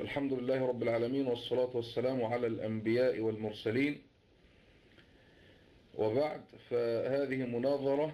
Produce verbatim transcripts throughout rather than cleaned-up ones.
الحمد لله رب العالمين، والصلاة والسلام على الأنبياء والمرسلين، وبعد. فهذه مناظرة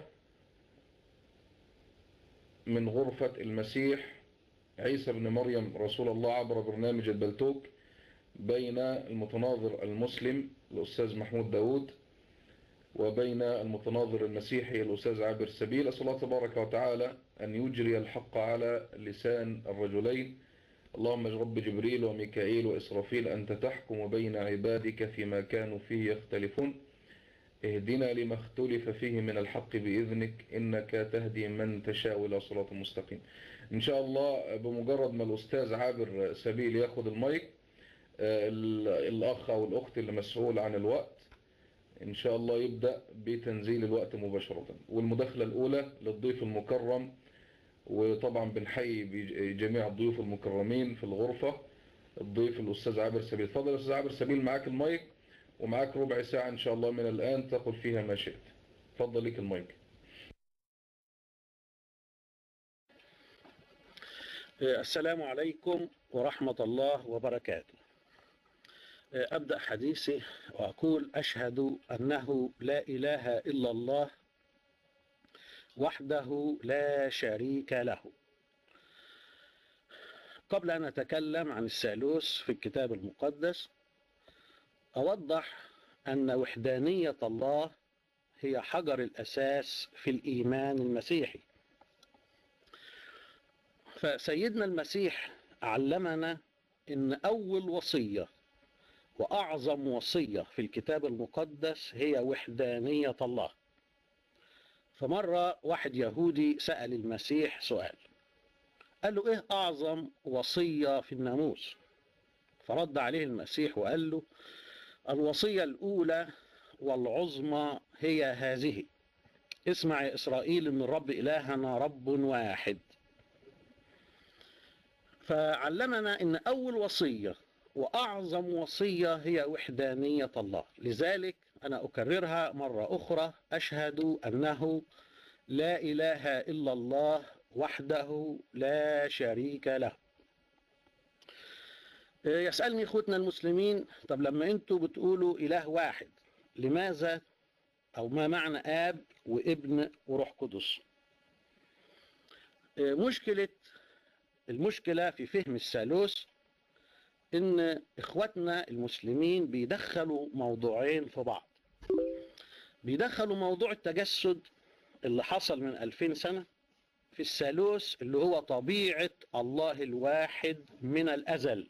من غرفة المسيح عيسى بن مريم رسول الله عبر برنامج البلتوك بين المتناظر المسلم الأستاذ محمود داود وبين المتناظر المسيحي الأستاذ عابر سبيل. أسأل الله تبارك وتعالى أن يجري الحق على لسان الرجلين. اللهم اجرب جبريل وميكائيل وإسرافيل أنت تحكم بين عبادك فيما كانوا فيه يختلفون، اهدنا لما اختلف فيه من الحق بإذنك إنك تهدي من تشاء إلى صراط مستقيم. إن شاء الله بمجرد ما الأستاذ عابر سبيل ياخد المايك، الأخ أو الأخت اللي مسؤول عن الوقت إن شاء الله يبدأ بتنزيل الوقت مباشرة. والمداخلة الأولى للضيف المكرم، وطبعا بنحيي جميع الضيوف المكرمين في الغرفة، الضيف الأستاذ عابر سبيل. تفضل يا أستاذ عابر سبيل، معاك المايك ومعاك ربع ساعة إن شاء الله من الآن تقول فيها ما شئت. تفضل لك المايك. السلام عليكم ورحمة الله وبركاته. أبدأ حديثي وأقول أشهد أنه لا إله إلا الله وحده لا شريك له. قبل أن أتكلم عن الثالوث في الكتاب المقدس أوضح أن وحدانية الله هي حجر الأساس في الإيمان المسيحي. فسيدنا المسيح علمنا أن أول وصية وأعظم وصية في الكتاب المقدس هي وحدانية الله. فمرة واحد يهودي سأل المسيح سؤال، قال له إيه أعظم وصية في الناموس؟ فرد عليه المسيح وقال له الوصية الأولى والعظمى هي هذه: اسمع يا إسرائيل إن الرب إلهنا رب واحد. فعلمنا إن أول وصية وأعظم وصية هي وحدانية الله. لذلك أنا أكررها مرة أخرى: أشهد أنه لا إله إلا الله وحده لا شريك له. يسألني أخوتنا المسلمين، طب لما أنتوا بتقولوا إله واحد، لماذا أو ما معنى آب وابن وروح قدس؟ مشكلة المشكلة في فهم الثالوث إن إخوتنا المسلمين بيدخلوا موضوعين في بعض. بيدخلوا موضوع التجسد اللي حصل من ألفين سنة في الثالوث، اللي هو طبيعة الله الواحد من الأزل.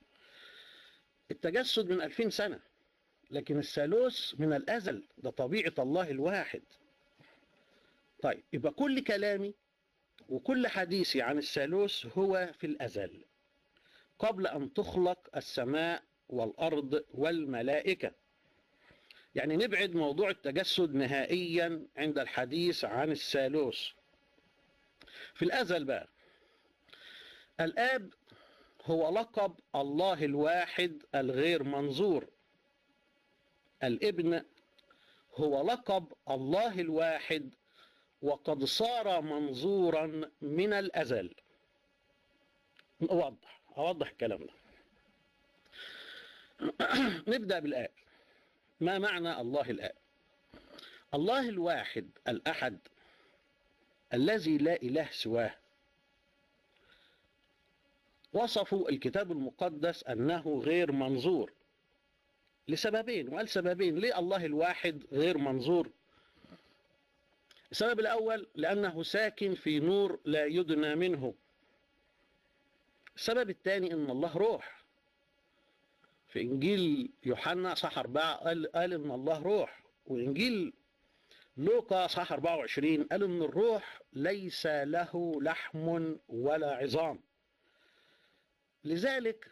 التجسد من ألفين سنة، لكن الثالوث من الأزل، ده طبيعة الله الواحد. طيب، يبقى كل كلامي وكل حديثي عن الثالوث هو في الأزل، قبل أن تخلق السماء والأرض والملائكة. يعني نبعد موضوع التجسد نهائيا عند الحديث عن الثالوث. في الأزل بقى، الآب هو لقب الله الواحد الغير منظور. الابن هو لقب الله الواحد وقد صار منظورا من الأزل. أوضح أوضح الكلام ده. نبدأ بالآب. ما معنى الله الآب؟ الله الواحد الأحد الذي لا إله سواه، وصفوا الكتاب المقدس أنه غير منظور لسببين. وقال سببين ليه الله الواحد غير منظور. السبب الأول لأنه ساكن في نور لا يدنى منه. السبب الثاني أن الله روح. في إنجيل يوحنا صح أربعة قال, قال أن الله روح، وإنجيل لوقا صح أربعة وعشرين قال أن الروح ليس له لحم ولا عظام. لذلك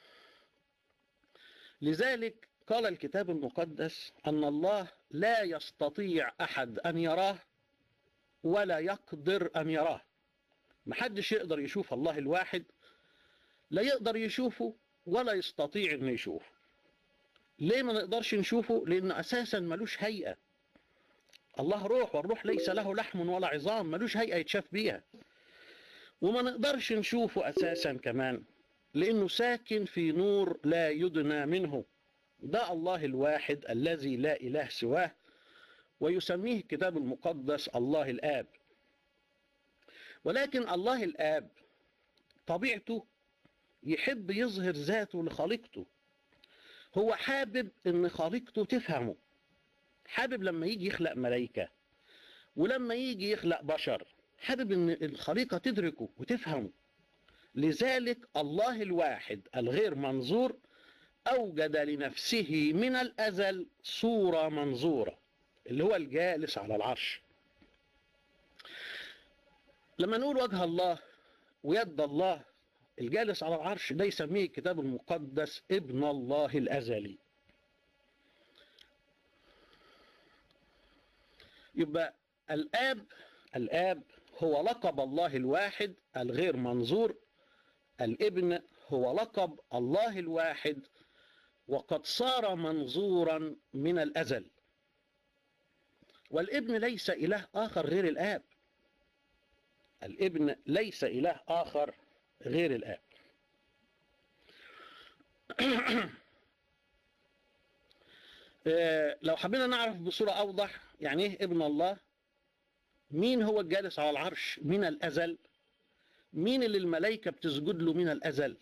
لذلك قال الكتاب المقدس أن الله لا يستطيع أحد أن يراه ولا يقدر أن يراه. محدش يقدر يشوف الله الواحد، لا يقدر يشوفه ولا يستطيع أن يشوفه. ليه ما نقدرش نشوفه؟ لأن أساسا ملوش هيئة. الله روح، والروح ليس له لحم ولا عظام، ملوش هيئة يتشاف بيها. وما نقدرش نشوفه أساسا كمان لأنه ساكن في نور لا يدنى منه. ده الله الواحد الذي لا إله سواه، ويسميه الكتاب المقدس الله الآب. ولكن الله الآب طبيعته يحب يظهر ذاته لخليقته. هو حابب ان خليقته تفهمه، حابب لما يجي يخلق ملائكة ولما يجي يخلق بشر حابب ان الخليقة تدركه وتفهمه. لذلك الله الواحد الغير منظور أوجد لنفسه من الأزل صورة منظورة، اللي هو الجالس على العرش. لما نقول وجه الله ويد الله الجالس على العرش، ده يسميه الكتاب المقدس ابن الله الأزلي. يبقى الآب الآب هو لقب الله الواحد الغير منظور، الابن هو لقب الله الواحد وقد صار منظورا من الأزل. والابن ليس إله آخر غير الآب، الابن ليس إله آخر غير الآب. لو حبينا نعرف بصورة أوضح يعني إيه ابن الله، مين هو الجالس على العرش من الأزل، مين اللي الملائكة بتسجد له من الأزل،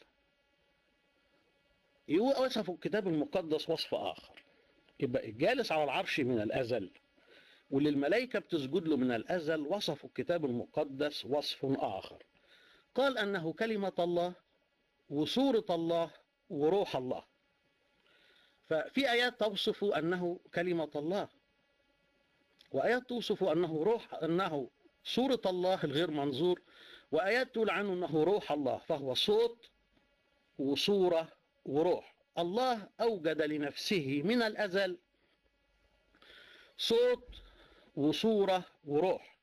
وصف الكتاب المقدس وصف آخر. يبقى الجالس على العرش من الأزل واللي الملائكة بتسجد له من الأزل وصف الكتاب المقدس وصف آخر. قال أنه كلمة الله وصورة الله وروح الله. ففي آيات توصف أنه كلمة الله، وآيات توصف أنه روح، أنه صورة الله الغير منظور، وآيات تقول عنه أنه روح الله، فهو صوت وصورة وروح. الله أوجد لنفسه من الأزل صوت وصورة وروح.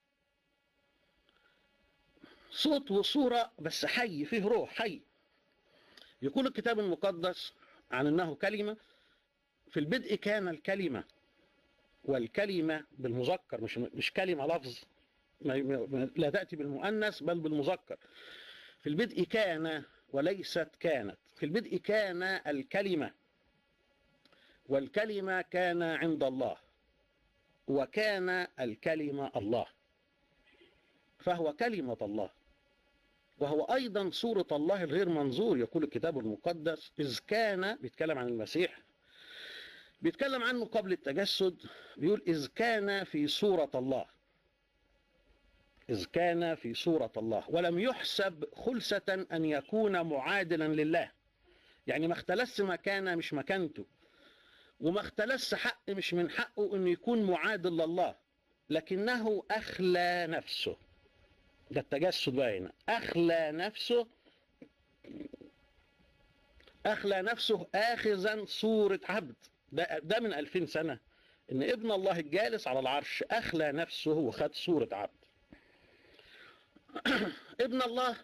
صوت وصورة بس حي، فيه روح حي. يقول الكتاب المقدس عن أنه كلمة، في البدء كان الكلمة، والكلمة بالمذكر، مش مش كلمة لفظ، لا تأتي بالمؤنث بل بالمذكر. في البدء كان وليست كانت، في البدء كان الكلمة، والكلمة كان عند الله، وكان الكلمة الله، فهو كلمة الله، وهو أيضا صورة الله الغير منظور. يقول الكتاب المقدس إذ كان، بيتكلم عن المسيح، بيتكلم عنه قبل التجسد، بيقول إذ كان في صورة الله، إذ كان في صورة الله ولم يحسب خلسة أن يكون معادلا لله. يعني ما اختلس مكانه مش مكانته، وما اختلس حق مش من حقه أنه يكون معادل لله، لكنه أخلى نفسه. ده التجسد بقى هنا، أخلى نفسه، أخلى نفسه آخذا صورة عبد. ده, ده من ألفين سنة إن ابن الله الجالس على العرش أخلى نفسه وخد صورة عبد. ابن الله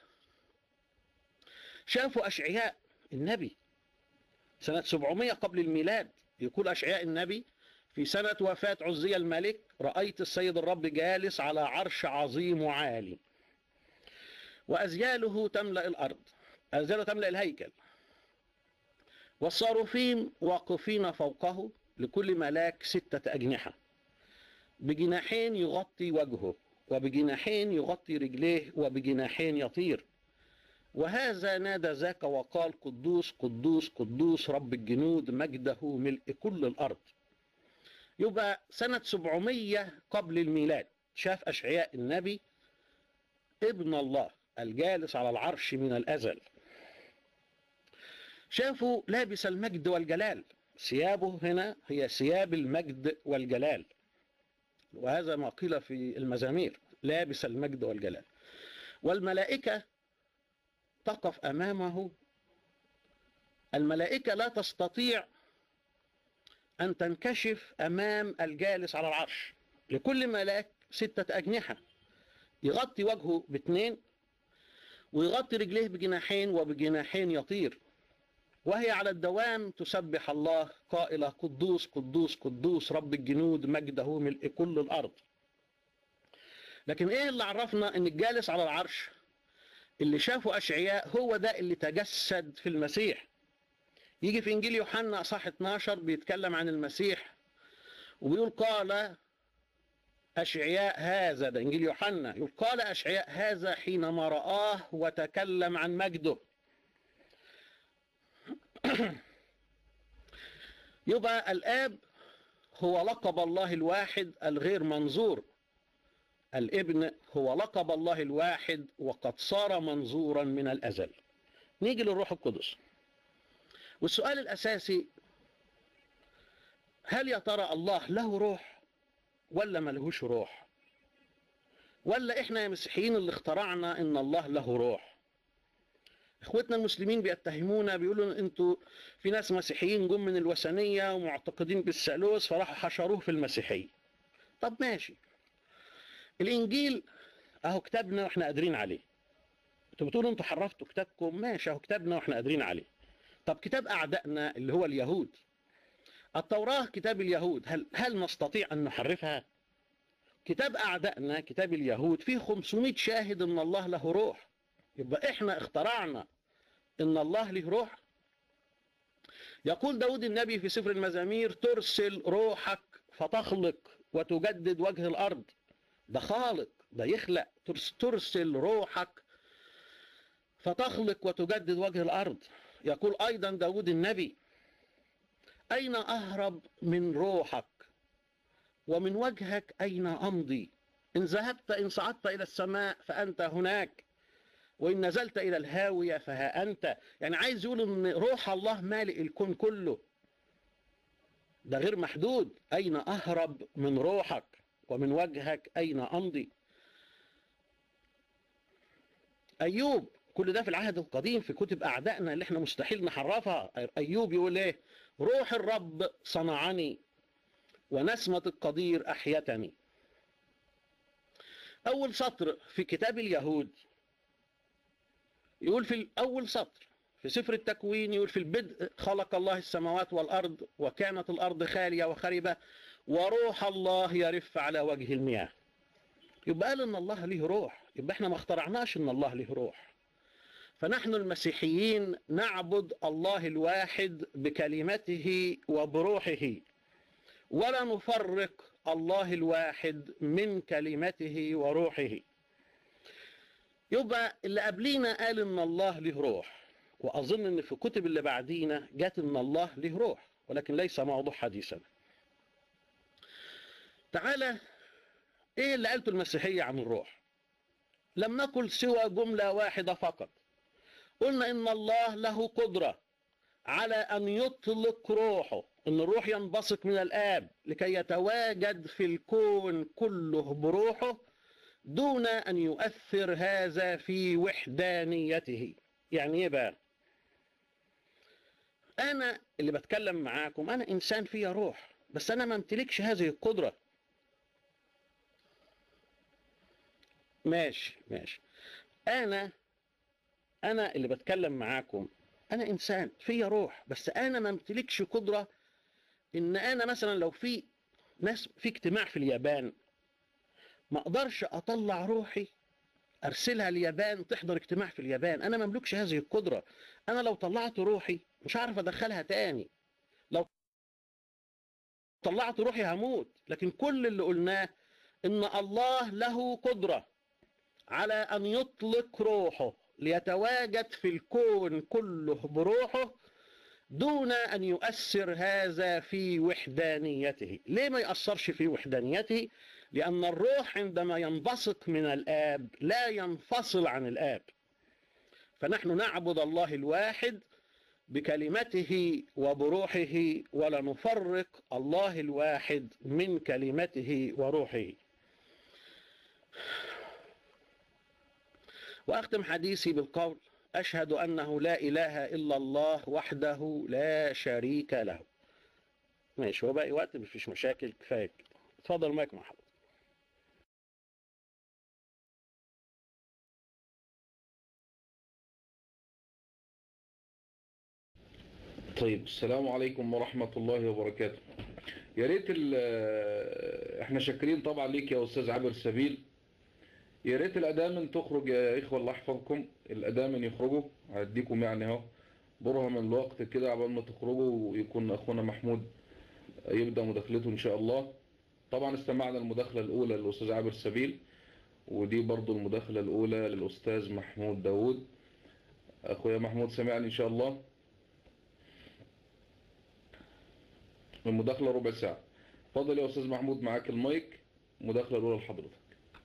شافوا أشعياء النبي سنة سبعمائة قبل الميلاد. يقول أشعياء النبي في سنة وفاة عزية الملك رأيت السيد الرب جالس على عرش عظيم وعالي، وأزياله تملأ الأرض، أزياله تملأ الهيكل، والصاروفين واقفين فوقه، لكل ملاك ستة أجنحة، بجناحين يغطي وجهه، وبجناحين يغطي رجليه، وبجناحين يطير. وهذا نادى ذاك وقال قدوس قدوس قدوس رب الجنود، مجده ملء كل الأرض. يبقى سنة سبعمائة قبل الميلاد شاف أشعياء النبي ابن الله الجالس على العرش من الأزل. شافوا لابس المجد والجلال، ثيابه هنا هي ثياب المجد والجلال، وهذا ما قيل في المزامير، لابس المجد والجلال. والملائكة تقف أمامه. الملائكة لا تستطيع أن تنكشف أمام الجالس على العرش. لكل ملاك ستة أجنحة، يغطي وجهه باثنين، ويغطي رجليه بجناحين، وبجناحين يطير، وهي على الدوام تسبح الله قائلة قدوس قدوس قدوس رب الجنود، مجده ملء كل الأرض. لكن إيه اللي عرفنا أن الجالس على العرش اللي شافه أشعياء هو ده اللي تجسد في المسيح. يجي في إنجيل يوحنا أصحاح اتناشر بيتكلم عن المسيح وبيقول قال أشعياء هذا، ده إنجيل يوحنا، يقول قال أشعياء هذا حينما رآه وتكلم عن مجده. يبقى الآب هو لقب الله الواحد الغير منظور، الابن هو لقب الله الواحد وقد صار منظورا من الأزل. نيجي للروح القدس، والسؤال الأساسي هل يا ترى الله له روح ولا ملهوش روح؟ ولا احنا يا مسيحيين اللي اخترعنا ان الله له روح؟ اخوتنا المسلمين بيتهمونا بيقولوا انتوا في ناس مسيحيين جم من الوثنية ومعتقدين بالثالوث فراحوا حشروه في المسيحية. طب ماشي، الانجيل اهو كتابنا واحنا قادرين عليه. انتوا بتقولوا انتوا حرفتوا كتابكم، ماشي اهو كتابنا واحنا قادرين عليه. طب كتاب اعدائنا اللي هو اليهود، التوراة كتاب اليهود، هل هل نستطيع ان نحرفها؟ كتاب اعدائنا كتاب اليهود فيه خمسمائة شاهد ان الله له روح. يبقى احنا اخترعنا ان الله له روح؟ يقول داود النبي في سفر المزامير ترسل روحك فتخلق وتجدد وجه الارض. ده خالق، ده يخلق. ترسل روحك فتخلق وتجدد وجه الارض. يقول ايضا داود النبي اين اهرب من روحك ومن وجهك اين امضي؟ ان ذهبت ان صعدت الى السماء فانت هناك، وإن نزلت إلى الهاوية فها أنت. يعني عايز يقول إن روح الله مالئ الكون كله، ده غير محدود. أين أهرب من روحك ومن وجهك أين أمضي؟ أيوب، كل ده في العهد القديم في كتب أعدائنا اللي احنا مستحيل نحرفها. أيوب يقول إيه؟ روح الرب صنعني ونسمة القدير أحيتني. أول سطر في كتاب اليهود يقول في أول سطر في سفر التكوين، يقول في البدء خلق الله السماوات والأرض وكانت الأرض خالية وخربة وروح الله يرف على وجه المياه. يبقى قال إن الله له روح، يبقى احنا ما اخترعناش إن الله له روح. فنحن المسيحيين نعبد الله الواحد بكلمته وبروحه، ولا نفرق الله الواحد من كلمته وروحه. يبقى اللي قبلينا قال ان الله له روح، واظن ان في الكتب اللي بعدينا جات ان الله له روح، ولكن ليس موضوع حديثنا. تعالى ايه اللي قالته المسيحية عن الروح؟ لم نقل سوى جملة واحدة فقط. قلنا ان الله له قدرة على ان يطلق روحه، ان الروح ينبثق من الاب لكي يتواجد في الكون كله بروحه دون أن يؤثر هذا في وحدانيته. يعني إيه بقى؟ أنا اللي بتكلم معاكم أنا إنسان فيا روح، بس أنا ما امتلكش هذه القدرة. ماشي ماشي أنا أنا اللي بتكلم معاكم أنا إنسان فيا روح، بس أنا ما امتلكش قدرة إن أنا مثلا لو في ناس في اجتماع في اليابان ما اقدرش اطلع روحي ارسلها اليابان تحضر اجتماع في اليابان. انا ما املكش هذه القدرة. انا لو طلعت روحي مش هعرف ادخلها تاني، لو طلعت روحي هموت. لكن كل اللي قلناه ان الله له قدرة على ان يطلق روحه ليتواجد في الكون كله بروحه دون ان يؤثر هذا في وحدانيته. ليه ما يأثرش في وحدانيته؟ لأن الروح عندما ينبثق من الآب لا ينفصل عن الآب. فنحن نعبد الله الواحد بكلمته وبروحه، ولا نفرق الله الواحد من كلمته وروحه. وأختم حديثي بالقول أشهد أنه لا إله إلا الله وحده لا شريك له. ماشي، هو باقي وقت مفيش مشاكل، كفاية. اتفضل مايك مع حضرتك. طيب، السلام عليكم ورحمة الله وبركاته. يا ريت احنا شاكرين طبعا ليك يا أستاذ عابر سبيل يا ريت الأدامن تخرج يا إخوة، الله يحفظكم، الأدامن يخرجوا، هديكم يعني اهو برهة من الوقت كده عبال ما تخرجوا، ويكون أخونا محمود يبدأ مداخلته إن شاء الله. طبعا استمعنا المداخلة الأولى للأستاذ عابر سبيل، ودي برضو المداخلة الأولى للأستاذ محمود داود. أخويا محمود سمعني إن شاء الله؟ المداخلة ربع ساعة. فضل يا أستاذ محمود، معاك المايك، مداخلة الأولى لحضرتك.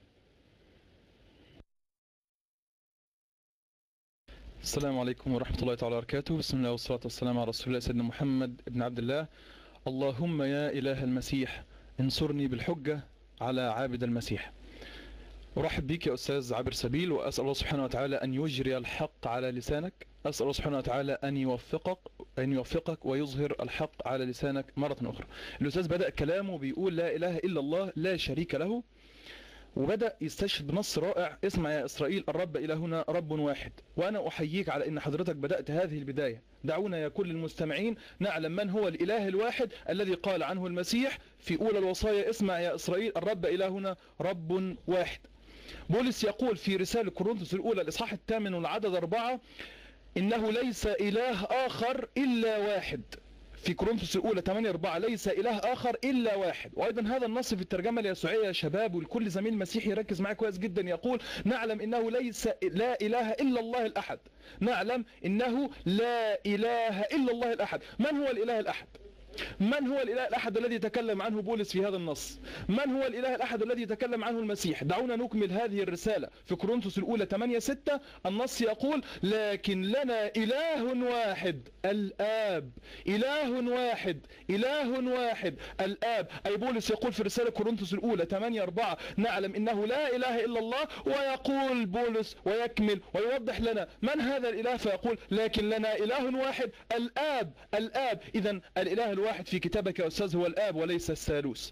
السلام عليكم ورحمة الله تعالى وبركاته. بسم الله والصلاة والسلام على رسول الله سيدنا محمد بن عبد الله. اللهم يا إله المسيح انصرني بالحجة على عابد المسيح. أرحب بك يا أستاذ عابر سبيل، وأسأل الله سبحانه وتعالى أن يجري الحق على لسانك. أسأل الله سبحانه وتعالى أن يوفقك أن يوفقك ويظهر الحق على لسانك مرة أخرى. الأستاذ بدأ كلامه بيقول لا إله إلا الله لا شريك له، وبدأ يستشهد بنص رائع: اسمع يا إسرائيل الرب إلهنا رب واحد. وأنا أحييك على أن حضرتك بدأت هذه البداية. دعونا يا كل المستمعين نعلم من هو الإله الواحد الذي قال عنه المسيح في أولى الوصايا: اسمع يا إسرائيل الرب إلهنا رب واحد. بولس يقول في رسالة كورنثوس الأولى الإصحاح الثامن والعدد أربعة: إنه ليس إله آخر إلا واحد. في كورنثوس الأولى ثمانية أربعة: ليس إله آخر إلا واحد. وأيضا هذا النص في الترجمة اليسوعية يا شباب، والكل زميل مسيحي يركز معي كويس جدا، يقول: نعلم إنه ليس لا إله إلا الله الأحد. نعلم إنه لا إله إلا الله الأحد. من هو الإله الأحد؟ من هو الإله الأحد الذي تكلم عنه بولس في هذا النص؟ من هو الإله الأحد الذي تكلم عنه المسيح؟ دعونا نكمل هذه الرسالة في كورنثوس الأولى ثمانية ستة. النص يقول: لكن لنا إله واحد الآب. إله واحد، إله واحد الآب. أي بولس يقول في رسالة كورنثوس الأولى ثمانية أربعة: نعلم إنه لا إله إلا الله. ويقول بولس ويكمل ويوضح لنا من هذا الإله، فيقول: لكن لنا إله واحد الآب. الآب. إذن الإله الواحد واحد في كتابك يا أستاذ هو الآب وليس الثالوث.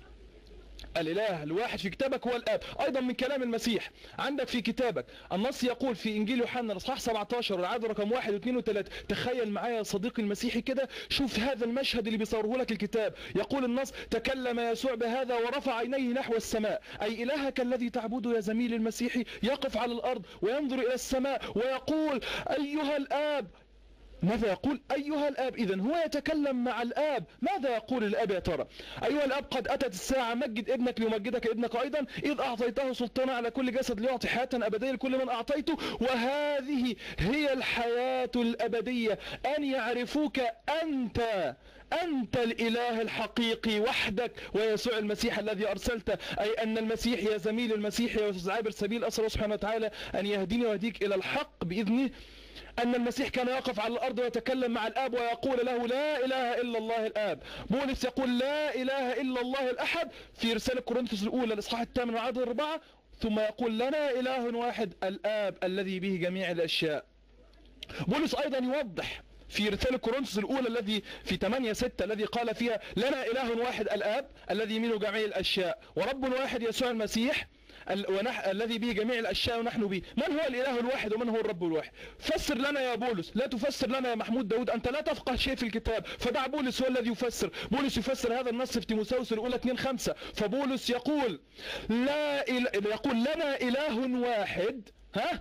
الإله الواحد في كتابك هو الآب. أيضا من كلام المسيح عندك في كتابك النص يقول في إنجيل يوحنا الإصحاح سبعة عشر العدد رقم واحد واثنين وثلاثة. تخيل معايا يا صديقي المسيحي كده، شوف هذا المشهد اللي بيصوره لك الكتاب. يقول النص: تكلم يسوع بهذا ورفع عينيه نحو السماء. أي إلهك الذي تعبده يا زميل المسيحي يقف على الأرض وينظر إلى السماء ويقول: أيها الآب. ماذا يقول؟ أيها الآب. إذن هو يتكلم مع الآب. ماذا يقول الآب يا ترى؟ أيها الآب، قد أتت الساعة، مجد ابنك ليمجدك ابنك أيضا، إذ أعطيته سلطانا على كل جسد ليعطي حياة أبدية لكل من أعطيته، وهذه هي الحياة الأبدية أن يعرفوك أنت أنت الإله الحقيقي وحدك ويسوع المسيح الذي أرسلته. أي أن المسيح يا زميل المسيح يا أستاذ عابر سبيل، أسأل الله سبحانه وتعالى أن يهديني ويهديك إلى الحق بإذنه، أن المسيح كان يقف على الأرض ويتكلم مع الآب ويقول له: لا إله إلا الله الآب. بولس يقول: لا إله إلا الله الأحد في رسالة كورنثوس الأولى الإصحاح الثامن وعدد أربعة، ثم يقول: لنا إله واحد الآب الذي به جميع الأشياء. بولس أيضا يوضح في رسالة كورنثوس الأولى الذي في ثمانية ستة الذي قال فيها: لنا إله واحد الآب الذي منه جميع الأشياء، ورب واحد يسوع المسيح ونح... الذي به جميع الأشياء ونحن به. من هو الإله الواحد ومن هو الرب الواحد؟ فسر لنا يا بولس، لا تفسر لنا يا محمود داود، أنت لا تفقه شيء في الكتاب، فدع بولس هو الذي يفسر. بولس يفسر هذا النص في تيموثاوس الأولى اثنين خمسة. فبولس يقول لا إل... يقول لنا إله واحد، ها،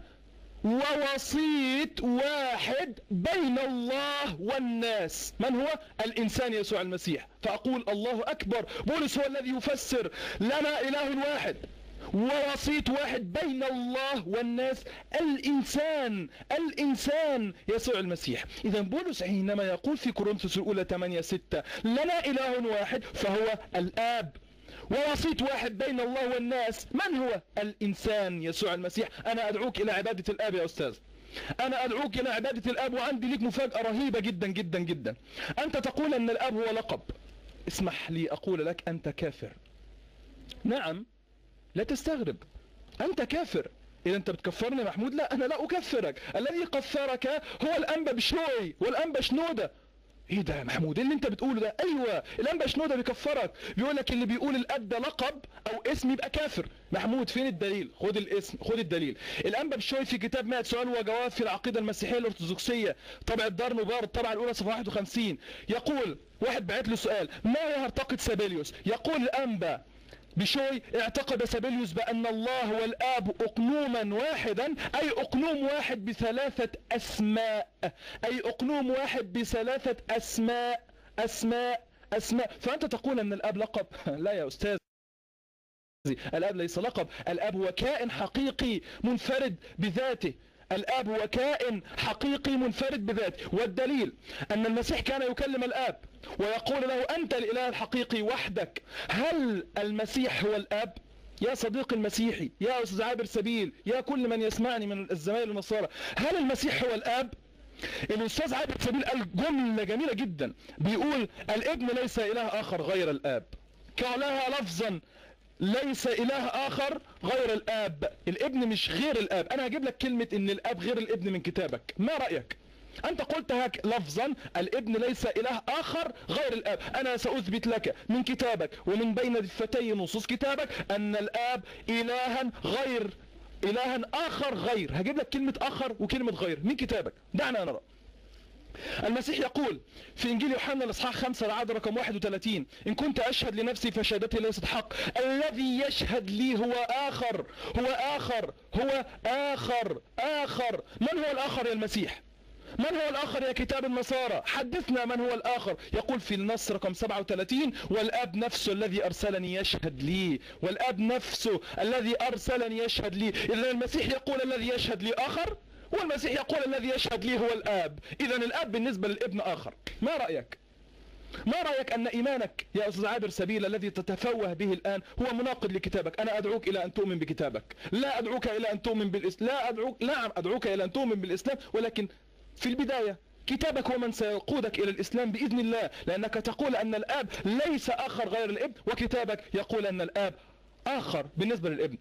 ووسيط واحد بين الله والناس. من هو؟ الإنسان يسوع المسيح. فأقول الله أكبر، بولس هو الذي يفسر لنا إله واحد ووسيط واحد بين الله والناس، الإنسان الإنسان يسوع المسيح. إذا بولس حينما يقول في كورنثوس الأولى ثمانية ستة: لنا إله واحد، فهو الآب، ووسيط واحد بين الله والناس. من هو؟ الإنسان يسوع المسيح. أنا أدعوك إلى عبادة الآب يا أستاذ، أنا أدعوك إلى عبادة الآب. وعندي لك مفاجأة رهيبة جدا جدا جدا. أنت تقول أن الآب هو لقب. اسمح لي أقول لك: أنت كافر. نعم، لا تستغرب، أنت كافر. إذا أنت بتكفرني يا محمود؟ لا، أنا لا أكفرك. الذي كفرك هو الأنبا بشوي والأنبا شنودة. ايه ده يا محمود اللي انت بتقوله ده؟ ايوه، الانبا شنودة بيكفرك، بيقول لك اللي بيقول الاب ده لقب او اسم يبقى كافر. محمود فين الدليل؟ خد الاسم، خد الدليل. الانبا بشوي في كتاب مائة سؤال وجواب في العقيده المسيحيه الارثوذكسيه، طبع الدار مبارك، الطبعه الاولى صفحه واحد وخمسين، يقول واحد بعت له سؤال: ما هي هرطقه سابيليوس؟ يقول الانبا: بشوي اعتقد سابيليوس بأن الله والآب أقنوما واحدا، أي أقنوم واحد بثلاثة أسماء، أي أقنوم واحد بثلاثة أسماء أسماء أسماء. فأنت تقول أن الآب لقب؟ لا يا أستاذ، الآب ليس لقب، الآب هو كائن حقيقي منفرد بذاته، الآب هو كائن حقيقي منفرد بذاته. والدليل أن المسيح كان يكلم الآب ويقول له أنت الإله الحقيقي وحدك. هل المسيح هو الآب؟ يا صديقي المسيحي، يا أستاذ عابر سبيل، يا كل من يسمعني من الزمايل النصارى، هل المسيح هو الآب؟ الأستاذ عابر سبيل قال جملة جميلة جدا، بيقول الابن ليس إله آخر غير الآب، قالها لفظا، ليس إله آخر غير الآب، الابن مش غير الآب. أنا هجيب لك كلمة إن الآب غير الابن من كتابك، ما رأيك؟ أنت قلتها لفظا، الابن ليس إله آخر غير الآب. أنا سأثبت لك من كتابك ومن بين دفتي نصوص كتابك أن الآب إلها غير إلها آخر غير، هجيب لك كلمة آخر وكلمة غير من كتابك، دعنا نرى. المسيح يقول في إنجيل يوحنا الإصحاح خمسة العدد رقم واحد وثلاثين: إن كنت أشهد لنفسي فشهادتي ليست حق، الذي يشهد لي هو آخر، هو آخر، هو آخر، آخر. من هو الآخر يا المسيح؟ من هو الآخر يا كتاب النصارى؟ حدثنا من هو الآخر. يقول في النص رقم سبعة وثلاثين: والآب نفسه الذي أرسلني يشهد لي، والآب نفسه الذي أرسلني يشهد لي. إذا المسيح يقول الذي يشهد لي آخر، والمسيح يقول الذي يشهد لي هو الآب. إذا الآب بالنسبة للابن آخر. ما رأيك؟ ما رأيك أن إيمانك يا أستاذ عابر سبيل الذي تتفوه به الآن هو مناقض لكتابك؟ أنا أدعوك إلى أن تؤمن بكتابك، لا أدعوك إلى أن تؤمن بالإسلام، لا أدعوك، نعم أدعوك إلى أن تؤمن بالإسلام، ولكن في البداية كتابك هو من سيقودك إلى الإسلام بإذن الله، لأنك تقول أن الآب ليس آخر غير الابن، وكتابك يقول أن الآب آخر بالنسبة للابن.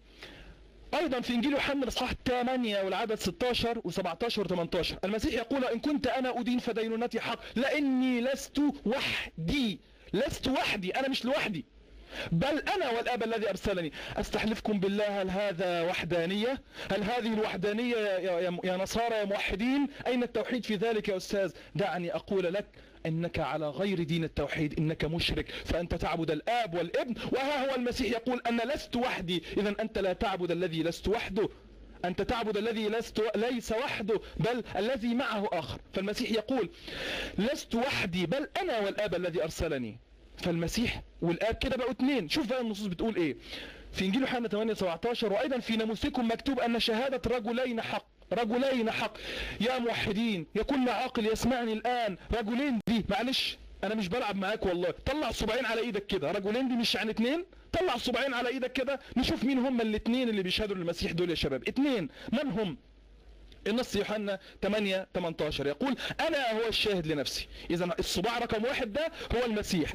أيضا في إنجيل يوحنا الإصحاح ثمانية والعدد ستة عشر وسبعة عشر وثمانية عشر المسيح يقول: إن كنت أنا أدين فدينونتي حق، لأني لست وحدي، لست وحدي، أنا مش لوحدي، بل أنا والآب الذي أرسلني. أستحلفكم بالله، هل هذا وحدانية؟ هل هذه الوحدانية يا, يا, يا نصارى يا موحدين؟ أين التوحيد في ذلك يا أستاذ؟ دعني أقول لك إنك على غير دين التوحيد، إنك مشرك، فأنت تعبد الآب والابن، وها هو المسيح يقول أنا لست وحدي. إذا أنت لا تعبد الذي لست وحده، أنت تعبد الذي لست ليس وحده، بل الذي معه آخر. فالمسيح يقول لست وحدي بل أنا والآب الذي أرسلني. فالمسيح والآب كده بقوا اثنين. شوف بقى النصوص بتقول إيه في إنجيل يوحنا ثمانية سبعة عشر: وأيضا في ناموسكم مكتوب أن شهادة رجلين حق، رجلين حق. يا موحدين، يا كل عاقل يسمعني الآن، رجلين دي معلش أنا مش بلعب معاك والله، طلع الصباعين على إيدك كده، رجلين دي مش عن اتنين، طلع الصباعين على إيدك كده نشوف مين هم الاثنين اللي بيشهدوا للمسيح دول يا شباب. اثنين، من هم؟ النص يوحنا ثمانية ثمانية عشر يقول أنا هو الشاهد لنفسي. إذا الصباع رقم واحد ده هو المسيح،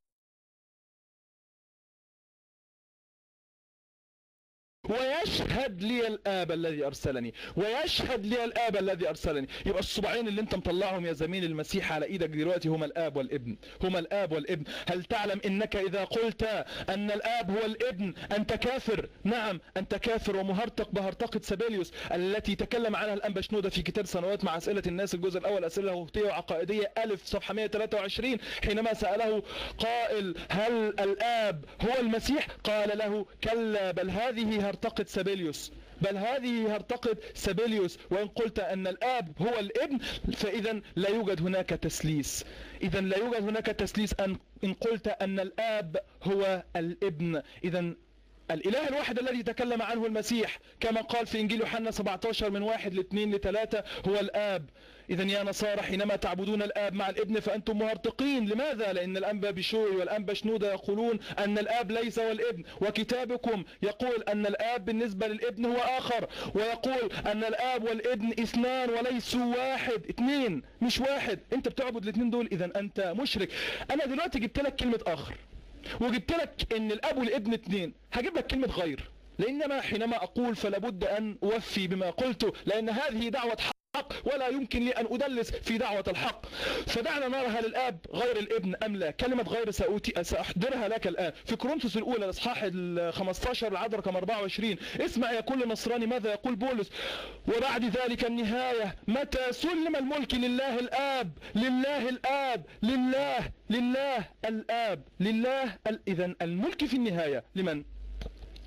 ويشهد لي الآب الذي أرسلني، ويشهد لي الآب الذي أرسلني. يبقى الصباعين اللي انت مطلعهم يا زميل المسيح على ايدك دلوقتي هما الآب والابن، هما الآب والابن. هل تعلم انك اذا قلت ان الآب هو الابن انت كافر؟ نعم انت كافر ومهرطق بهرطقة سابيليوس التي تكلم عنها الأنبا شنودة في كتاب سنوات مع أسئلة الناس الجزء الأول، أسئلة لاهوتية وعقائدية ألف صفحة مئة وثلاثة وعشرين، حينما سأله قائل هل الآب هو المسيح؟ قال له كلا، بل هذه هرطقة سابيليوس، بل هذه هرطقة سابيليوس. وإن قلت أن الآب هو الابن فإذا لا يوجد هناك تسليس، إذا لا يوجد هناك تسليس أن إن قلت أن الآب هو الابن. إذا الإله الواحد الذي تكلم عنه المسيح كما قال في إنجيل يوحنا سبعة عشر من واحد لاثنين لثلاثة هو الآب. إذا يا نصارى حينما تعبدون الآب مع الابن فأنتم مهرطقين. لماذا؟ لأن الأنبا بشوي والأنبا شنودة يقولون أن الآب ليس هو الابن، وكتابكم يقول أن الآب بالنسبة للابن هو آخر، ويقول أن الآب والابن اثنان وليسوا واحد، اثنين مش واحد. أنت بتعبد الاثنين دول، إذا أنت مشرك. أنا دلوقتي جبت لك كلمة آخر وجبت لك ان الاب والابن اثنين، هجيب لك كلمة غير، لانما حينما اقول فلابد ان اوفي بما قلته، لان هذه دعوة حق ولا يمكن لي ان ادلس في دعوة الحق. فدعنا نرى هل الاب غير الابن ام لا. كلمة غير سأوتي ساحضرها لك الان في كورنثوس الاولى الاصحاح الخمسة عشر العدد رقم أربعة وعشرين. اسمع يا كل نصراني ماذا يقول بولس: وبعد ذلك النهاية متى سلم الملك لله الاب، لله الاب، لله لله الاب، لله ال... اذا الملك في النهاية لمن؟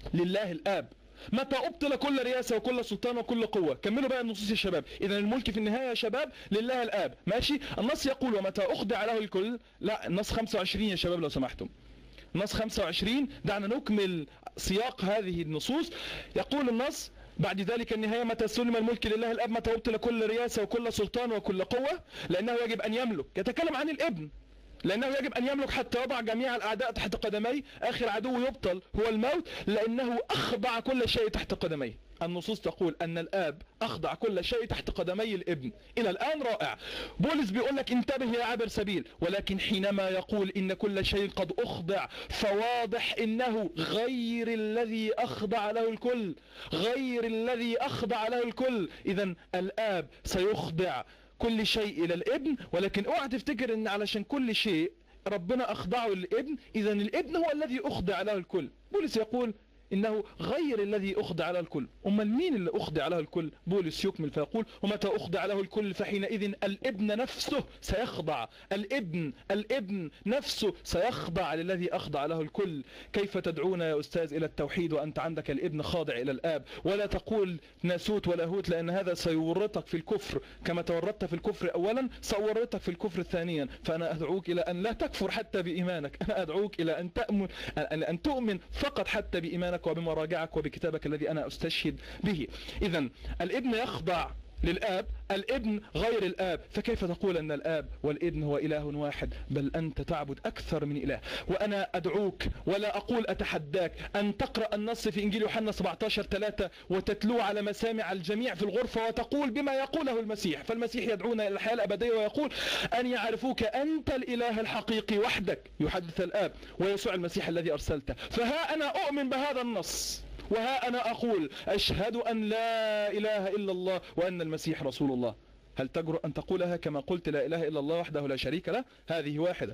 لله الآب. متى أبطل كل رياسة وكل سلطان وكل قوة. كملوا بقى النصوص يا شباب. إذا الملك في النهاية يا شباب لله الآب. ماشي. النص يقول ومتى أخضع له الكل. لا النص خمسة وعشرين يا شباب لو سمحتم. النص خمسة وعشرين. دعنا نكمل سياق هذه النصوص. يقول النص بعد ذلك النهاية متى سلم الملك لله الأب متى أبطل كل رياسة وكل سلطان وكل قوة لأنه يجب أن يملك. يتكلم عن الابن لأنه يجب أن يملك حتى يضع جميع الأعداء تحت قدميه. آخر عدو يبطل هو الموت لأنه أخضع كل شيء تحت قدميه. النصوص تقول أن الآب أخضع كل شيء تحت قدمي الابن. إلى الآن رائع. بولس بيقول لك انتبه يا عابر سبيل، ولكن حينما يقول إن كل شيء قد أخضع فواضح إنه غير الذي أخضع له الكل، غير الذي أخضع له الكل. إذن الآب سيخضع كل شيء إلى الابن، ولكن اوعى تفتكر إن علشان كل شيء ربنا أخضعه للابن إذا الابن هو الذي أخضع له الكل. بولس يقول إنه غير الذي أخضع له الكل. أمال مين اللي أخضع له الكل؟ بولس يكمل فيقول ومتى أخضع له الكل فحينئذ الابن نفسه سيخضع. الابن الابن نفسه سيخضع للذي أخضع له الكل. كيف تدعون يا أستاذ إلى التوحيد وأنت عندك الابن خاضع إلى الآب؟ ولا تقول ناسوت ولا هوت لأن هذا سيورطك في الكفر كما تورطت في الكفر أولا سأورطك في الكفر ثانيا. فأنا أدعوك إلى أن لا تكفر حتى بإيمانك. أنا أدعوك إلى أن تؤمن أن تؤمن فقط حتى بإيمانك وبمراجعك وبكتابك الذي أنا أستشهد به. إذن الابن يخضع للآب، الابن غير الآب. فكيف تقول أن الآب والابن هو إله واحد؟ بل أنت تعبد أكثر من إله. وأنا أدعوك ولا أقول أتحداك أن تقرأ النص في إنجيل يوحنا سبعة عشر ثلاثة وتتلو على مسامع الجميع في الغرفة وتقول بما يقوله المسيح. فالمسيح يدعونا إلى الحياة الأبدية ويقول أن يعرفوك أنت الإله الحقيقي وحدك، يحدث الآب ويسوع المسيح الذي أرسلته. فها أنا أؤمن بهذا النص وها أنا أقول أشهد أن لا إله إلا الله وأن المسيح رسول الله. هل تجرؤ أن تقولها كما قلت لا إله إلا الله وحده لا شريك له؟ هذه واحدة.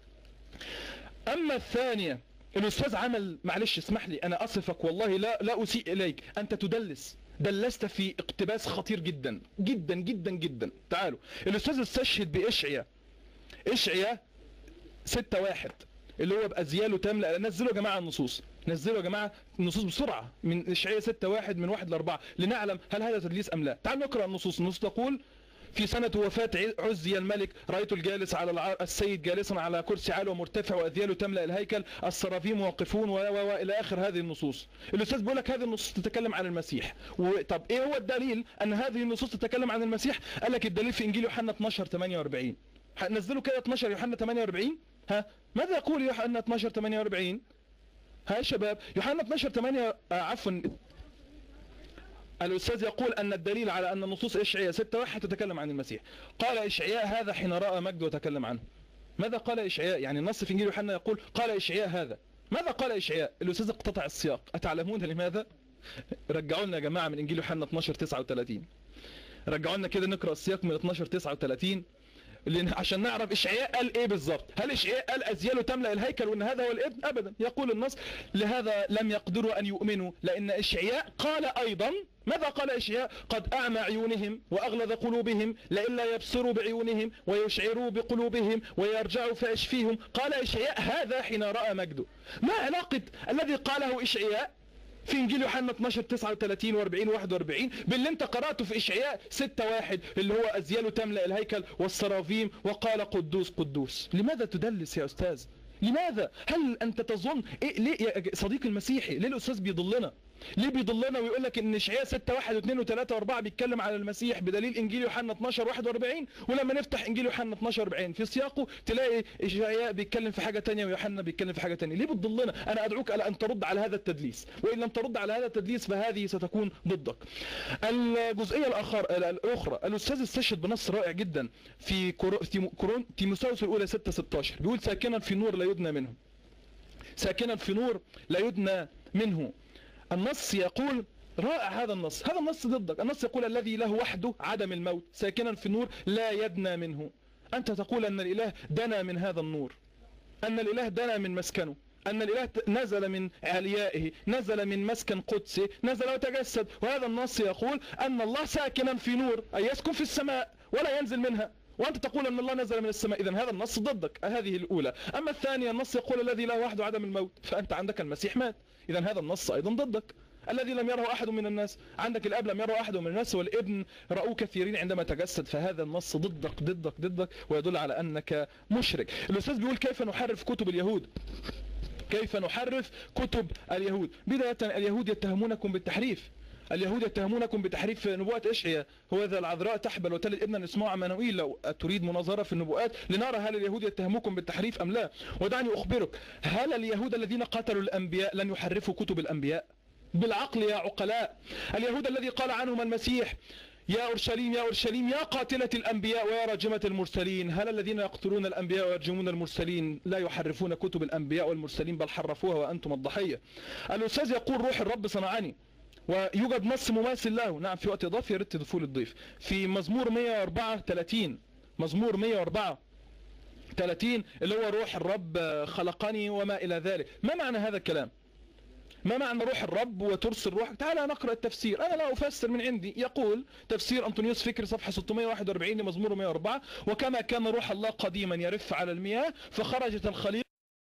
أما الثانية الأستاذ عمل، معلش اسمح لي أنا أصفك والله لا لا أسيء إليك، أنت تدلس، دلست في اقتباس خطير جدا جدا جدا جدا. تعالوا الأستاذ استشهد بإشعياء إشعياء ستة واحد اللي هو بأزياله تملأ. نزلوا يا جماعة النصوص، نزلوا يا جماعة النصوص بسرعة من إشعياء ستة واحد من واحد لأربعة لنعلم هل هذا تدليس أم لا. تعالوا نقرأ النصوص. النصوص تقول في سنة وفاة عزي الملك رأيت الجالس على العر... السيد جالسا على كرسي عال ومرتفع وأذياله تملأ الهيكل السرافيم واقفون و... و... وإلى آخر هذه النصوص. الأستاذ بيقول لك هذه النصوص تتكلم عن المسيح. و... طب إيه هو الدليل أن هذه النصوص تتكلم عن المسيح؟ قال لك الدليل في إنجيل يوحنا اثناشر ثمانية وأربعين. نزلوا كده اثناشر يوحنا ثمانية وأربعين. ها ماذا يقول يوحنا اثناشر ثمانية وأربعين؟ ها يا شباب يوحنا اثناشر ثمانية آه عفوا الأستاذ يقول أن الدليل على أن نصوص إشعياء ستة واحد تتكلم عن المسيح. قال إشعياء هذا حين رأى مجد وتكلم عنه. ماذا قال إشعياء؟ يعني النص في إنجيل يوحنا يقول قال إشعياء هذا. ماذا قال إشعياء؟ الأستاذ اقتطع السياق. أتعلمون لماذا؟ رجعوا لنا يا جماعة من إنجيل يوحنا اثناشر تسعة وثلاثين. رجعوا لنا كده نقرأ السياق من اثناشر تسعة وثلاثين عشان نعرف إشعياء قال ايه بالظبط. هل إشعياء قال أزياله تملأ الهيكل وان هذا هو الابن؟ ابدا. يقول النص لهذا لم يقدروا ان يؤمنوا لان إشعياء قال ايضا. ماذا قال إشعياء؟ قد اعمى عيونهم واغلظ قلوبهم لئلا يبصروا بعيونهم ويشعروا بقلوبهم ويرجعوا فاشفيهم. قال إشعياء هذا حين رأى مجده. ما علاقة الذي قاله إشعياء في إنجيل يوحنا اثناشر تسعة وثلاثين وأربعين واحد وأربعين باللي انت قرأته في إشعياء ستة واحد اللي هو أزياله تملأ الهيكل والسرافيم وقال قدوس قدوس؟ لماذا تدلس يا أستاذ؟ لماذا؟ هل أنت تظن إيه ليه يا صديقي المسيحي ليه الأستاذ بيضلنا؟ ليه بيضلنا ويقول لك ان إشعياء ستة واحد واثنين وثلاثة وأربعة بيتكلم على المسيح بدليل انجيل يوحنا اثناشر واحد وأربعين، ولما نفتح انجيل يوحنا اثناشر أربعين في سياقه تلاقي إشعياء بيتكلم في حاجة تانية ويوحنا بيتكلم في حاجة تانية؟ ليه بتضلنا؟ انا ادعوك على ان ترد على هذا التدليس، وان لم ترد على هذا التدليس فهذه ستكون ضدك. الجزئية الاخر الاخرى الاستاذ استشهد بنص رائع جدا في كورون تيموثاوس الاولى ستة ستاشر بيقول ساكنا في نور لا يدنى منه. ساكنا في نور لا يدنى منه. النص يقول رائع هذا النص. هذا النص ضدك. النص يقول الذي له وحده عدم الموت ساكنا في النور لا يدنى منه. أنت تقول أن الإله دنا من هذا النور، أن الإله دنا من مسكنه، أن الإله نزل من عليائه، نزل من مسكن قدسه، نزل وتجسد. وهذا النص يقول أن الله ساكنا في نور أي يسكن في السماء ولا ينزل منها. وأنت تقول أن الله نزل من السماء، إذن هذا النص ضدك. هذه الأولى. أما الثانية، النص يقول الذي لا وحده عدم الموت، فأنت عندك المسيح مات، إذن هذا النص أيضا ضدك. الذي لم يره أحد من الناس، عندك الأب لم يره أحد من الناس والابن رأوا كثيرين عندما تجسد، فهذا النص ضدك ضدك ضدك ويدل على أنك مشرك. الأستاذ بيقول كيف نحرف كتب اليهود؟ كيف نحرف كتب اليهود؟ بداية اليهود يتهمونكم بالتحريف، اليهود يتهمونكم بتحريف نبوءة إشعياء، هو ذا العذراء تحبل وتلد ابنا اسمه عمانوئيل. لو تريد مناظرة في النبوءات لنرى هل اليهود يتهموكم بالتحريف أم لا. ودعني أخبرك، هل اليهود الذين قتلوا الأنبياء لن يحرفوا كتب الأنبياء؟ بالعقل يا عقلاء. اليهود الذي قال عنهم المسيح يا أورشليم يا أورشليم يا قاتلة الأنبياء ويا راجمة المرسلين، هل الذين يقتلون الأنبياء ويرجمون المرسلين لا يحرفون كتب الأنبياء والمرسلين، بل حرفوها وأنتم الضحية؟ الأستاذ يقول روح الرب صنعاني، ويوجد نص مماثل له. نعم، في وقت إضافي يا ريت تضيفوا لي الضيف، في مزمور مئة وأربعة وثلاثين، مزمور مئة وأربعة وثلاثين اللي هو روح الرب خلقني وما إلى ذلك. ما معنى هذا الكلام؟ ما معنى روح الرب وترسل روحك؟ تعال نقرأ التفسير، أنا لا أفسر من عندي. يقول تفسير أنطونيوس فكري صفحة ستمئة وواحد وأربعين لمزمور مئة وأربعة: وكما كان روح الله قديما يرف على المياه فخرجت الخليقة،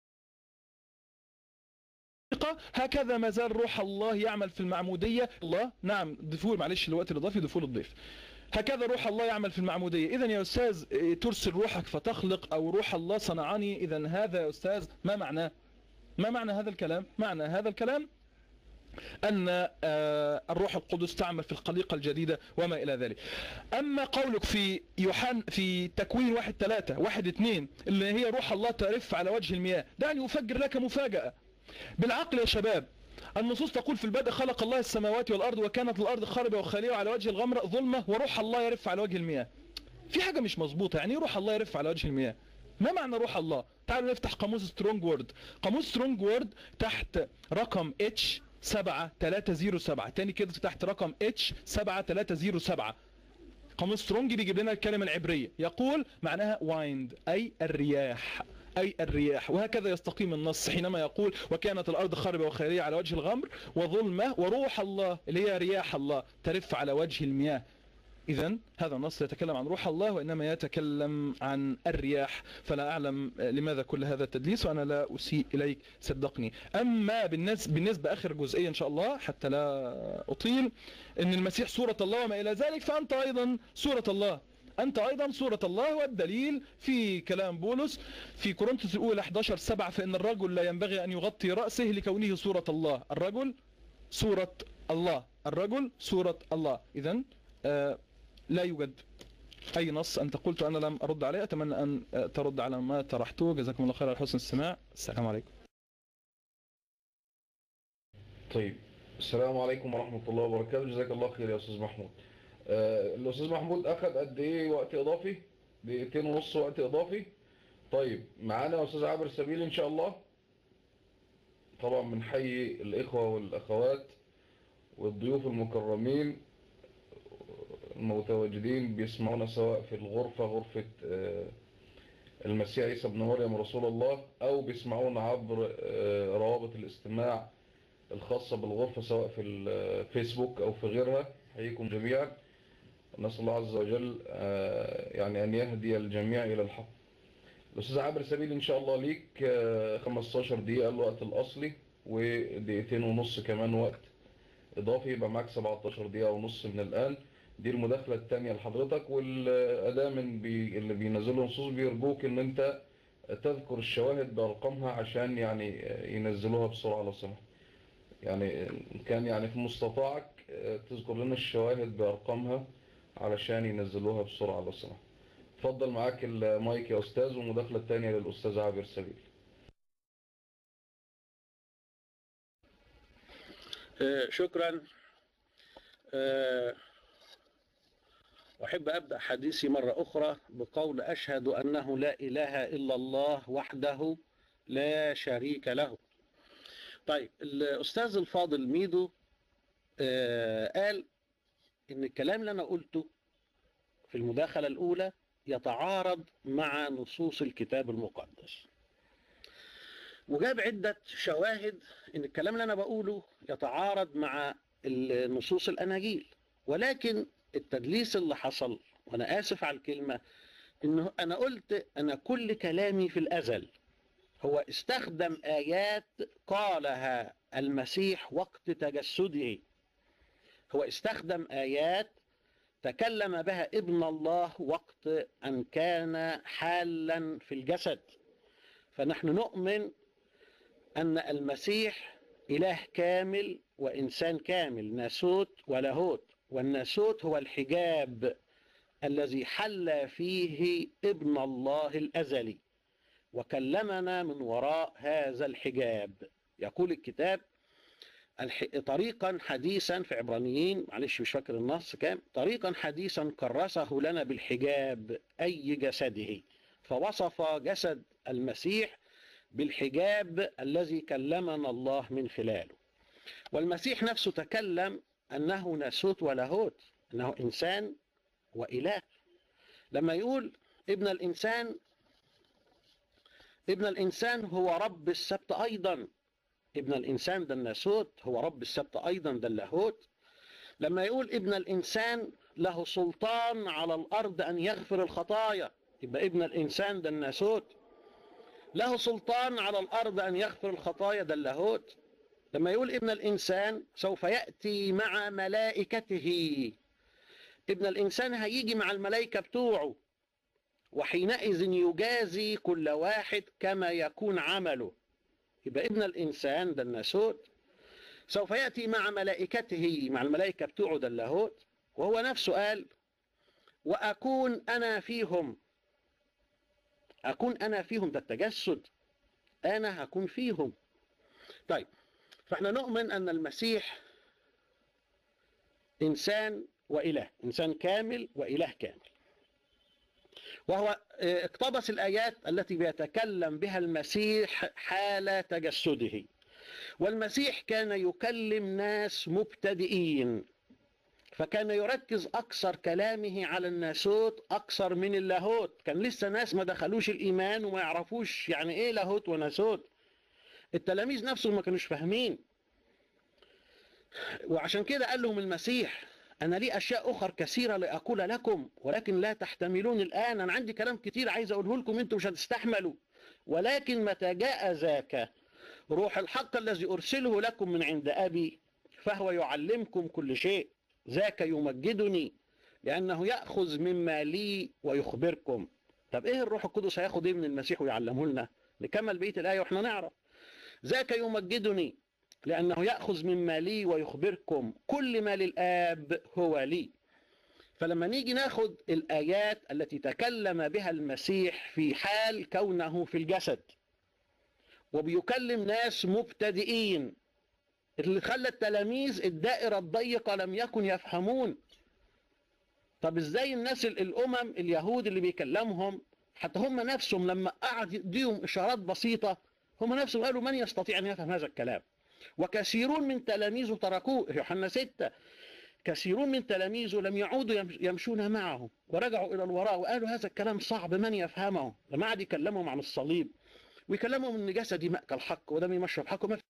هكذا ما زال روح الله يعمل في المعمودية. الله نعم، ضيفوا معلش الوقت الإضافي، ضيفوا الضيف. هكذا روح الله يعمل في المعمودية. إذن يا أستاذ ترسل روحك فتخلق، أو روح الله صنعاني، إذن هذا يا أستاذ ما معناه؟ ما معنى هذا الكلام؟ معنى هذا الكلام أن الروح القدس تعمل في الخليقة الجديدة وما إلى ذلك. أما قولك في يوحنا في تكوين واحد ثلاثة واحد اثنين اللي هي روح الله ترف على وجه المياه، دعني أفجر لك مفاجأة. بالعقل يا شباب، النصوص تقول في البدء خلق الله السماوات والأرض وكانت الأرض خاربة وخالية وعلى وجه الغمر ظلمة وروح الله يرف على وجه المياه. في حاجة مش مظبوطة. يعني روح الله يرف على وجه المياه؟ ما معنى روح الله؟ تعالوا نفتح قاموس سترونج وورد. قاموس سترونج وورد تحت رقم اتش سبعة ثلاثة صفر سبعة، تاني كده تحت رقم اتش سبعة ثلاثة صفر سبعة. قاموس سترونج بيجيب لنا الكلمة العبرية، يقول معناها وايند أي الرياح، أي الرياح. وهكذا يستقيم النص حينما يقول وكانت الأرض خاربة وخالية على وجه الغمر وظلمة وروح الله اللي هي رياح الله ترف على وجه المياه. إذن هذا النص يتكلم عن روح الله وإنما يتكلم عن الرياح. فلا أعلم لماذا كل هذا التدليس، وأنا لا أسيء إليك صدقني. أما بالنسبة, بالنسبة آخر جزئية إن شاء الله حتى لا أطيل، إن المسيح صورة الله وما إلى ذلك، فأنت أيضا صورة الله، أنت أيضا صورة الله. والدليل في كلام بولس في كورنثوس الأولى أحد عشر سبعة: فإن الرجل لا ينبغي أن يغطي رأسه لكونه صورة الله. الرجل صورة الله، الرجل صورة الله. إذن آه لا يوجد أي نص. أنت قلت أنا لم أرد عليه، أتمنى أن ترد على ما طرحته. جزاكم الله خير على حسن الاستماع. السلام عليكم. طيب، السلام عليكم ورحمة الله وبركاته. جزاك الله خير يا أستاذ محمود. آه الأستاذ محمود أخذ قد إيه وقت إضافي؟ دقيقتين ونص وقت إضافي. طيب، معانا أستاذ عابر سبيل إن شاء الله. طبعا بنحيي الإخوة والأخوات والضيوف المكرمين المتواجدين بيسمعونا سواء في الغرفة غرفة المسيح عيسى ابن مريم رسول الله، أو بيسمعونا عبر روابط الاستماع الخاصة بالغرفة سواء في الفيسبوك أو في غيرها. حييكم جميعا. نسأل الله عز وجل يعني أن يهدي الجميع إلى الحق. الأستاذ عابر سبيل إن شاء الله ليك خمستاشر دقيقة الوقت الأصلي، ودقيقتين ونص كمان وقت إضافي، يبقى معك سبعتاشر دقيقة ونص من الآن. دي المداخلة الثانية لحضرتك. والأداة من بي اللي بينزلوا نصوص بيرجوك ان انت تذكر الشواهد بأرقامها عشان يعني ينزلوها بسرعة لو سمحت. يعني كان يعني في مستطاعك تذكر لنا الشواهد بأرقامها علشان ينزلوها بسرعة لو سمحت. اتفضل معاك المايك يا أستاذ، والمداخلة الثانية للأستاذ عابر سبيل. آه شكرا. آه أحب أبدأ حديثي مرة أخرى بقول أشهد أنه لا إله إلا الله وحده لا شريك له. طيب، الأستاذ الفاضل ميدو آه قال إن الكلام اللي أنا قلته في المداخلة الأولى يتعارض مع نصوص الكتاب المقدس، وجاب عدة شواهد إن الكلام اللي أنا بقوله يتعارض مع نصوص الأناجيل. ولكن التدليس اللي حصل، وأنا آسف على الكلمة، إنه أنا قلت أنا كل كلامي في الأزل. هو استخدم آيات قالها المسيح وقت تجسده. هو استخدم آيات تكلم بها ابن الله وقت أن كان حالا في الجسد. فنحن نؤمن أن المسيح إله كامل وإنسان كامل، ناسوت ولاهوت، والناسوت هو الحجاب الذي حل فيه ابن الله الأزلي وكلمنا من وراء هذا الحجاب. يقول الكتاب الح... طريقا حديثا في عبرانيين، معلش مش فاكر النص كام، طريقا حديثا كرسه لنا بالحجاب أي جسده، فوصف جسد المسيح بالحجاب الذي كلمنا الله من خلاله. والمسيح نفسه تكلم أنه ناسوت ولاهوت، أنه إنسان وإله. لما يقول ابن الإنسان، ابن الإنسان هو رب السبت أيضا. ابن الإنسان ده الناسوت، هو رب السبت أيضا ده اللاهوت. لما يقول ابن الإنسان له سلطان على الأرض أن يغفر الخطايا، يبقى ابن الإنسان ده الناسوت. له سلطان على الأرض أن يغفر الخطايا ده اللاهوت. لما يقول ابن الإنسان سوف يأتي مع ملائكته، ابن الإنسان هيجي مع الملائكة بتوعه، وحينئذ يجازي كل واحد كما يكون عمله. يبقى ابن الإنسان ده الناسوت سوف يأتي مع ملائكته، مع الملائكة بتوعه ده اللاهوت. وهو نفسه قال وأكون أنا فيهم. أكون أنا فيهم ده التجسد، أنا هكون فيهم. طيب، فإحنا نؤمن أن المسيح إنسان وإله، إنسان كامل وإله كامل. وهو اقتبس الآيات التي بيتكلم بها المسيح حال تجسده. والمسيح كان يكلم ناس مبتدئين، فكان يركز أكثر كلامه على الناسوت أكثر من اللاهوت. كان لسه ناس ما دخلوش الإيمان وما يعرفوش يعني إيه لاهوت وناسوت. التلاميذ نفسهم ما كانوش فاهمين، وعشان كده قال لهم المسيح أنا لي أشياء أخرى كثيرة لأقول لكم ولكن لا تحتملون الآن. أنا عندي كلام كتير عايز أقوله لكم، أنتم مش هتستحملوا. ولكن متى جاء ذاك روح الحق الذي أرسله لكم من عند أبي فهو يعلمكم كل شيء، ذاك يمجدني لأنه يأخذ مما لي ويخبركم. طب إيه الروح القدس هياخد إيه من المسيح ويعلمه لنا؟ نكمل بقية الآية وإحنا نعرف. ذاك يمجدني لأنه يأخذ مما لي ويخبركم، كل ما للآب هو لي. فلما نيجي ناخد الآيات التي تكلم بها المسيح في حال كونه في الجسد وبيكلم ناس مبتدئين، اللي خلى التلاميذ الدائرة الضيقة لم يكن يفهمون. طب ازاي الناس الأمم اليهود اللي بيكلمهم حتى هم نفسهم لما قعد يديهم إشارات بسيطة هم نفسهم قالوا من يستطيع أن يفهم هذا الكلام؟ وكثيرون من تلاميذه تركوه. يوحنا ستة، كثيرون من تلاميذه لم يعودوا يمشون معه ورجعوا إلى الوراء وقالوا هذا الكلام صعب من يفهمه. لما قعد يكلمهم عن الصليب ويكلمهم ان جسدي مأكل حق ودمي مشرب حق، ما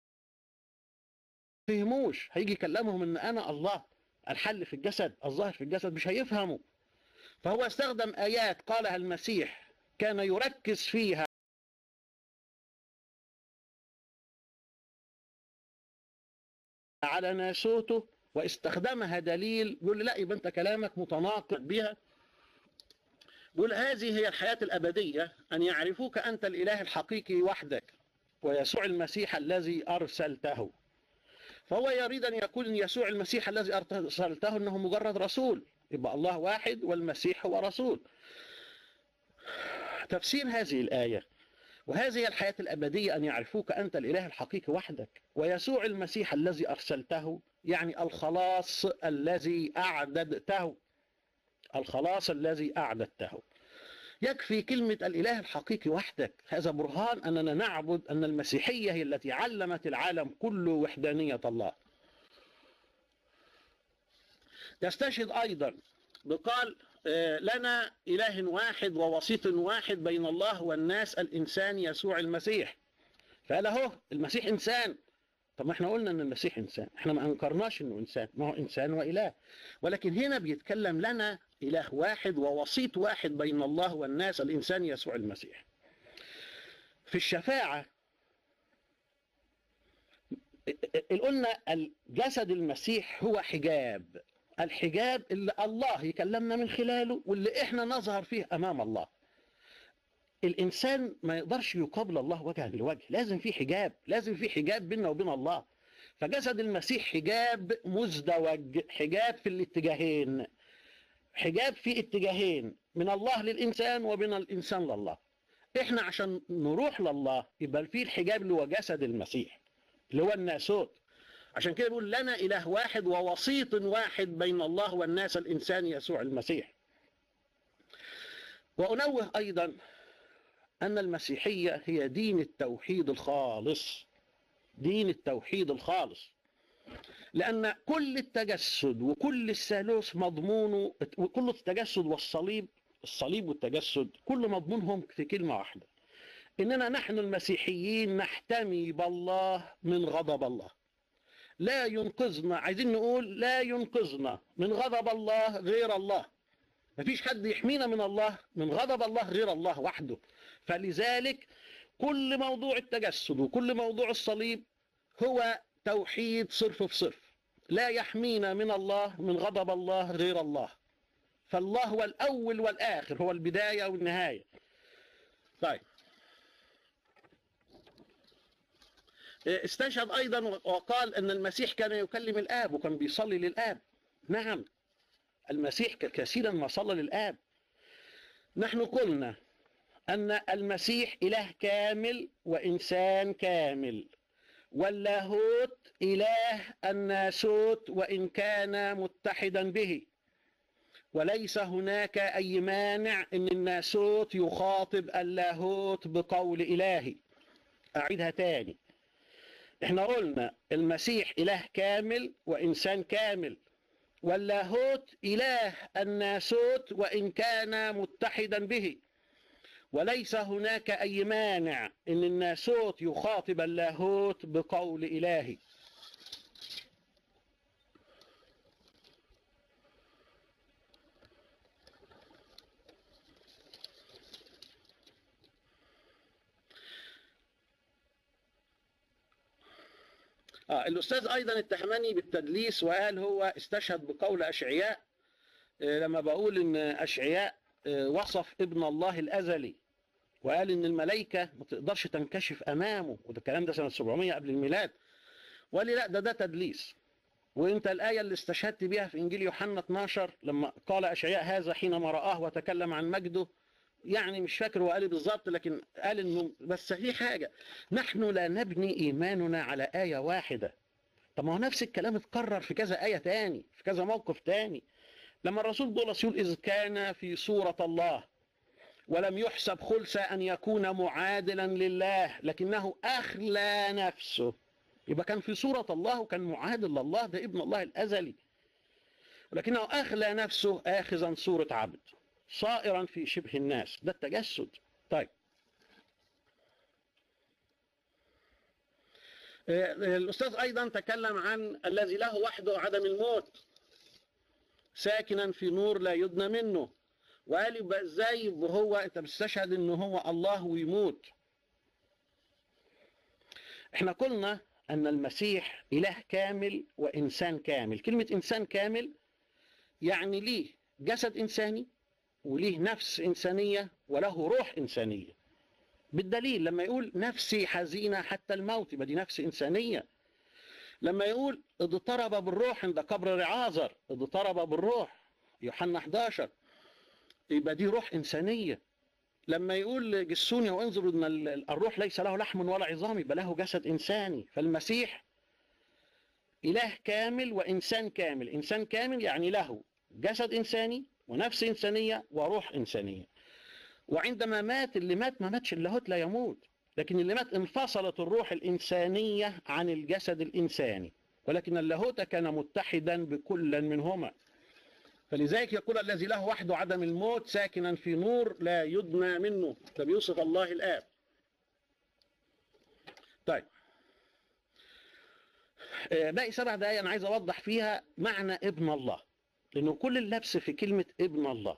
فهموش. هيجي يكلمهم ان انا الله الحل في الجسد الظاهر في الجسد، مش هيفهموا. فهو استخدم آيات قالها المسيح كان يركز فيها على ناسوته واستخدمها دليل. يقول لي لا يبقى انت كلامك متناقض بها. يقول هذه هي الحياة الأبدية أن يعرفوك أنت الإله الحقيقي وحدك ويسوع المسيح الذي أرسلته. فهو يريد أن يقول يسوع المسيح الذي أرسلته أنه مجرد رسول، يبقى الله واحد والمسيح هو رسول. تفسير هذه الآية وهذه هي الحياة الأبدية أن يعرفوك أنت الإله الحقيقي وحدك ويسوع المسيح الذي أرسلته، يعني الخلاص الذي أعددته. الخلاص الذي أعددته. يكفي كلمة الإله الحقيقي وحدك، هذا برهان أننا نعبد أن المسيحية هي التي علمت العالم كله وحدانية الله. يستشهد أيضا بقال لنا إله واحد ووسيط واحد بين الله والناس الإنسان يسوع المسيح. فقال اهو المسيح إنسان. طب ما احنا قلنا ان المسيح إنسان، احنا ما أنكرناش انه إنسان، ما هو إنسان وإله. ولكن هنا بيتكلم لنا إله واحد ووسيط واحد بين الله والناس الإنسان يسوع المسيح. في الشفاعة قلنا الجسد المسيح هو حجاب، الحجاب اللي الله يكلمنا من خلاله واللي احنا نظهر فيه أمام الله. الإنسان ما يقدرش يقابل الله وجها لوجه، لازم في حجاب، لازم في حجاب بيننا وبين الله. فجسد المسيح حجاب مزدوج، حجاب في الاتجاهين، حجاب في اتجاهين من الله للإنسان وبين الإنسان لله. احنا عشان نروح لله يبقى في الحجاب اللي هو جسد المسيح اللي هو الناسوت. عشان كده بيقول لنا إله واحد ووسيط واحد بين الله والناس الإنسان يسوع المسيح. وأنوه أيضا أن المسيحية هي دين التوحيد الخالص، دين التوحيد الخالص، لأن كل التجسد وكل الثالوث مضمونه، وكل التجسد والصليب، الصليب والتجسد كل مضمونهم في كلمة واحدة، إننا نحن المسيحيين نحتمي بالله من غضب الله. لا ينقذنا، عايزين نقول لا ينقذنا من غضب الله غير الله. مفيش حد يحمينا من الله من غضب الله غير الله وحده. فلذلك كل موضوع التجسد وكل موضوع الصليب هو توحيد صرف في صرف. لا يحمينا من الله من غضب الله غير الله. فالله هو الأول والآخر، هو البداية والنهاية. طيب، استشهد أيضا وقال أن المسيح كان يكلم الآب وكان بيصلي للآب. نعم، المسيح كثيرا ما صلى للآب. نحن قلنا أن المسيح إله كامل وإنسان كامل، واللاهوت إله الناسوت وإن كان متحدا به، وليس هناك أي مانع أن الناسوت يخاطب اللاهوت بقول إلهي. أعيدها تاني، احنا قلنا المسيح إله كامل وإنسان كامل، واللاهوت إله الناسوت وإن كان متحدا به، وليس هناك أي مانع أن الناسوت يخاطب اللاهوت بقول إلهي. آه الأستاذ أيضا اتهمني بالتدليس وقال هو استشهد بقول أشعياء، آه لما بقول إن أشعياء آه وصف ابن الله الأزلي وقال إن الملائكة ما تقدرش تنكشف أمامه، وده الكلام ده سنة سبعمية قبل الميلاد. وقال لي لا، ده ده تدليس. وانت الآية اللي استشهدت بها في إنجيل يوحنا اتناشر لما قال أشعياء هذا حينما رآه وتكلم عن مجده، يعني مش فاكر هو قال بالظبط، لكن قال انه بس في حاجة، نحن لا نبني إيماننا على آية واحدة. طب ما هو نفس الكلام اتكرر في كذا آية تاني، في كذا موقف تاني. لما الرسول بولس يقول إذ كان في صورة الله ولم يحسب خلسة أن يكون معادلا لله لكنه أخلى نفسه، يبقى كان في صورة الله وكان معادل لله، ده ابن الله الأزلي، ولكنه أخلى نفسه آخذا صورة عبد صائرا في شبه الناس، ده التجسد. طيب، الأستاذ أيضا تكلم عن الذي له وحده عدم الموت ساكنا في نور لا يدنى منه، وقال يبقى ازاي هو انت بتستشهد انه هو الله ويموت. احنا قلنا ان المسيح اله كامل وانسان كامل. كلمة انسان كامل يعني ليه جسد انساني وليه نفس انسانية وله روح انسانية، بالدليل لما يقول نفسي حزينة حتى الموت يبقى دي نفس انسانية. لما يقول اضطرب بالروح عند قبر رعازر، اضطرب بالروح يوحنا احداشر، يبقى دي روح إنسانية. لما يقول جسوني وانظروا ان الروح ليس له لحم ولا عظام يبقى له جسد إنساني. فالمسيح إله كامل وإنسان كامل. إنسان كامل يعني له جسد إنساني ونفس إنسانية وروح إنسانية. وعندما مات اللي مات ما ماتش اللاهوت لا يموت، لكن اللي مات انفصلت الروح الإنسانية عن الجسد الإنساني، ولكن اللاهوت كان متحدا بكل منهما. فلذلك يقول الذي له وحده عدم الموت ساكنا في نور لا يدنى منه، ده بيوصف الله الآب. طيب، باقي سبع دقايق أنا عايز أوضح فيها معنى ابن الله. لأنه كل اللبس في كلمة ابن الله.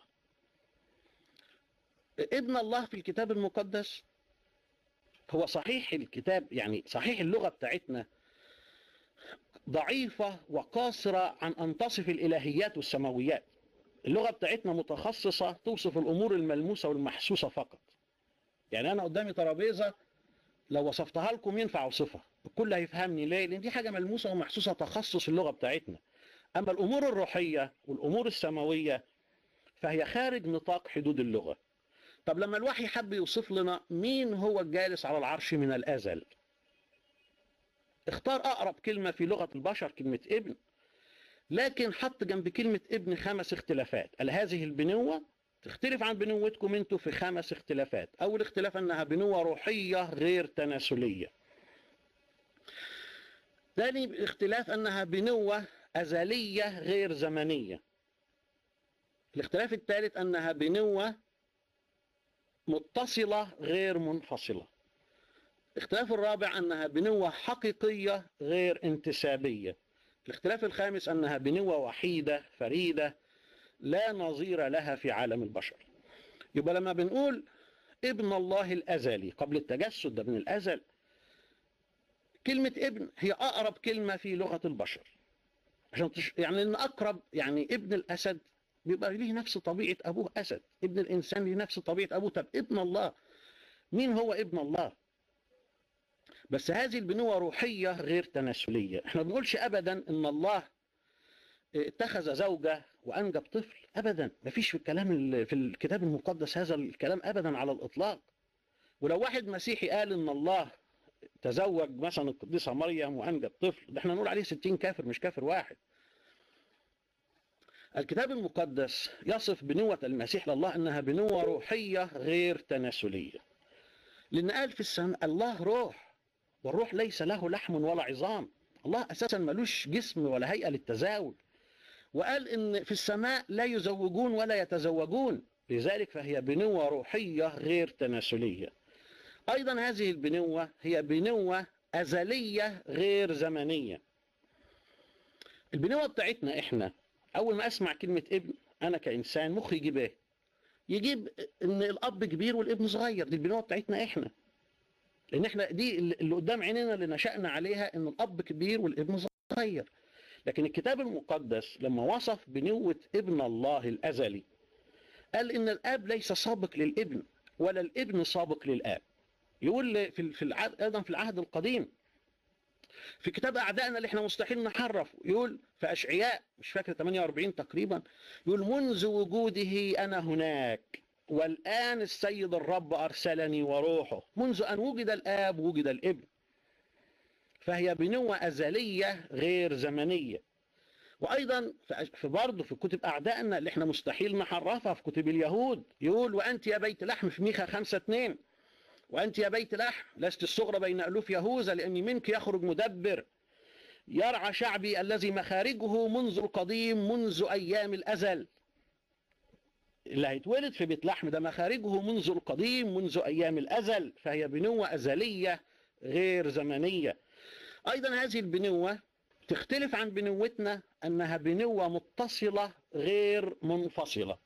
ابن الله في الكتاب المقدس هو صحيح الكتاب، يعني صحيح اللغة بتاعتنا ضعيفة وقاصرة عن أن تصف الإلهيات والسماويات. اللغة بتاعتنا متخصصة توصف الأمور الملموسة والمحسوسة فقط. يعني أنا قدامي ترابيزة لو وصفتها لكم ينفع أوصفها، الكل هيفهمني ليه؟ لأن دي حاجة ملموسة ومحسوسة، تخصص اللغة بتاعتنا. أما الأمور الروحية والأمور السماوية فهي خارج نطاق حدود اللغة. طب لما الوحي حب يوصف لنا مين هو الجالس على العرش من الأزل، اختار أقرب كلمة في لغة البشر كلمة ابن، لكن حط جنب كلمة ابن خمس اختلافات. قال هذه البنوة تختلف عن بنوتكم انتوا في خمس اختلافات. أول اختلاف أنها بنوة روحية غير تناسلية. ثاني اختلاف أنها بنوة أزلية غير زمنية. الاختلاف الثالث أنها بنوة متصلة غير منفصلة. الاختلاف الرابع أنها بنوة حقيقية غير انتسابية. الاختلاف الخامس أنها بنوة وحيدة فريدة لا نظير لها في عالم البشر. يبقى لما بنقول ابن الله الأزلي قبل التجسد، ده من الأزل، كلمة ابن هي أقرب كلمة في لغة البشر، عشان تش... يعني إن أقرب، يعني ابن الأسد بيبقى ليه نفس طبيعة أبوه أسد، ابن الإنسان ليه نفس طبيعة أبوه. طب ابن الله مين هو ابن الله؟ بس هذه البنوة روحية غير تناسلية. احنا ما بنقولش أبدا إن الله اتخذ زوجة وأنجب طفل، أبدا، ما فيش في الكلام في الكتاب المقدس هذا الكلام أبدا على الإطلاق. ولو واحد مسيحي قال إن الله تزوج مثلا القديسة مريم وأنجب طفل، ده احنا نقول عليه ستين كافر، مش كافر واحد. الكتاب المقدس يصف بنوة المسيح لله أنها بنوة روحية غير تناسلية، لأن قال في السماء الله روح، والروح ليس له لحم ولا عظام. الله أساسا ملوش جسم ولا هيئة للتزاوج. وقال إن في السماء لا يزوجون ولا يتزوجون، لذلك فهي بنوة روحية غير تناسلية. أيضا هذه البنوة هي بنوة أزلية غير زمنية. البنوة بتاعتنا إحنا أول ما أسمع كلمة ابن أنا كإنسان مخي يجيب إيه؟ يجيب إن الأب كبير والابن صغير. دي البنوة بتاعتنا إحنا، لأن إحنا دي اللي قدام عينينا اللي نشأنا عليها، إن الأب كبير والابن صغير. لكن الكتاب المقدس لما وصف بنوة ابن الله الأزلي قال إن الآب ليس سابق للابن ولا الابن سابق للآب. يقول في في العهد أيضا في العهد القديم في كتاب أعدائنا اللي احنا مستحيل نحرف، يقول في أشعياء مش فاكر ثمانية وأربعين تقريبا، يقول منذ وجوده أنا هناك والآن السيد الرب أرسلني وروحه. منذ أن وجد الآب وجد الابن. فهي بنوة أزلية غير زمنية. وأيضا في برضه في كتب أعدائنا اللي احنا مستحيل نحرفها، في كتب اليهود يقول وأنت يا بيت لحم في ميخا خمسة اتنين، وأنت يا بيت لحم لست الصغرى بين ألوف يهوذا لأني منك يخرج مدبر يرعى شعبي الذي مخارجه منذ القديم منذ أيام الأزل. اللي هيتولد في بيت لحم ده مخارجه منذ القديم منذ أيام الأزل. فهي بنوة أزلية غير زمنية. أيضا هذه البنوة تختلف عن بنوتنا أنها بنوة متصلة غير منفصلة.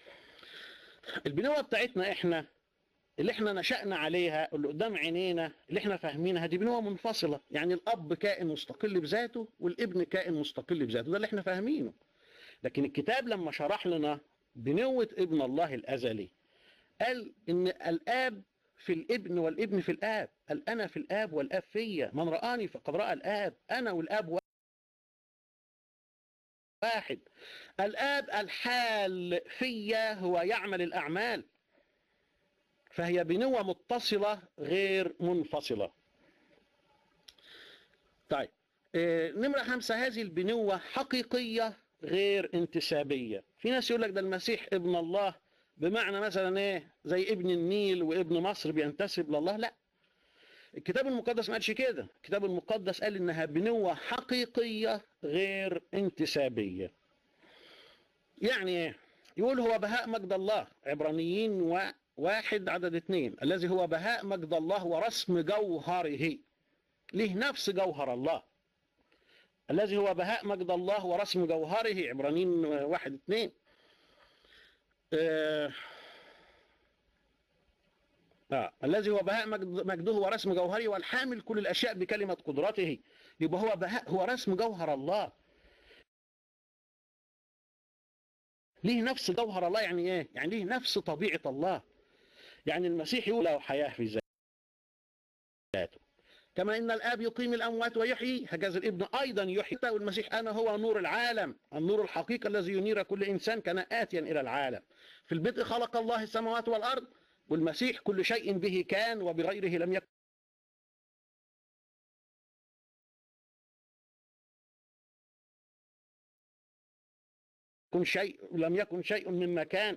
البنوة بتاعتنا إحنا اللي احنا نشأنا عليها اللي قدام عينينا اللي احنا فاهمينها دي بنوة منفصلة. يعني الأب كائن مستقل بذاته والابن كائن مستقل بذاته، ده اللي احنا فاهمينه. لكن الكتاب لما شرح لنا بنوة ابن الله الأزلي قال إن الآب في الابن والابن في الآب. قال أنا في الآب والآب فيا، من رآني فقد رأى الآب، أنا والآب واحد. الآب الحال فيا هو يعمل الأعمال. فهي بنوة متصلة غير منفصلة. طيب اه نمرة خمسة، هذه البنوة حقيقية غير انتسابية. في ناس يقول لك ده المسيح ابن الله بمعنى مثلا ايه زي ابن النيل وابن مصر بينتسب لله. لا، الكتاب المقدس ما قالش كده. الكتاب المقدس قال انها بنوة حقيقية غير انتسابية. يعني ايه؟ يقول هو بهاء مجد الله، عبرانيين و واحد عدد اثنين، الذي هو بهاء مجد الله ورسم جوهره، ليه نفس جوهر الله. الذي هو بهاء مجد الله ورسم جوهره، عبرانيين واحد اتنين. آه آه. الذي هو بهاء مجده ورسم جوهره والحامل كل الأشياء بكلمة قدرته. يبقى هو بهاء، هو رسم جوهر الله، ليه نفس جوهر الله. يعني ايه؟ يعني ليه نفس طبيعة الله. يعني المسيح يقول له حياة في ذاته، كما ان الاب يقيم الاموات ويحيي هكذا الابن ايضا يحيي. والمسيح انا هو نور العالم، النور الحقيقي الذي ينير كل انسان كان اتيا الى العالم. في البدء خلق الله السماوات والارض، والمسيح كل شيء به كان وبغيره لم يكن شيء، لم يكن شيء مما كان.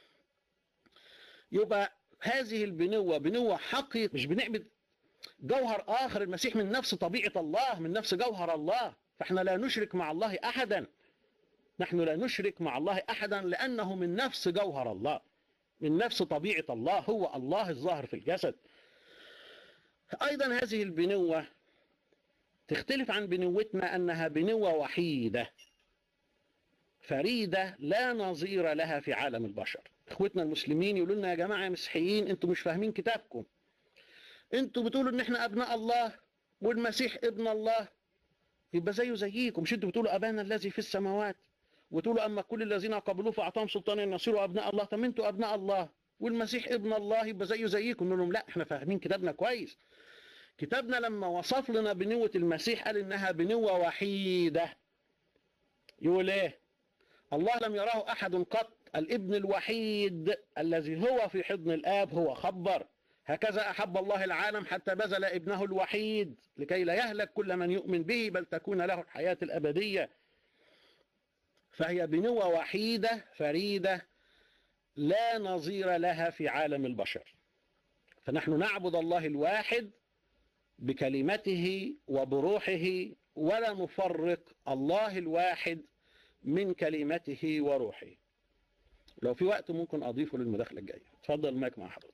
يبقى هذه البنوة بنوة حقيقية، مش بنعبد جوهر آخر. المسيح من نفس طبيعة الله، من نفس جوهر الله، فاحنا لا نشرك مع الله أحدا. نحن لا نشرك مع الله أحدا لأنه من نفس جوهر الله، من نفس طبيعة الله، هو الله الظاهر في الجسد. أيضا هذه البنوة تختلف عن بنوتنا أنها بنوة وحيدة فريدة لا نظير لها في عالم البشر. اخوتنا المسلمين يقولوا لنا يا جماعة يا مسيحيين انتوا مش فاهمين كتابكم، انتوا بتقولوا ان احنا ابناء الله والمسيح ابن الله، يبقى زيه زيكم. مش انتوا بتقولوا ابانا الذي في السماوات، وتقولوا اما كل الذين قبلوه فاعطاهم سلطانا ان يصيروا ابناء الله. طب انتوا ابناء الله والمسيح ابن الله، يبقى زيه زيكم. نقول لهم لا، احنا فاهمين كتابنا كويس. كتابنا لما وصف لنا بنوة المسيح قال انها بنوة وحيدة. يقول ايه؟ الله لم يراه احد قط، الابن الوحيد الذي هو في حضن الآب هو خبر. هكذا أحب الله العالم حتى بذل ابنه الوحيد لكي لا يهلك كل من يؤمن به بل تكون له الحياة الأبدية. فهي بنوة وحيدة فريدة لا نظير لها في عالم البشر. فنحن نعبد الله الواحد بكلمته وبروحه، ولا نفرق الله الواحد من كلمته وروحه. لو في وقت ممكن أضيفه للمداخلة الجاية. اتفضل المايك مع حضرتك.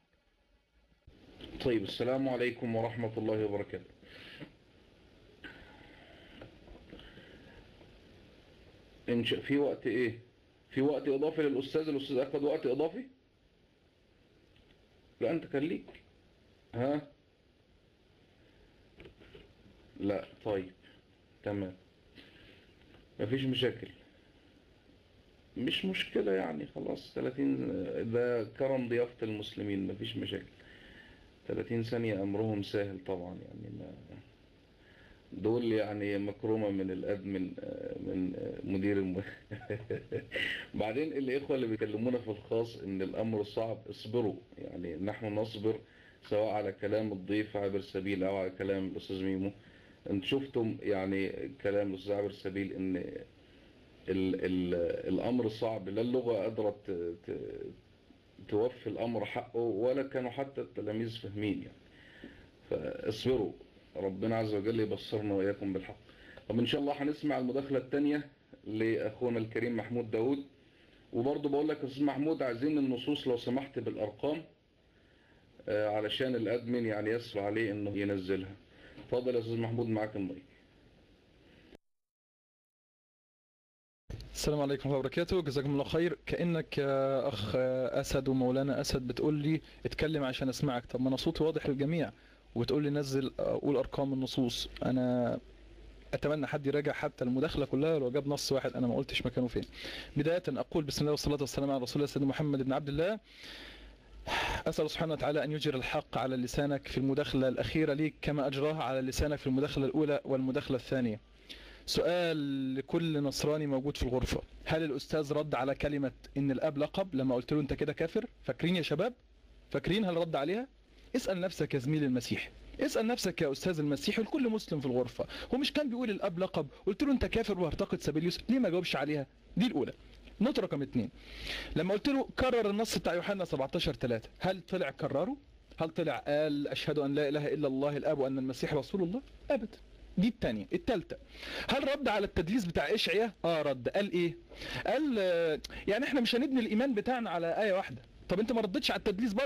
طيب، السلام عليكم ورحمة الله وبركاته. إن شاء في وقت إيه؟ في وقت إضافي للأستاذ؟ الأستاذ أخذ وقت إضافي؟ لا أنت كان ليك. ها؟ لا، طيب تمام، مفيش مشاكل. مش مشكلة يعني، خلاص ثلاثين ده كرم ضيافة المسلمين، مفيش مشاكل. ثلاثين ثانية أمرهم سهل طبعا يعني. ما دول يعني مكرومة من الأدمن من مدير الم... بعدين الإخوة اللي بيكلمونا في الخاص إن الأمر صعب، اصبروا يعني. نحن نصبر سواء على كلام الضيف عابر سبيل أو على كلام الأستاذ ميمو. انت شفتم يعني كلام الأستاذ عابر سبيل إن ال ال الأمر صعب، لا اللغة قدرت توفي الأمر حقه ولا كانوا حتى التلاميذ فاهمين يعني. فاصبروا، ربنا عز وجل يبصرنا وإياكم بالحق. طب إن شاء الله هنسمع المداخلة الثانية لأخونا الكريم محمود داود. وبرضه بقول لك يا أستاذ محمود، عايزين النصوص لو سمحت بالأرقام علشان الأدمن يعني يسر عليه إنه ينزلها. اتفضل يا أستاذ محمود، معاك المايك. السلام عليكم ورحمة الله وبركاته. جزاكم الله خير. كأنك يا أخ أسد ومولانا أسد بتقول لي اتكلم عشان أسمعك. طب ما أنا صوتي واضح للجميع وتقول لي نزل قول أرقام النصوص. أنا أتمنى حد يراجع حتى المداخلة كلها لو جاب نص واحد أنا ما قلتش مكانه فين. بداية أقول بسم الله والصلاة والسلام على رسول الله سيدنا محمد بن عبد الله. أسأل سبحانه وتعالى أن يجري الحق على لسانك في المداخلة الأخيرة ليك كما أجراها على لسانك في المداخلة الأولى والمداخلة الثانية. سؤال لكل نصراني موجود في الغرفة: هل الأستاذ رد على كلمة إن الأب لقب لما قلت له أنت كده كافر؟ فاكرين يا شباب؟ فاكرين هل رد عليها؟ اسأل نفسك يا زميل المسيح، اسأل نفسك يا أستاذ المسيح والكل مسلم في الغرفة، هو مش كان بيقول الأب لقب؟ قلت له أنت كافر وهرتقد سبيل يوسف، ليه ما جاوبش عليها؟ دي الأولى. نقطة رقم اتنين، لما قلت له كرر النص بتاع يوحنا سبعتاشر ثلاثة، هل طلع كرره؟ هل طلع قال أشهد أن لا إله إلا الله الآب وأن المسيح رسول الله؟ أبدا. دي الثانية. الثالثة، هل رد على التدليس بتاع إشعياء؟ اه رد. قال ايه؟ قال يعني احنا مش هنبني الإيمان بتاعنا على آية واحدة. طب انت ما ردتش على التدليس برضو.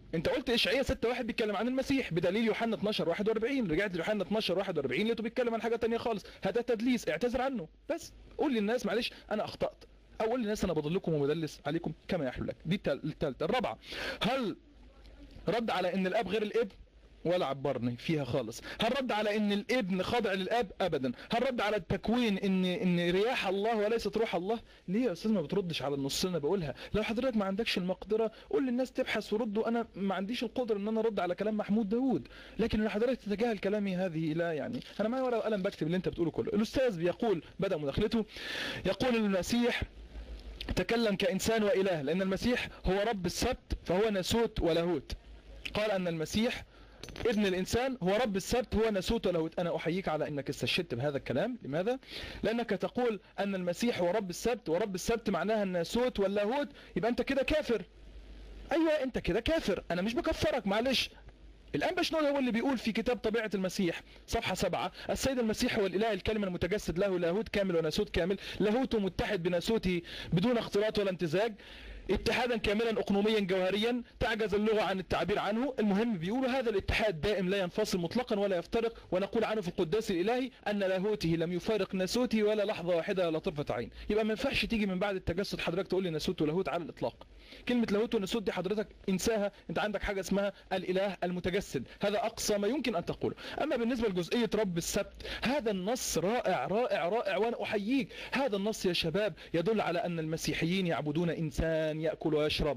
انت قلت اشعياء ستة واحد بيتكلم عن المسيح بدليل يوحنا اتناشر واحد واربعين، رجعت ليوحنا اتناشر واحد واربعين لقيته بيتكلم عن حاجه ثانيه خالص. هذا تدليس، اعتذر عنه. بس قول للناس معلش انا اخطات، او قول للناس انا بضلكم ومدلس عليكم كما يحلو لك. دي الثالثه. الرابعه، هل رد على ان الاب غير الابن؟ ولا عبرني فيها خالص. هل رد على ان الابن خاضع للاب؟ ابدا. هل رد على التكوين ان ان رياح الله وليست روح الله؟ ليه يا استاذ ما بتردش على النص اللي انا بقولها؟ لو حضرتك ما عندكش المقدره قول للناس تبحث وردوا، انا ما عنديش القدره ان انا ارد على كلام محمود داوود، لكن لو حضرتك تتجاهل كلامي هذه لا يعني انا معايا ورقه وقلم بكتب اللي انت بتقوله كله. الاستاذ بيقول بدا مداخلته يقول المسيح تكلم كانسان واله، لان المسيح هو رب السبت فهو ناسوت ولاهوت. قال ان المسيح ابن الانسان هو رب السبت هو ناسوت ولاهوت. انا احييك على انك استشهدت بهذا الكلام. لماذا؟ لانك تقول ان المسيح هو رب السبت، ورب السبت معناها الناسوت واللاهوت، يبقى انت كده كافر. ايوه انت كده كافر، انا مش بكفرك معلش. الانبا شنودة هو اللي بيقول في كتاب طبيعة المسيح صفحة سبعة: السيد المسيح هو الاله الكلمة المتجسد، له لاهوت كامل وناسوت كامل، لاهوته متحد بناسوته بدون اختلاط ولا امتزاج، اتحادا كاملا اقنوميا جوهريا تعجز اللغة عن التعبير عنه. المهم بيقولوا هذا الاتحاد دائم لا ينفصل مطلقا ولا يفترق، ونقول عنه في القداس الالهي ان لاهوته لم يفارق ناسوته ولا لحظة واحدة ولا طرفة عين. يبقى ما ينفعش تيجي من بعد التجسد حضرتك تقول لي ناسوت ولاهوت على الاطلاق. كلمة لاهوت وناسوت دي حضرتك انساها، انت عندك حاجة اسمها الاله المتجسد، هذا اقصى ما يمكن ان تقوله. اما بالنسبة لجزئية رب السبت، هذا النص رائع رائع رائع وانا احييك. هذا النص يا شباب يدل على ان المسيحيين يعبدون انسان يأكل ويشرب.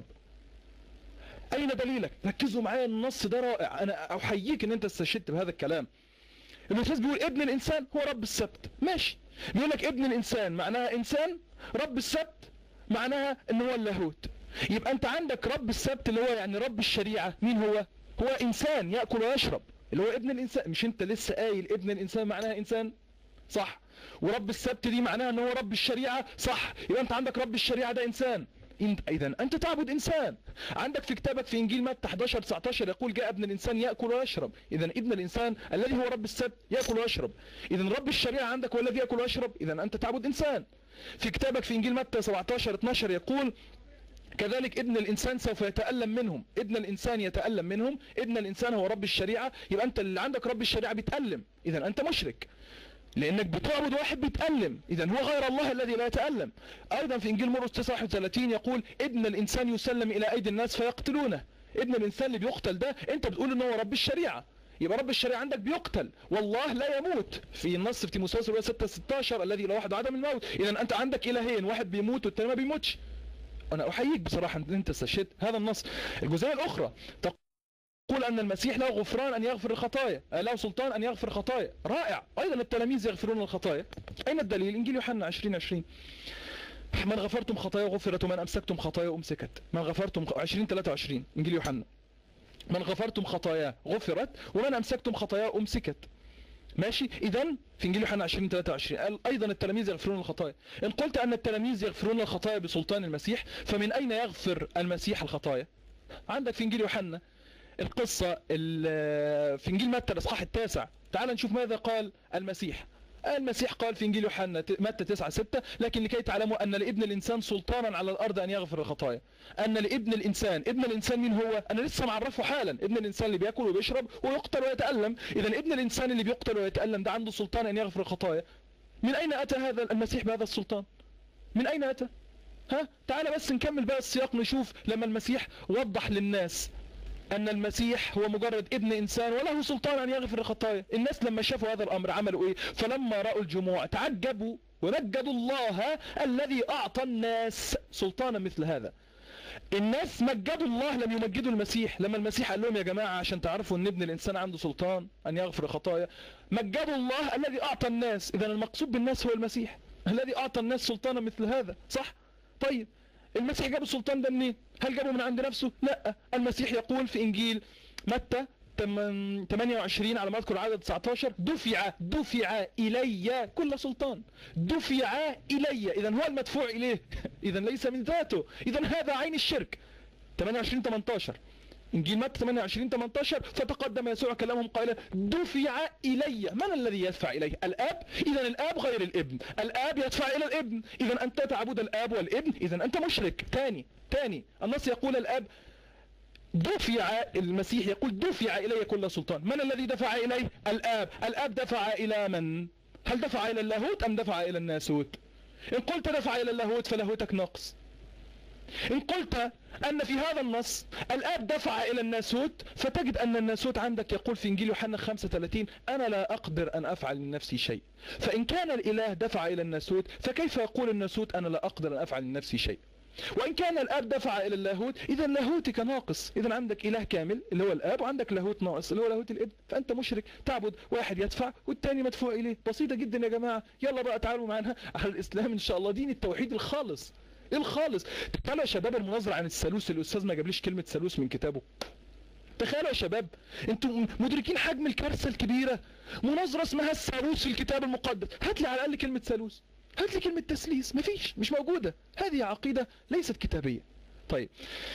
اين دليلك؟ ركزوا معايا، النص ده رائع، انا احييك ان انت استشهدت بهذا الكلام. الاستاذ بيقول ابن الانسان هو رب السبت، ماشي. بيقول لك ابن الانسان معناها انسان، رب السبت معناها ان هو اللاهوت. يبقى انت عندك رب السبت اللي هو يعني رب الشريعة، مين هو؟ هو انسان يأكل ويشرب اللي هو ابن الانسان. مش انت لسه قايل ابن الانسان معناها انسان؟ صح. ورب السبت دي معناها ان هو رب الشريعة، صح. يبقى انت عندك رب الشريعة ده انسان، اذا انت تعبد انسان. عندك في كتابك في انجيل متى احداشر تسعتاشر يقول جاء ابن الانسان يأكل ويشرب، اذا ابن الانسان الذي هو رب السبت يأكل ويشرب. اذا رب الشريعة عندك هو الذي يأكل ويشرب، اذا انت تعبد انسان. في كتابك في انجيل متى سبعتاشر اتناشر يقول كذلك ابن الانسان سوف يتألم منهم، ابن الانسان يتألم منهم، ابن الانسان هو رب الشريعة. يبقى انت اللي عندك رب الشريعة بيتألم، اذا انت مشرك لانك بتعبد واحد بيتألم، اذا هو غير الله الذي لا يتألم. ايضا في انجيل مرقس تسعة واحد وثلاثين يقول ابن الانسان يسلم الى ايدي الناس فيقتلونه. ابن الانسان اللي بيقتل ده انت بتقول ان هو رب الشريعة، يبقى رب الشريعة عندك بيقتل والله لا يموت. في النص في تيموثاوس ستة ستاشر الذي لا واحد عدم الموت، اذا انت عندك الهين، واحد بيموت والتاني ما بيموتش. انا احييك بصراحة ان انت استشهدت هذا النص. الجزئية الاخرى تقول ان المسيح له غفران ان يغفر الخطايا، له سلطان ان يغفر الخطايا، رائع. ايضا التلاميذ يغفرون الخطايا. اين الدليل؟ انجيل يوحنا عشرين عشرين من غفرتم خطايا غفرت ومن امسكتم خطايا امسكت. من غفرتم عشرين ثلاثة وعشرين انجيل يوحنا من غفرتم خطايا غفرت ومن امسكتم خطايا امسكت. ماشي. اذا في انجيل يوحنا عشرين ثلاثة وعشرين قال ايضا التلاميذ يغفرون الخطايا. ان قلت ان التلاميذ يغفرون الخطايا بسلطان المسيح، فمن اين يغفر المسيح الخطايا؟ عندك في انجيل يوحنا القصة في انجيل متى الاصحاح التاسع، تعال نشوف ماذا قال المسيح. المسيح قال في انجيل يوحنا متى تسعة ستة لكن لكي تعلموا ان لابن الانسان سلطانا على الارض ان يغفر الخطايا. ان لابن الانسان، ابن الانسان مين هو؟ انا لسه معرفه حالا، ابن الانسان اللي بياكل وبيشرب ويقتل ويتألم. اذا ابن الانسان اللي بيقتل ويتألم ده عنده سلطان ان يغفر الخطايا. من اين اتى هذا المسيح بهذا السلطان؟ من اين اتى؟ ها تعال بس نكمل بقى السياق نشوف لما المسيح وضح للناس ان المسيح هو مجرد ابن انسان وله سلطان ان يغفر الخطايا. الناس لما شافوا هذا الامر عملوا ايه؟ فلما رأوا الجموع تعجبوا ومجدوا الله الذي اعطى الناس سلطانا مثل هذا. الناس مجدوا الله لم يمجدوا المسيح. لما المسيح قال لهم يا جماعة عشان تعرفوا ان ابن الانسان عنده سلطان ان يغفر الخطايا، مجدوا الله الذي اعطى الناس. اذا المقصود بالناس هو المسيح الذي اعطى الناس سلطانا مثل هذا، صح؟ طيب المسيح جاب السلطان ده منين؟ هل جابه من عند نفسه؟ لا. المسيح يقول في انجيل متى ثمانية وعشرين على ما اذكر عدد تسعتاشر دفع دفع الي كل سلطان، دفع الي. اذا هو المدفوع اليه، اذا ليس من ذاته، اذا هذا عين الشرك. ثمانية وعشرين تمنتاشر انجيل متى ثمانية وعشرين تمنتاشر فتقدم يسوع كلامهم قائلا دفع الي. من الذي يدفع اليه؟ الاب. اذا الاب غير الابن، الاب يدفع الى الابن. اذا انت تعبد الاب والابن، اذا انت مشرك. تاني تاني النص يقول الاب دفع المسيح يقول دفع إلي كل سلطان. من الذي دفع إليه؟ الآب. الآب دفع إلى من؟ هل دفع إلى اللاهوت أم دفع إلى الناسوت؟ إن قلت دفع إلى اللاهوت فلاهوتك ناقص. إن قلت أن في هذا النص الآب دفع إلى الناسوت فتجد أن الناسوت عندك يقول في إنجيل يوحنا خمسة وثلاثين أنا لا أقدر أن أفعل لنفسي شيء. فإن كان الإله دفع إلى الناسوت فكيف يقول الناسوت أنا لا أقدر أن أفعل لنفسي شيء؟ وإن كان الآب دفع إلى اللاهوت إذا لاهوتك ناقص. إذا عندك إله كامل اللي هو الآب وعندك لاهوت ناقص اللي هو لاهوت الابن، فأنت مشرك تعبد واحد يدفع والتاني مدفوع إليه. بسيطة جدا يا جماعة. يلا بقى تعالوا معنا على الإسلام إن شاء الله، دين التوحيد الخالص الخالص. تخيلوا يا شباب المناظرة عن الثالوث، الأستاذ ما جابليش كلمة ثالوث من كتابه. تخيلوا يا شباب، انتوا مدركين حجم الكارثة الكبيرة؟ مناظرة اسمها الثالوث في الكتاب المقدس، هات لي على الأقل كلمة ثالوث، هات لي كلمة تثليث، مفيش، مش موجودة. هذه عقيدة ليست كتابية. طيب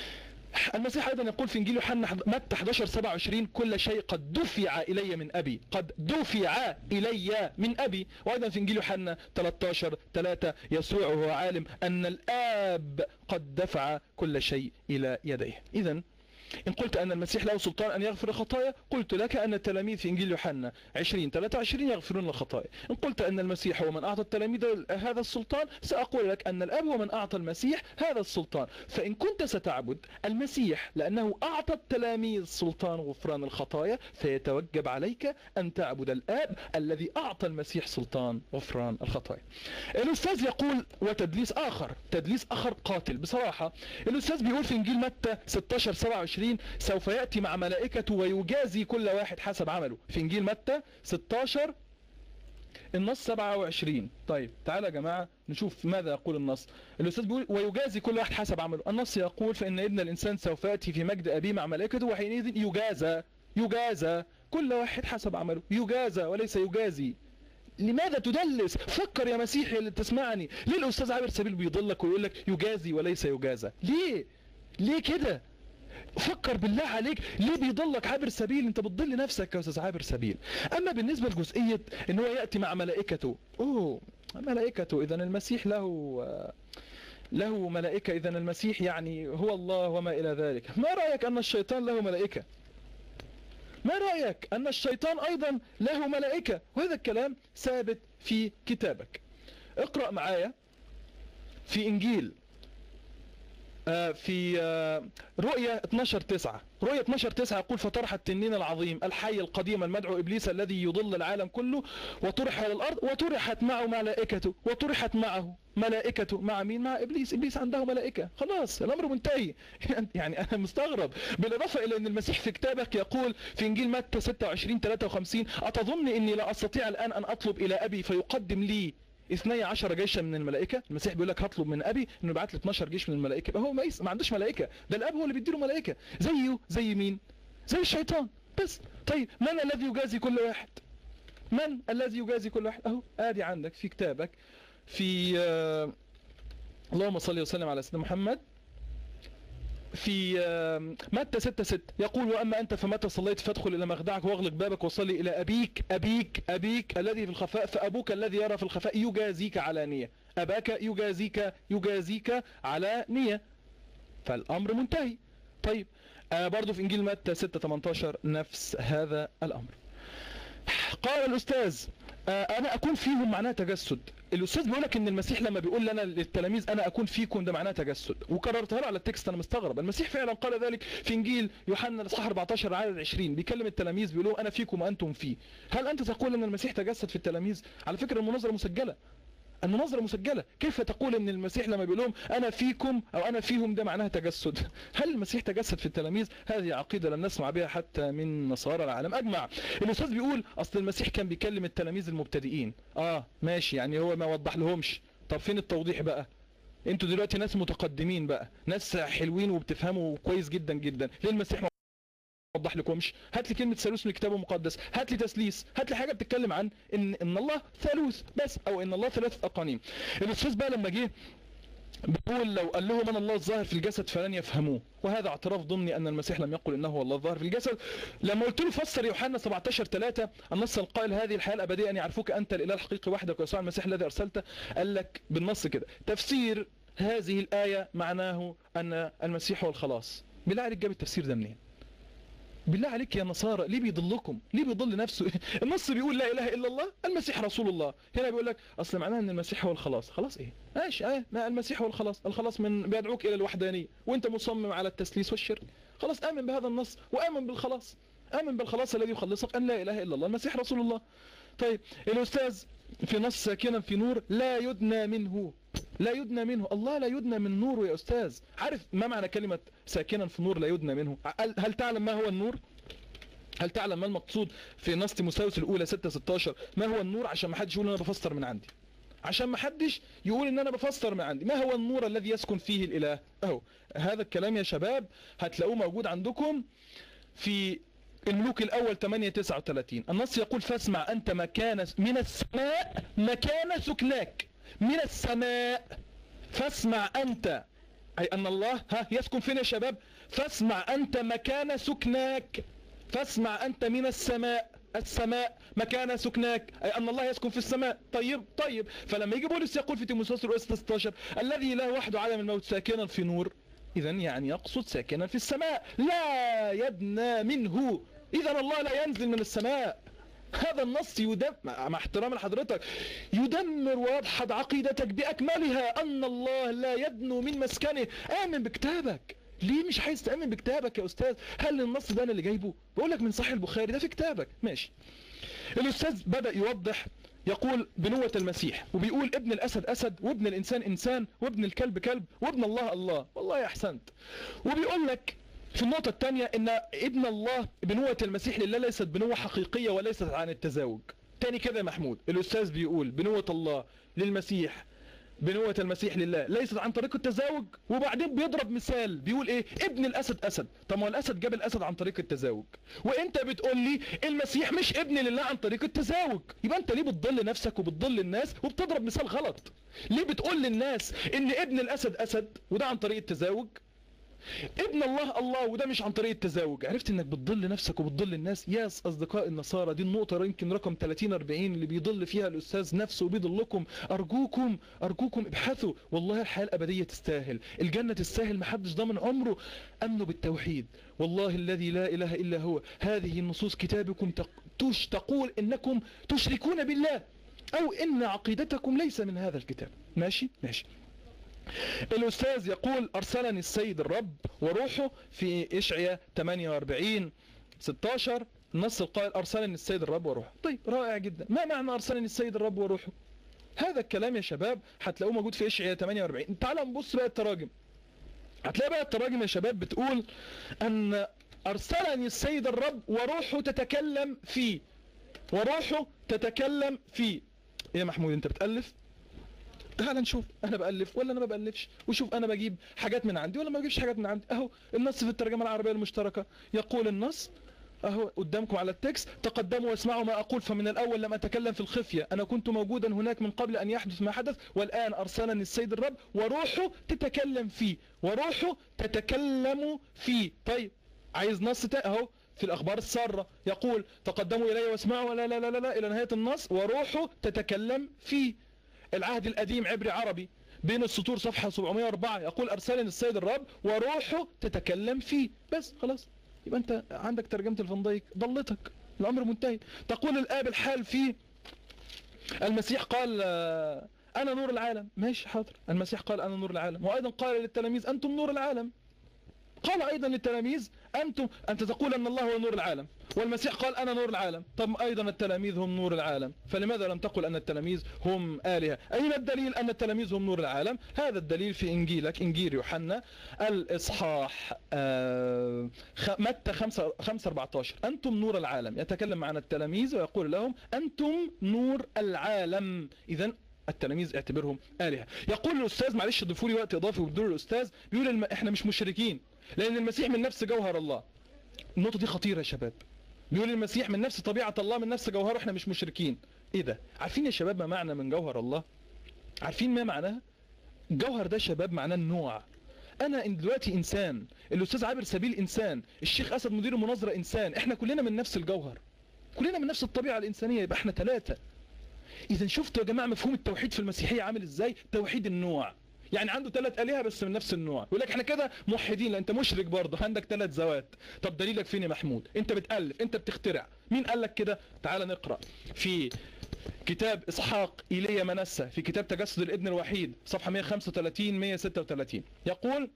المسيح أيضا يقول في إنجيل يوحنا متى أحد عشر سبعة وعشرين كل شيء قد دفع إلي من أبي، قد دفع إلي من أبي. وأيضا في إنجيل يوحنا ثلاثة عشر ثلاثة يسوع وهو عالم أن الآب قد دفع كل شيء إلى يديه. إذن إن قلت أن المسيح له سلطان أن يغفر الخطايا قلت لك أن التلاميذ في إنجيل يوحنا عشرين ثلاثة وعشرين يغفرون الخطايا. إن قلت أن المسيح هو من أعطى التلاميذ هذا السلطان سأقول لك أن الآب هو من أعطى المسيح هذا السلطان. فإن كنت ستعبد المسيح لأنه أعطى التلاميذ سلطان غفران الخطايا فيتوجب عليك أن تعبد الآب الذي أعطى المسيح سلطان غفران الخطايا. الأستاذ يقول وتدليس آخر، تدليس آخر قاتل بصراحة. الأستاذ بيقول في إنجيل متى ستة عشر سبعة وعشرين سوف يأتي مع ملائكته ويجازي كل واحد حسب عمله. في إنجيل متى ستة عشر النص سبعة وعشرين. طيب تعالى يا جماعة نشوف ماذا يقول النص. الأستاذ بيقول ويجازي كل واحد حسب عمله. النص يقول فإن ابن الإنسان سوف يأتي في مجد أبيه مع ملائكته وحينئذ يجازى يجازى كل واحد حسب عمله. يجازى وليس يجازي. لماذا تدلس؟ فكر يا مسيحي اللي تسمعني. ليه الأستاذ عابر سبيل بيضلك ويقول لك يجازي وليس يجازى؟ ليه؟ ليه كده؟ فكر بالله عليك، ليه بيضلك عابر سبيل؟ انت بتضل نفسك يا استاذ عابر سبيل. اما بالنسبة لجزئية ان هو يأتي مع ملائكته، اوه ملائكته، اذا المسيح له له ملائكة، اذا المسيح يعني هو الله وما الى ذلك. ما رأيك ان الشيطان له ملائكة؟ ما رأيك ان الشيطان ايضا له ملائكة؟ وهذا الكلام ثابت في كتابك. اقرأ معايا في انجيل في رؤية اثناشر تسعة. رؤية اثناشر تسعة يقول فطرح التنين العظيم الحي القديم المدعو إبليس الذي يضل العالم كله وطرح إلى الأرض وطرحت معه ملائكته. وطرحت معه ملائكته مع مين؟ مع إبليس. إبليس عنده ملائكة. خلاص الأمر منتهي. يعني أنا مستغرب. بالإضافة إلى أن المسيح في كتابك يقول في إنجيل متى ستة وعشرين ثلاثة وخمسين أتظن إني لا أستطيع الآن أن أطلب إلى أبي فيقدم لي اثني عشر جيشا من الملائكة؟ المسيح بيقول لك هطلب من أبي إنه يبعت لي اثناشر جيش من الملائكة. يبقى هو ما, ما عندوش ملائكة، ده الأب هو اللي بيديله ملائكة. زيه زي مين؟ زي الشيطان بس. طيب من الذي يجازي كل واحد؟ من الذي يجازي كل واحد؟ أهو آدي عندك في كتابك في آه اللهم صل وسلم على سيدنا محمد في متى ستة ستة يقول وأما أنت فمتى صليت فادخل إلى مخدعك واغلق بابك وصلي إلى أبيك أبيك أبيك الذي في الخفاء فأبوك الذي يرى في الخفاء يجازيك علانية. أباك يجازيك يجازيك علانية. فالأمر منتهي. طيب آه برضو في إنجيل متى ستة ثمانية عشر نفس هذا الأمر. قال الأستاذ آه أنا أكون فيهم معناه تجسد. الأستاذ بيقول لك إن المسيح لما بيقول لنا للتلاميذ أنا أكون فيكم ده معناه تجسد، وكررتها له على التكست. أنا مستغرب. المسيح فعلا قال ذلك في إنجيل يوحنا الإصحاح أربعة عشر عدد عشرين بيكلم التلاميذ بيقول لهم أنا فيكم وأنتم فيه. هل أنت تقول إن المسيح تجسد في التلاميذ؟ على فكرة المناظرة مسجلة. المناظرة مسجلة. كيف تقول ان المسيح لما بيقول لهم انا فيكم او انا فيهم ده معناها تجسد؟ هل المسيح تجسد في التلاميذ؟ هذه عقيدة لم نسمع بها حتى من نصارى العالم اجمع. الاستاذ بيقول اصل المسيح كان بيكلم التلاميذ المبتدئين. اه ماشي، يعني هو ما وضح لهمش. طب فين التوضيح بقى؟ انتوا دلوقتي ناس متقدمين بقى، ناس حلوين وبتفهموا كويس جدا جدا. ليه المسيح ما وضح لكمش؟ هات لي كلمة ثالوث من الكتاب المقدس، هات لي تثليث، هات لي حاجة بتتكلم عن ان ان الله ثالوث بس، او ان الله ثلاثة اقانيم. الاستاذ بقى لما جه بيقول لو قال لهم انا الله الظاهر في الجسد فلن يفهموه، وهذا اعتراف ضمني ان المسيح لم يقل انه هو الله الظاهر في الجسد. لما قلت له فسر يوحنا سبعة عشر ثلاثة النص القائل هذه الحياة الابدية ان يعرفوك انت الاله الحقيقي وحدك ويسوع المسيح الذي ارسلته، قال لك بالنص كده تفسير هذه الآية معناه أن المسيح هو الخلاص. بالله عليك جاب التفسير ده منين؟ بالله عليك يا نصارى ليه بيضلكم؟ ليه بيضل نفسه؟ النص بيقول لا اله الا الله، المسيح رسول الله، هنا بيقول لك اصل معناه ان المسيح هو الخلاص. خلاص ايه؟ ماشي ايه؟ ما المسيح هو الخلاص، الخلاص من بيدعوك الى الوحدانيه وانت مصمم على التسليس والشرك. خلاص امن بهذا النص وامن بالخلاص، امن بالخلاص الذي يخلصك ان لا اله الا الله، المسيح رسول الله. طيب الاستاذ في نص ساكنا في نور لا يدنى منه، لا يدنى منه، الله لا يدنى من نوره يا استاذ. عارف ما معنى كلمة ساكنا في نور لا يدنى منه؟ هل تعلم ما هو النور؟ هل تعلم ما المقصود في نص تيموثاوس الاولى ستة ستاشر ما هو النور؟ عشان ما حدش يقول انا بفسر من عندي، عشان ما حدش يقول ان انا بفسر من عندي. ما هو النور الذي يسكن فيه الاله؟ اهو هذا الكلام يا شباب هتلاقوه موجود عندكم في الملوك الاول ثمانية تسعة وثلاثين. النص يقول فاسمع انت مكان من السماء مكان سكناك، من السماء. فاسمع انت، اي ان الله ها يسكن فين يا شباب؟ فاسمع انت مكان سكناك، فاسمع انت من السماء، السماء مكان سكناك، اي ان الله يسكن في السماء. طيب طيب فلما يجي بولس يقول في تيموثاوس الاولى ستة عشر الذي لا وحده عدم الموت ساكنا في نور، اذا يعني يقصد ساكنا في السماء لا يدنى منه، اذا الله لا ينزل من السماء. هذا النص يدمر، مع احترام لحضرتك، يدمر ويدحض عقيدتك باكملها ان الله لا يدنو من مسكنه. امن بكتابك. ليه مش عايز تامن بكتابك يا استاذ؟ هل النص ده انا اللي جايبه؟ بقول لك من صحيح البخاري، ده في كتابك. ماشي. الاستاذ بدا يوضح، يقول بنوة المسيح، وبيقول ابن الاسد اسد، وابن الانسان انسان، وابن الكلب كلب، وابن الله الله. والله احسنت. وبيقول لك في النقطة الثانية ان ابن الله بنوة المسيح لله ليست بنوة حقيقية وليست عن التزاوج. تاني كده يا محمود، الاستاذ بيقول بنوة الله للمسيح، بنوة المسيح لله ليست عن طريق التزاوج، وبعدين بيضرب مثال بيقول ايه؟ ابن الاسد اسد. طب ما الاسد جاب الاسد عن طريق التزاوج، وانت بتقول لي المسيح مش ابن لله عن طريق التزاوج. يبقى انت ليه بتضل نفسك وبتضل الناس وبتضرب مثال غلط؟ ليه بتقول للناس ان ابن الاسد اسد وده عن طريق التزاوج، ابن الله الله وده مش عن طريق التزاوج؟ عرفت انك بتضل نفسك وبتضل الناس يا اصدقاء النصارى. دي النقطة يمكن رقم ثلاثين أربعين اللي بيضل فيها الاستاذ نفسه وبيضلكم. ارجوكم ارجوكم ابحثوا، والله الحياة الابدية تستاهل، الجنة تستاهل، محدش ضامن عمره. امنوا بالتوحيد، والله الذي لا اله الا هو. هذه النصوص كتابكم تقول انكم تشركون بالله، او ان عقيدتكم ليس من هذا الكتاب. ماشي ماشي. الاستاذ يقول ارسلني السيد الرب وروحه في اشعياء ثمانية وأربعين ستاشر، النص القائل ارسلني السيد الرب وروحه. طيب رائع جدا. ما معنى ارسلني السيد الرب وروحه؟ هذا الكلام يا شباب هتلاقوه موجود في اشعياء ثمانية وأربعين. تعالوا نبص بقى التراجم، هتلاقي بقى التراجم يا شباب بتقول ان ارسلني السيد الرب وروحه تتكلم فيه، وروحه تتكلم فيه. ايه يا محمود انت بتألف؟ تعال نشوف انا بألف ولا انا ما بألفش، وشوف انا بجيب حاجات من عندي ولا ما بجيبش حاجات من عندي. اهو النص في الترجمة العربية المشتركة يقول النص اهو قدامكم على التكست: تقدموا واسمعوا ما اقول، فمن الاول لم اتكلم في الخفية، انا كنت موجودا هناك من قبل ان يحدث ما حدث، والان ارسلني السيد الرب وروحه تتكلم فيه، وروحه تتكلم فيه. طيب عايز نص تاني اهو في الاخبار السارة يقول: تقدموا الي واسمعوا لا لا لا لا, لا الى نهاية النص وروحه تتكلم فيه. العهد القديم عبري عربي بين السطور صفحة سبعمائة وأربعة يقول: ارسلني السيد الرب وروحه تتكلم فيه. بس خلاص، يبقى انت عندك ترجمة الفان دايك ضلتك، الامر منتهي. تقول الاب الحال في المسيح قال انا نور العالم. ماشي حاضر، المسيح قال انا نور العالم، وايضا قال للتلاميذ انتم نور العالم. قال ايضا للتلاميذ انتم، انت تقول ان الله هو نور العالم، والمسيح قال انا نور العالم. طب ايضا التلاميذ هم نور العالم، فلماذا لم تقل ان التلاميذ هم آلهة؟ اين الدليل ان التلاميذ هم نور العالم؟ هذا الدليل في انجيلك، انجيل يوحنا الاصحاح آه متى خمسة أربعة عشر: انتم نور العالم. يتكلم عن التلاميذ ويقول لهم انتم نور العالم، اذا التلاميذ اعتبرهم آلهة. يقول الأستاذ، معلش ضيفوا لي وقت إضافي وبدون الأستاذ، بيقول الم... احنا مش مشركين لأن المسيح من نفس جوهر الله. النقطة دي خطيرة يا شباب. بيقول المسيح من نفس طبيعة الله، من نفس جوهره، احنا مش مشركين. ايه ده؟ عارفين يا شباب ما معنى من جوهر الله؟ عارفين ما معناها؟ الجوهر ده يا شباب معناه النوع. انا دلوقتي انسان، الاستاذ عابر سبيل انسان، الشيخ اسد مدير المناظرة انسان، احنا كلنا من نفس الجوهر، كلنا من نفس الطبيعة الانسانية، يبقى احنا ثلاثة. اذا شفتوا يا جماعة مفهوم التوحيد في المسيحية عامل ازاي؟ توحيد النوع. يعني عنده ثلاث آلهة بس من نفس النوع، يقول لك احنا كده موحدين. لا انت مشرك برضه، عندك ثلاث ذوات. طب دليلك فين يا محمود؟ انت بتألف، انت بتخترع. مين قال لك كده؟ تعال نقرأ في كتاب إسحاق إيليا منسى في كتاب تجسد الابن الوحيد صفحة مئة وخمسة وثلاثين مئة وستة وثلاثين، يقول: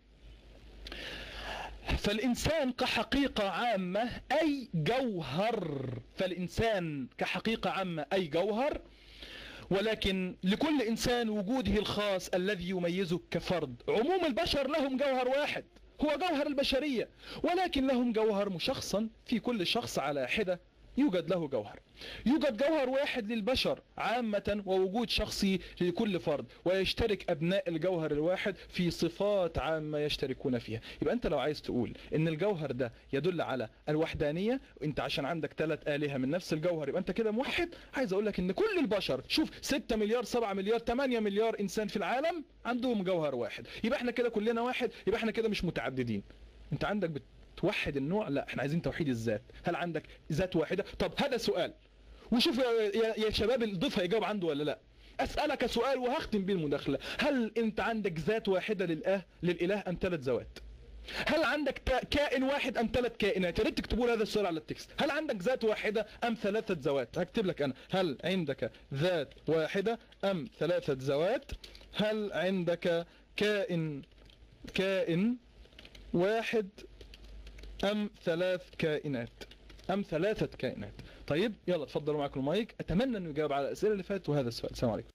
فالإنسان كحقيقة عامة أي جوهر، فالإنسان كحقيقة عامة أي جوهر، ولكن لكل إنسان وجوده الخاص الذي يميزه كفرد. عموم البشر لهم جوهر واحد هو جوهر البشرية، ولكن لهم جوهر مشخصا في كل شخص على حدة يوجد له جوهر. يوجد جوهر واحد للبشر عامة ووجود شخصي لكل فرد، ويشترك أبناء الجوهر الواحد في صفات عامة يشتركون فيها. يبقى أنت لو عايز تقول إن الجوهر ده يدل على الوحدانية، وأنت عشان عندك ثلاث آلهة من نفس الجوهر يبقى أنت كده موحد. عايز أقول لك إن كل البشر، شوف ستة مليار سبعة مليار ثمانية مليار إنسان في العالم عندهم جوهر واحد، يبقى إحنا كده كلنا واحد، يبقى إحنا كده مش متعددين. أنت عندك بت... توحد النوع؟ لا، احنا عايزين توحيد الذات. هل عندك ذات واحدة؟ طب هذا سؤال، وشوف يا, يا شباب الضيف هيجاوب عنده ولا لا. اسألك سؤال وهختم بيه المداخلة: هل انت عندك ذات واحدة للإله للإله ام ثلاث ذوات؟ هل عندك كائن واحد ام ثلاث كائنات؟ يا ريت تكتبوا لي هذا السؤال على التكست. هل عندك ذات واحدة ام ثلاثة ذوات؟ هكتب لك انا: هل عندك ذات واحدة ام ثلاثة ذوات؟ هل عندك كائن كائن واحد أم ثلاث كائنات أم ثلاثة كائنات؟ طيب يلا اتفضلوا معكم المايك. أتمنى أنه يجاوب على الأسئلة اللي فاتت وهذا السؤال. السلام عليكم.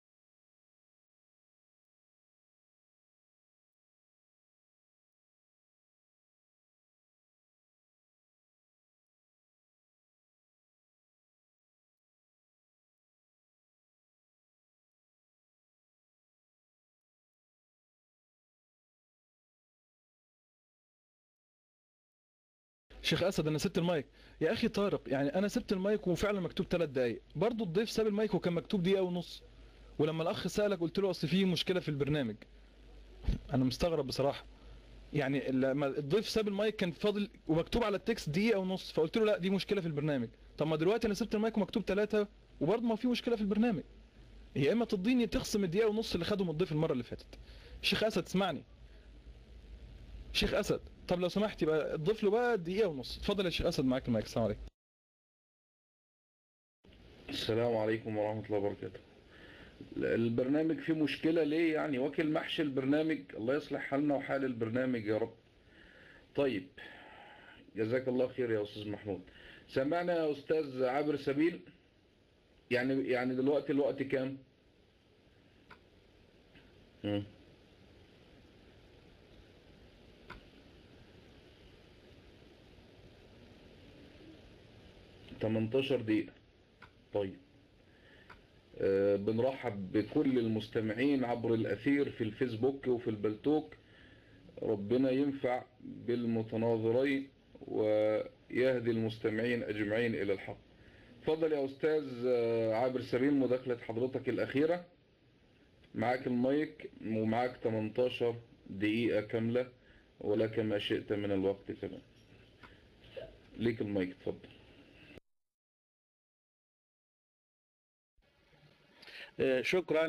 شيخ أسد أنا سبت المايك. يا أخي طارق، يعني أنا سبت المايك وفعلا مكتوب ثلاث دقايق، برضو الضيف ساب المايك وكان مكتوب دقيقة ونص، ولما الأخ سألك قلت له أصل فيه مشكلة في البرنامج. أنا مستغرب بصراحة، يعني لما الضيف ساب المايك كان فاضل ومكتوب على التكست دقيقة ونص، فقلت له لا دي مشكلة في البرنامج. طب ما دلوقتي أنا سبت المايك ومكتوب ثلاثة وبرضه ما في مشكلة في البرنامج. هي إما تضيني تخصم الدقيقة ونص اللي خدهم الضيف المرة اللي فاتت. شيخ أسد اسمعني، شيخ أسد طب لو سمحت يبقى تضيف له بقى دقيقة ونص. اتفضل يا شيخ أسد معاك المايك. السلام عليكم. السلام عليكم ورحمة الله وبركاته. البرنامج فيه مشكلة ليه؟ يعني واكل محشي البرنامج. الله يصلح حالنا وحال البرنامج يا رب. طيب جزاك الله خير يا أستاذ محمود. سمعنا يا أستاذ عابر سبيل. يعني يعني دلوقتي الوقت كام؟ مم. تمنتاشر دقيقة. طيب أه بنرحب بكل المستمعين عبر الأثير في الفيسبوك وفي البلتوك. ربنا ينفع بالمتناظرين ويهدي المستمعين أجمعين إلى الحق. تفضل يا أستاذ عابر سبيل، مداخلة حضرتك الأخيرة. معاك المايك ومعاك تمنتاشر دقيقة كاملة ولك ما شئت من الوقت كمان. ليك المايك، تفضل. شكرا،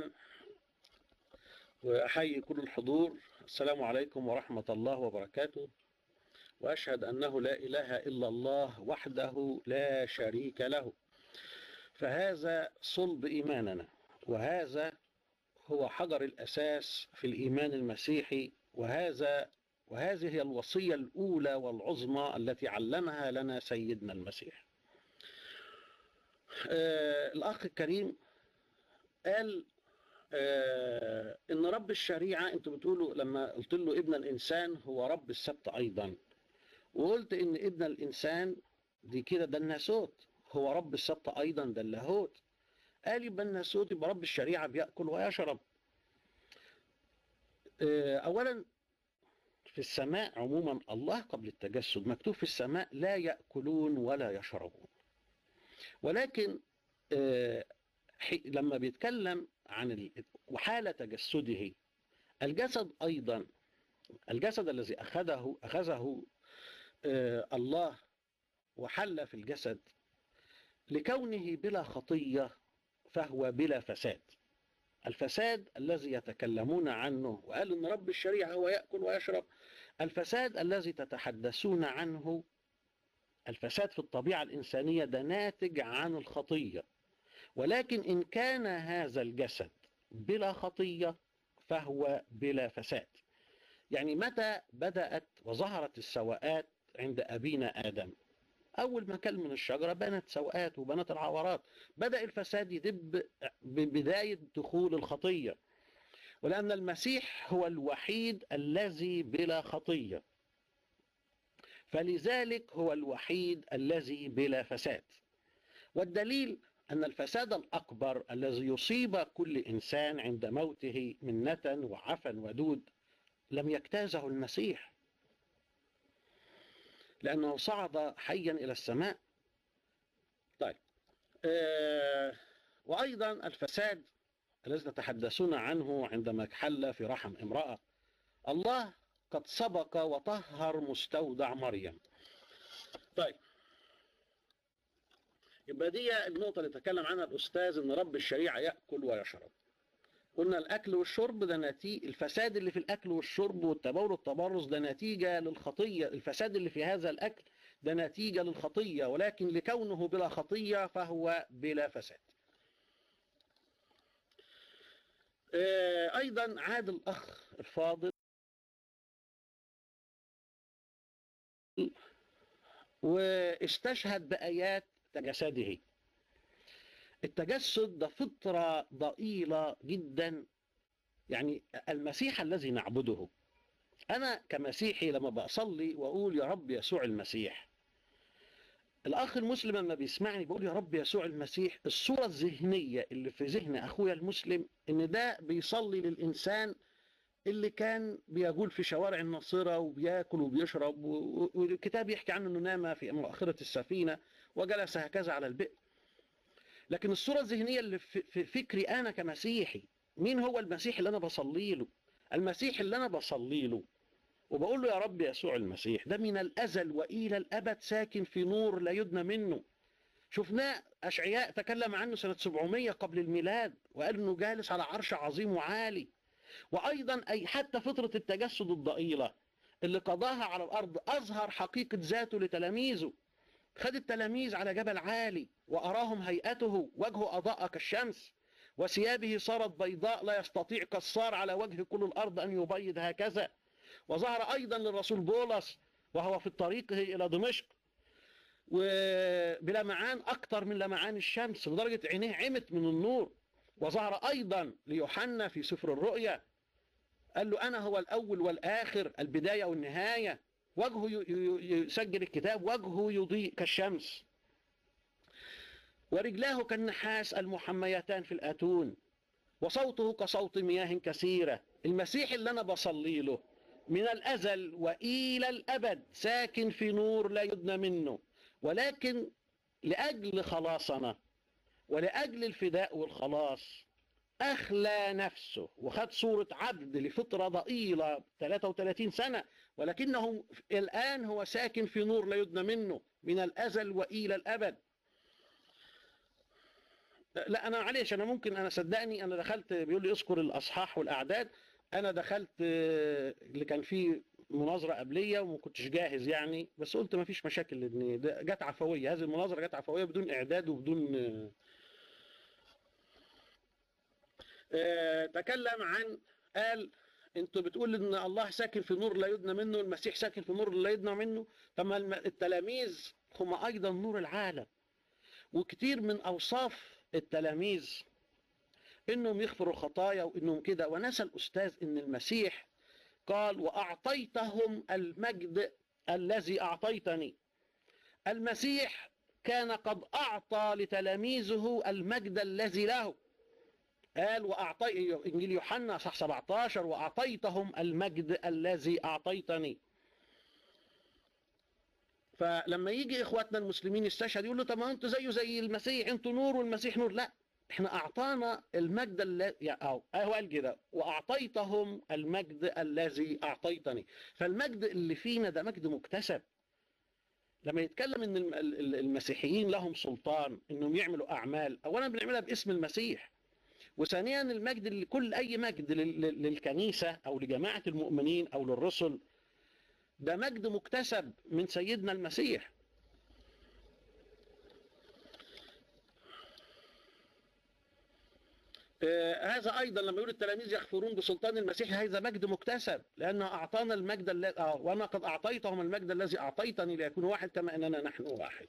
وأحيي كل الحضور. السلام عليكم ورحمة الله وبركاته، وأشهد أنه لا إله إلا الله وحده لا شريك له، فهذا صلب إيماننا، وهذا هو حجر الأساس في الإيمان المسيحي، وهذا وهذه هي الوصية الأولى والعظمى التي علمها لنا سيدنا المسيح. آه الأخ الكريم قال آه إن رب الشريعة، أنتوا بتقولوا لما قلت له ابن الإنسان هو رب السبت أيضا، وقلت إن ابن الإنسان دي كده ده الناسوت، هو رب السبت أيضا ده اللاهوت. قال يبقى الناسوت يبقى رب الشريعة بيأكل ويشرب. آه أولا في السماء عموما الله قبل التجسد مكتوب في السماء لا يأكلون ولا يشربون، ولكن آه لما بيتكلم عن وحالة تجسده الجسد أيضا، الجسد الذي أخذه أخذه آه الله وحل في الجسد لكونه بلا خطية فهو بلا فساد. الفساد الذي يتكلمون عنه وقال إن رب الشريعة هو يأكل ويشرب، الفساد الذي تتحدثون عنه، الفساد في الطبيعة الإنسانية ده ناتج عن الخطية. ولكن إن كان هذا الجسد بلا خطية فهو بلا فساد. يعني متى بدأت وظهرت السواءات عند أبينا آدم؟ أول ما كل من الشجرة بنت سوءات وبنت العورات، بدأ الفساد يدب ببداية دخول الخطية. ولأن المسيح هو الوحيد الذي بلا خطية، فلذلك هو الوحيد الذي بلا فساد. والدليل أن الفساد الأكبر الذي يصيب كل إنسان عند موته من نتن وعفن ودود لم يجتازه المسيح، لأنه صعد حيا إلى السماء. طيب آه وأيضا الفساد الذي تتحدثون عنه عندما حل في رحم امرأة، الله قد سبق وطهر مستودع مريم. طيب يبقى دي النقطة اللي تكلم عنها الأستاذ، إن رب الشريعة يأكل ويشرب. قلنا الأكل والشرب ده نتيجة الفساد اللي في الأكل والشرب والتبول والتبرز، ده نتيجة للخطية. الفساد اللي في هذا الأكل ده نتيجة للخطية، ولكن لكونه بلا خطية فهو بلا فساد. أيضا عاد الأخ الفاضل واستشهد بآيات تجسده. التجسد ده فطرة ضئيلة جدا، يعني المسيح الذي نعبده. أنا كمسيحي لما بصلي وأقول يا رب يسوع المسيح، الأخ المسلم لما بيسمعني بقول يا رب يسوع المسيح، الصورة الذهنية اللي في ذهن أخويا المسلم إن ده بيصلي للإنسان اللي كان بيقول في شوارع الناصرة وبياكل وبيشرب، والكتاب يحكي عنه أنه نام في مؤخرة السفينة وجلس هكذا على البئر. لكن الصورة الذهنية اللي في فكري أنا كمسيحي، مين هو المسيح اللي أنا بصلي له؟ المسيح اللي أنا بصلي له وبقول له يا رب يسوع المسيح ده من الأزل وإلى الأبد ساكن في نور لا يدنى منه. شفناه أشعياء تكلم عنه سنة سبعمائة قبل الميلاد وقال أنه جالس على عرش عظيم وعالي. وأيضا أي حتى فترة التجسد الضئيلة اللي قضاها على الأرض أظهر حقيقة ذاته لتلاميذه. خد التلاميذ على جبل عالي وأراهم هيئته، وجهه أضاء كالشمس وثيابه صارت بيضاء لا يستطيع كسار على وجه كل الأرض أن يبيض هكذا. وظهر أيضا للرسول بولس وهو في طريقه إلى دمشق وبلمعان أكثر من لمعان الشمس لدرجة عينيه عمت من النور. وظهر أيضا ليوحنا في سفر الرؤيا قال له أنا هو الأول والآخر البداية والنهاية. وجهه يسجل الكتاب وجهه يضيء كالشمس ورجلاه كالنحاس المحميتان في الأتون وصوته كصوت مياه كثيرة. المسيح اللي أنا بصلي له من الأزل وإلى الأبد ساكن في نور لا يدنى منه، ولكن لأجل خلاصنا ولأجل الفداء والخلاص أخلى نفسه وخد صورة عبد لفترة ضئيلة ثلاثة وثلاثين سنة، ولكنه الآن هو ساكن في نور لا يدنى منه من الأزل وإلى الأبد. لا أنا معلش أنا ممكن أنا صدقني أنا دخلت بيقول لي اذكر الأصحاح والأعداد، أنا دخلت اللي كان فيه مناظرة قبلية وما كنتش جاهز يعني، بس قلت ما فيش مشاكل لأن جت عفوية، هذه المناظرة جت عفوية بدون إعداد وبدون اه تكلم عن قال انتوا بتقول ان الله ساكن في نور لا يدنى منه، المسيح ساكن في نور لا يدنى منه. طب التلاميذ هم ايضا نور العالم، وكتير من اوصاف التلاميذ انهم يغفروا الخطايا وانهم كده، ونسى الاستاذ ان المسيح قال واعطيتهم المجد الذي اعطيتني. المسيح كان قد اعطى لتلاميذه المجد الذي له، قال وأعطي إنجيل يوحنا صح سبعة عشر وأعطيتهم المجد الذي أعطيتني. فلما يجي إخواتنا المسلمين يستشهد يقول له طب ما أنتوا زيه زي المسيح، أنتوا نور والمسيح نور. لا إحنا أعطانا المجد الذي يعني هو قال كده وأعطيتهم المجد الذي أعطيتني. فالمجد اللي فينا ده مجد مكتسب. لما يتكلم إن المسيحيين لهم سلطان إنهم يعملوا أعمال، أولا بنعملها باسم المسيح، وثانيا المجد لكل أي مجد لل- للكنيسة أو لجماعة المؤمنين أو للرسل ده مجد مكتسب من سيدنا المسيح. آه، هذا أيضا لما يقول التلاميذ يغفرون بسلطان المسيح هذا مجد مكتسب لأنه أعطانا المجد الذي آه وأنا قد أعطيتهم المجد الذي أعطيتني ليكونوا واحد كما أننا نحن واحد.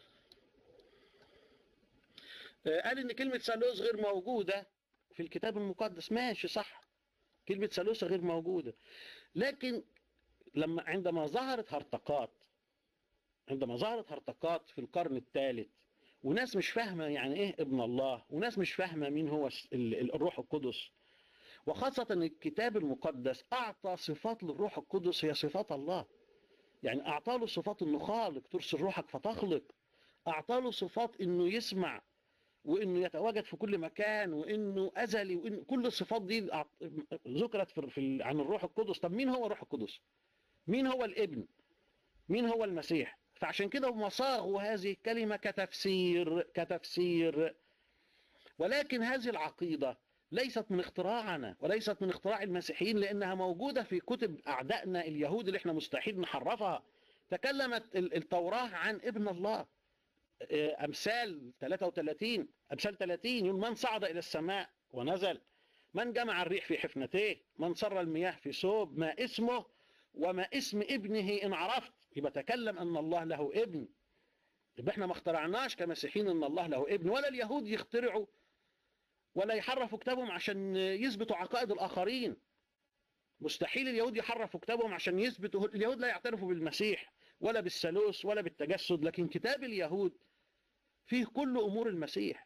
آه، قال إن كلمة ثالوث غير موجودة في الكتاب المقدس. ماشي صح، كلمة ثالوث غير موجودة، لكن لما عندما ظهرت هرطقات عندما ظهرت هرطقات في القرن الثالث وناس مش فاهمة يعني ايه ابن الله وناس مش فاهمة مين هو الروح القدس، وخاصة ان الكتاب المقدس اعطى صفات للروح القدس هي صفات الله. يعني اعطى له صفات انه خالق، ترسل روحك فتخلق، اعطى له صفات انه يسمع وانه يتواجد في كل مكان وانه ازلي، وان كل الصفات دي ذكرت في في عن الروح القدس. طب مين هو الروح القدس؟ مين هو الابن؟ مين هو المسيح؟ فعشان كده هم صاغوا هذه الكلمة كتفسير كتفسير ولكن هذه العقيدة ليست من اختراعنا وليست من اختراع المسيحيين، لأنها موجودة في كتب أعدائنا اليهود اللي احنا مستحيل نحرفها. تكلمت التوراة عن ابن الله. أمثال ثلاثة وثلاثين أمثال ثلاثين يقول من صعد إلى السماء ونزل، من جمع الريح في حفنتيه، من سر المياه في ثوب، ما اسمه وما اسم ابنه إن عرفت. يبقى تكلم أن الله له ابن. يبقى احنا ما اخترعناش كمسيحيين أن الله له ابن، ولا اليهود يخترعوا ولا يحرفوا كتابهم عشان يثبتوا عقائد الآخرين. مستحيل اليهود يحرفوا كتابهم عشان يثبتوا. اليهود لا يعترفوا بالمسيح ولا بالثالوث ولا بالتجسد، لكن كتاب اليهود فيه كل أمور المسيح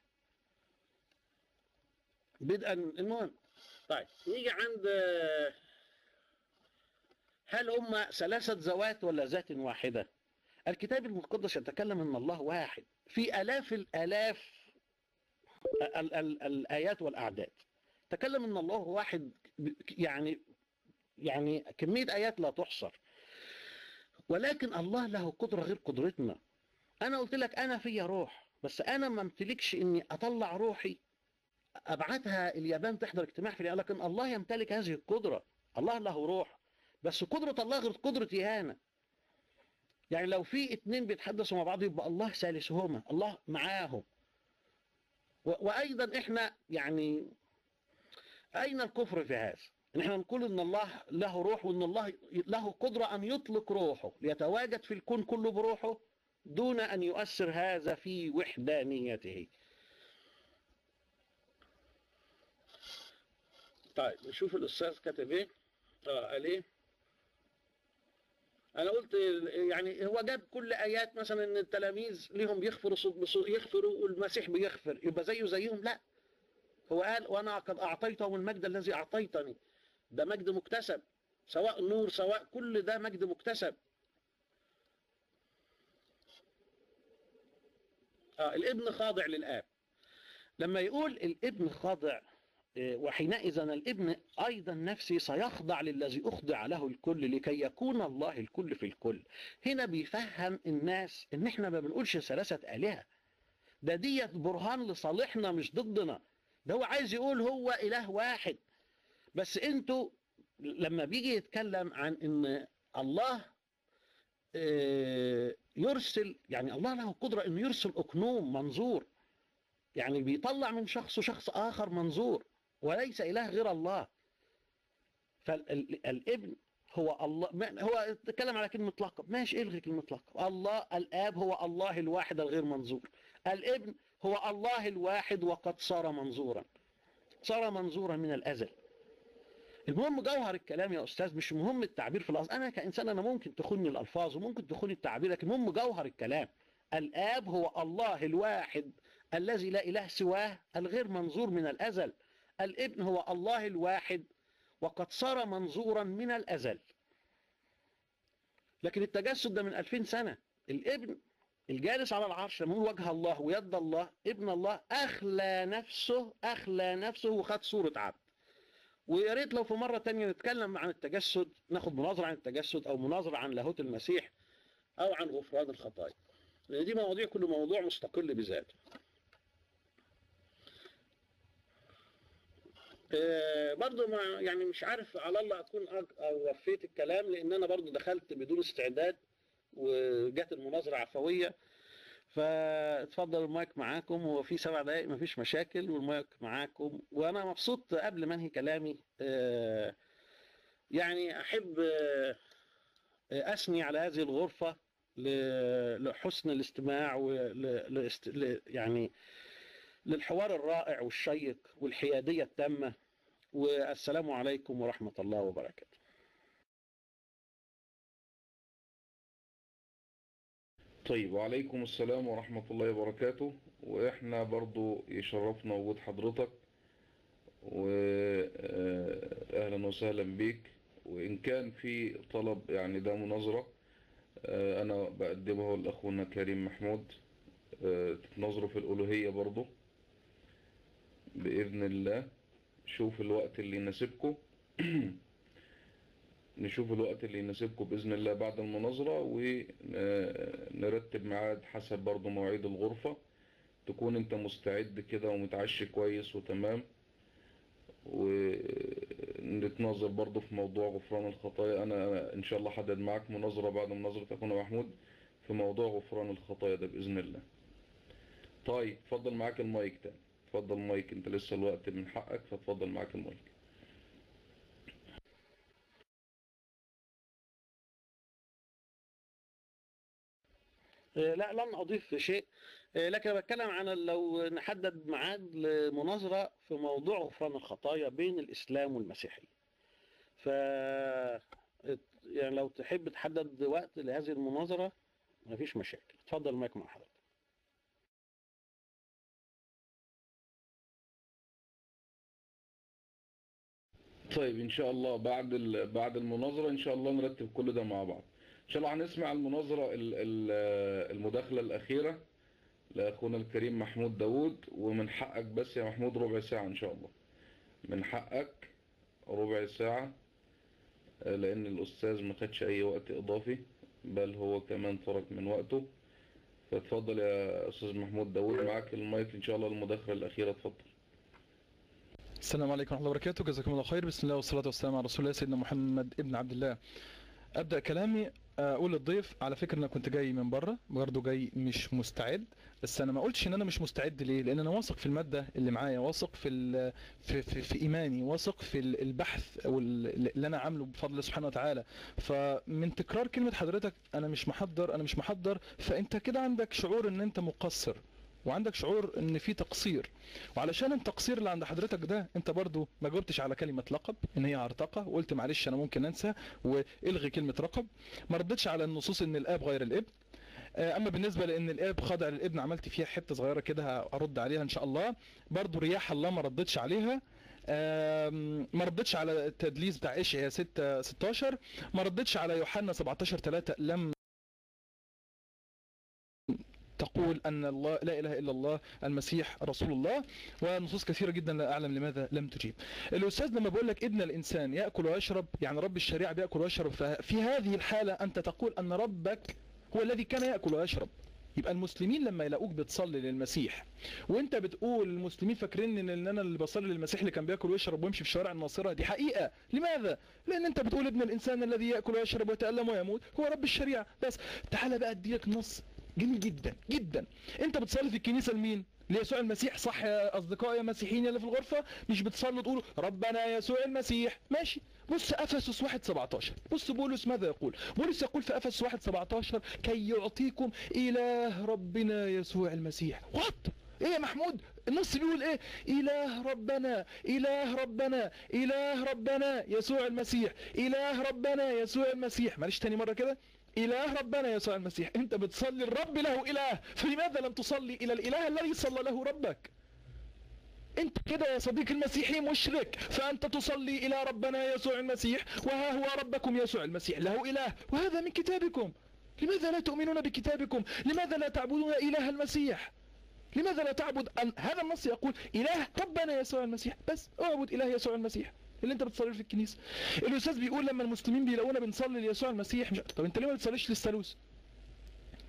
بدءا. المهم طيب نيجي عند هل هم ثلاثة ذوات ولا ذات واحدة؟ الكتاب المقدس يتكلم أن الله واحد في آلاف الآلاف ال ال الآيات والأعداد. تكلم أن الله واحد، يعني يعني كمية آيات لا تحصر. ولكن الله له قدرة غير قدرتنا. أنا قلت لك أنا فيا روح، بس أنا ما امتلكش إني أطلع روحي أبعتها اليابان تحضر اجتماع في اليابان، لكن الله يمتلك هذه القدرة. الله له روح، بس قدرة الله غير قدرتي أنا. يعني لو في اتنين بيتحدثوا مع بعض يبقى الله ثالثهما، الله معاهم. وأيضا إحنا يعني أين الكفر في هذا؟ إن إحنا نقول إن الله له روح وإن الله له قدرة أن يطلق روحه ليتواجد في الكون كله بروحه دون أن يؤثر هذا في وحدانيته. طيب نشوف الأستاذ كتب إيه. آه قال إيه؟ أنا قلت يعني هو جاب كل آيات مثلا إن التلاميذ ليهم بيغفروا يغفروا والمسيح بيغفر، يبقى زيه زيهم؟ لا، هو قال وأنا قد أعطيتهم المجد الذي أعطيتني. ده مجد مكتسب، سواء نور سواء كل ده مجد مكتسب. آه الابن خاضع للآب. لما يقول الابن خاضع وحينئذ الابن أيضا نفسي سيخضع للذي أخضع له الكل لكي يكون الله الكل في الكل. هنا بيفهم الناس إن إحنا ما بنقولش ثلاثة آلهة، ده ديت برهان لصالحنا مش ضدنا. ده هو عايز يقول هو إله واحد. بس أنتوا لما بيجي يتكلم عن إن الله يرسل، يعني الله له قدرة إنه يرسل أقنوم منظور، يعني بيطلع من شخص وشخص آخر منظور، وليس إله غير الله. فالابن هو الله. هو تكلم على كلمة لقب، ماشي الغي كلمة لقب. الله الآب هو الله الواحد الغير منظور. الابن هو الله الواحد وقد صار منظورا، صار منظورا من الأزل. المهم جوهر الكلام يا أستاذ، مش مهم التعبير في الأصل. أنا كإنسان أنا ممكن تخوني الألفاظ وممكن تخوني التعبير، لكن المهم جوهر الكلام. الآب هو الله الواحد الذي لا إله سواه الغير منظور من الأزل. الابن هو الله الواحد وقد صار منظورا من الأزل. لكن التجسد ده من ألفين سنة. الابن الجالس على العرش من وجه الله ويد الله، ابن الله أخلى نفسه أخلى نفسه وخد صورة عبد. ويا ريت لو في مرة تانية نتكلم عن التجسد، ناخد مناظرة عن التجسد أو مناظرة عن لاهوت المسيح أو عن غفران الخطايا، لأن دي مواضيع كل موضوع مستقل بذاته. آه، برضو ما يعني مش عارف، على الله اكون أج- أو وفيت الكلام، لان انا برضو دخلت بدون استعداد وجت المناظره عفويه. فاتفضل المايك معاكم، هو في سبع دقائق مفيش مشاكل، والمايك معاكم. وانا مبسوط قبل ما انهي كلامي، آه، يعني احب آه، اثني على هذه الغرفه ل- لحسن الاستماع ول ل- ل- يعني للحوار الرائع والشيق والحياديه التامه. والسلام عليكم ورحمه الله وبركاته. طيب، وعليكم السلام ورحمة الله وبركاته. وإحنا برضو يشرفنا وجود حضرتك، وأهلا وسهلا بيك. وإن كان في طلب يعني ده مناظرة، آه، أنا بقدمه لأخونا كريم محمود، آه، تتناظروا في الألوهية برضو بإذن الله. شوف الوقت اللي يناسبكم نشوف الوقت اللي يناسبكم بإذن الله بعد المناظرة، ونرتب ميعاد حسب برضو مواعيد الغرفة، تكون انت مستعد كده ومتعشي كويس وتمام، ونتناظر برضو في موضوع غفران الخطايا. انا ان شاء الله حدد معاك مناظرة بعد مناظرة اخونا محمود في موضوع غفران الخطايا ده بإذن الله. طيب، اتفضل معاك المايك تاني. اتفضل المايك، انت لسه الوقت من حقك، فاتفضل معاك المايك. آه، لا، لن أضيف شيء، آه، لكن أنا بتكلم عن لو نحدد ميعاد لمناظرة في موضوع غفران الخطايا بين الإسلام والمسيحية. ف يعني لو تحب تحدد وقت لهذه المناظرة مفيش مشاكل. اتفضل المايك مع حضرتك. طيب، ان شاء الله بعد ال- بعد المناظرة ان شاء الله نرتب كل ده مع بعض. ان شاء الله هنسمع المناظرة ال- ال- المداخلة الأخيرة لأخونا الكريم محمود داوود. ومن حقك بس يا محمود ربع ساعة إن شاء الله، من حقك ربع ساعة، آه، لأن الأستاذ ما خدش أي وقت إضافي، بل هو كمان ترك من وقته. فاتفضل يا أستاذ محمود داوود، معاك المايك إن شاء الله المداخلة الأخيرة. اتفضل. السلام عليكم ورحمة الله وبركاته. جزاكم الله خير. بسم الله والصلاة والسلام على رسول الله سيدنا محمد ابن عبد الله. ابدا كلامي اقول للضيف على فكره انا كنت جاي من بره، برضه جاي مش مستعد. بس انا ما قلتش ان انا مش مستعد. ليه؟ لان انا واثق في الماده اللي معايا، واثق في ال- في, في, في ايماني، واثق في ال- البحث او ال- اللي انا عامله بفضل الله سبحانه وتعالى. فمن تكرار كلمه حضرتك انا مش محضر انا مش محضر فانت كده عندك شعور ان انت مقصر، وعندك شعور ان في تقصير. وعلشان التقصير اللي عند حضرتك ده، انت برضو ما جاوبتش على كلمه لقب ان هي عرتقه، وقلت معلش انا ممكن انسى والغي كلمه رقب. ما ردتش على النصوص ان الاب غير الابن. اما بالنسبه لان الاب خاضع للابن، عملت فيها حته صغيره كده هرد عليها ان شاء الله. برضو رياح الله ما ردتش عليها. آم، ما ردتش على التدليس بتاع اشعياء ستة ستاشر. ما ردتش على يوحنا سبعتاشر ثلاثة لم تقول أن الله لا إله إلا الله المسيح رسول الله. ونصوص كثيرة جدا لا أعلم لماذا لم تجيب. الأستاذ لما بقول لك ابن الإنسان يأكل ويشرب، يعني رب الشريعة بيأكل ويشرب، ففي هذه الحالة أنت تقول أن ربك هو الذي كان يأكل ويشرب. يبقى المسلمين لما يلاقوك بتصلي للمسيح، وانت بتقول المسلمين فاكرين ان انا اللي بصلي للمسيح اللي كان بياكل ويشرب ويمشي في شوارع الناصره، دي حقيقه. لماذا؟ لان انت بتقول ابن الانسان الذي ياكل ويشرب ويتالم ويموت هو رب الشريعه. بس تعالى بقى اديلك نص جميل جدا جدا. انت بتصلي في الكنيسه لمين؟ ليسوع المسيح، صح يا اصدقائي يا مسيحيين اللي في الغرفه؟ مش بتصلوا تقولوا ربنا يسوع المسيح؟ ماشي. بص افسس واحد سبعتاشر، بص بولس ماذا يقول. بولس يقول في افسس واحد سبعتاشر كي يعطيكم اله ربنا يسوع المسيح. وات ايه يا محمود؟ النص بيقول ايه؟ اله ربنا اله ربنا اله ربنا يسوع المسيح، اله ربنا يسوع المسيح. معلش تاني مره كده، إله ربنا يسوع المسيح. أنت بتصلي الرب له إله، فلماذا لم تصلي إلى الإله الذي صلى له ربك؟ أنت كده يا صديقي المسيحي مشرك، فأنت تصلي إلى ربنا يسوع المسيح وها هو ربكم يسوع المسيح له إله، وهذا من كتابكم. لماذا لا تؤمنون بكتابكم؟ لماذا لا تعبدون إله المسيح؟ لماذا لا تعبد أن هذا النص يقول إله ربنا يسوع المسيح، بس اعبد إله يسوع المسيح اللي انت بتصلي في الكنيسه. الاستاذ بيقول لما المسلمين بيلاقونا بنصلي ليسوع المسيح مش... طب انت ليه ما بتصليش للثالوث؟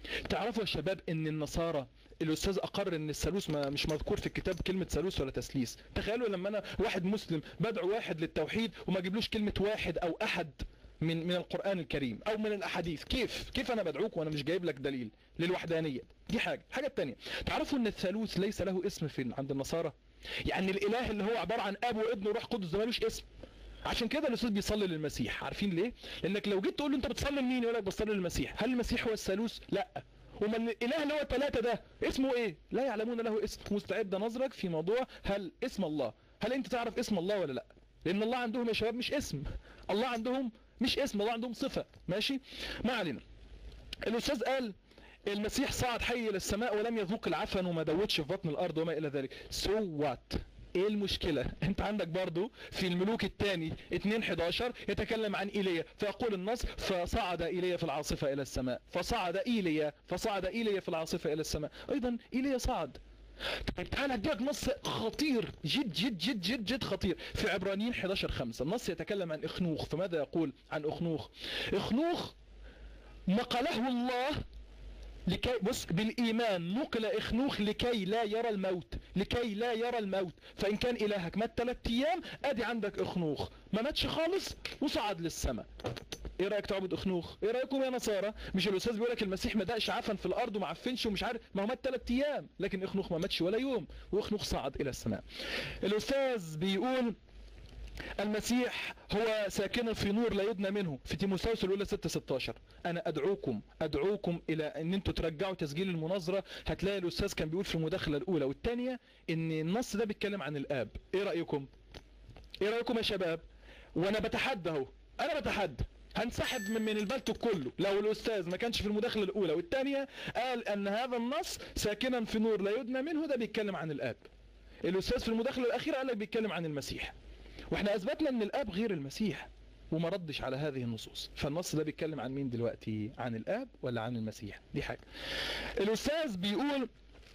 تعرفوا يا شباب ان النصارى الاستاذ اقر ان الثالوث ما مش مذكور في الكتاب كلمه ثالوث ولا تثليث. تخيلوا لما انا واحد مسلم بدعو واحد للتوحيد وما اجيبلوش كلمه واحد او احد من من القران الكريم او من الاحاديث، كيف كيف انا بدعوك وانا مش جايب لك دليل للوحدانيه؟ دي حاجه. الحاجه الثانيه، تعرفوا ان الثالوث ليس له اسم في عند النصارى. يعني الاله اللي هو عباره عن اب وابن وروح قدس ده ملوش اسم. عشان كده الاستاذ بيصلي للمسيح. عارفين ليه؟ لانك لو جيت تقول له انت بتصلي لمين يقول لك بصلي للمسيح. هل المسيح هو الثالوث؟ لا. وما الاله اللي هو الثلاثه ده اسمه ايه؟ لا يعلمون له اسم. مستعد نظرك في موضوع هل اسم الله، هل انت تعرف اسم الله ولا لا؟ لان الله عندهم يا شباب مش اسم، الله عندهم مش اسم، الله عندهم صفه. ماشي؟ ما علينا. الاستاذ قال المسيح صعد حي الى السماء ولم يذوق العفن وما دوتش في بطن الارض وما الى ذلك. سو وات؟ ايه المشكلة؟ انت عندك برضو في الملوك الثاني اتنين حداشر يتكلم عن ايليا، فيقول النص فصعد ايليا في العاصفة الى السماء، فصعد ايليا فصعد ايليا في العاصفة الى السماء، ايضا ايليا صعد. طيب تعال اديك نص خطير جد جد جد جد جد خطير في عبرانيين حداشر خمسة. النص يتكلم عن اخنوخ، فماذا يقول عن اخنوخ؟ اخنوخ نقله الله لكي، بص، بالإيمان نقل إخنوخ لكي لا يرى الموت، لكي لا يرى الموت. فإن كان إلهك مات ثلاث أيام أدي عندك إخنوخ ما ماتش خالص وصعد للسماء. إيه رأيك تعبد إخنوخ؟ إيه رأيكم يا نصارى؟ مش الأستاذ بيقول لك المسيح ما دقش عفن في الأرض وما عفنش ومش عارف، ما هو مات ثلاث أيام، لكن إخنوخ ما ماتش ولا يوم وإخنوخ صعد إلى السماء. الأستاذ بيقول المسيح هو ساكن في نور لا يدنى منه في تيموثاوس الاولى ستة ستاشر. انا ادعوكم ادعوكم الى ان انتوا ترجعوا تسجيل المناظره، هتلاقي الاستاذ كان بيقول في المداخله الاولى والثانيه ان النص ده بيتكلم عن الاب. ايه رايكم؟ ايه رايكم يا شباب؟ وانا بتحدى اهو، انا بتحدى هنسحب من من البلتوك كله لو الاستاذ ما كانش في المداخله الاولى والثانيه قال ان هذا النص ساكنا في نور لا يدنى منه ده بيتكلم عن الاب. الاستاذ في المداخله الاخيره قال لك بيتكلم عن المسيح، واحنا اثبتنا ان الاب غير المسيح وما ردش على هذه النصوص. فالنص ده بيتكلم عن مين دلوقتي؟ عن الاب ولا عن المسيح؟ دي حاجه. الاستاذ بيقول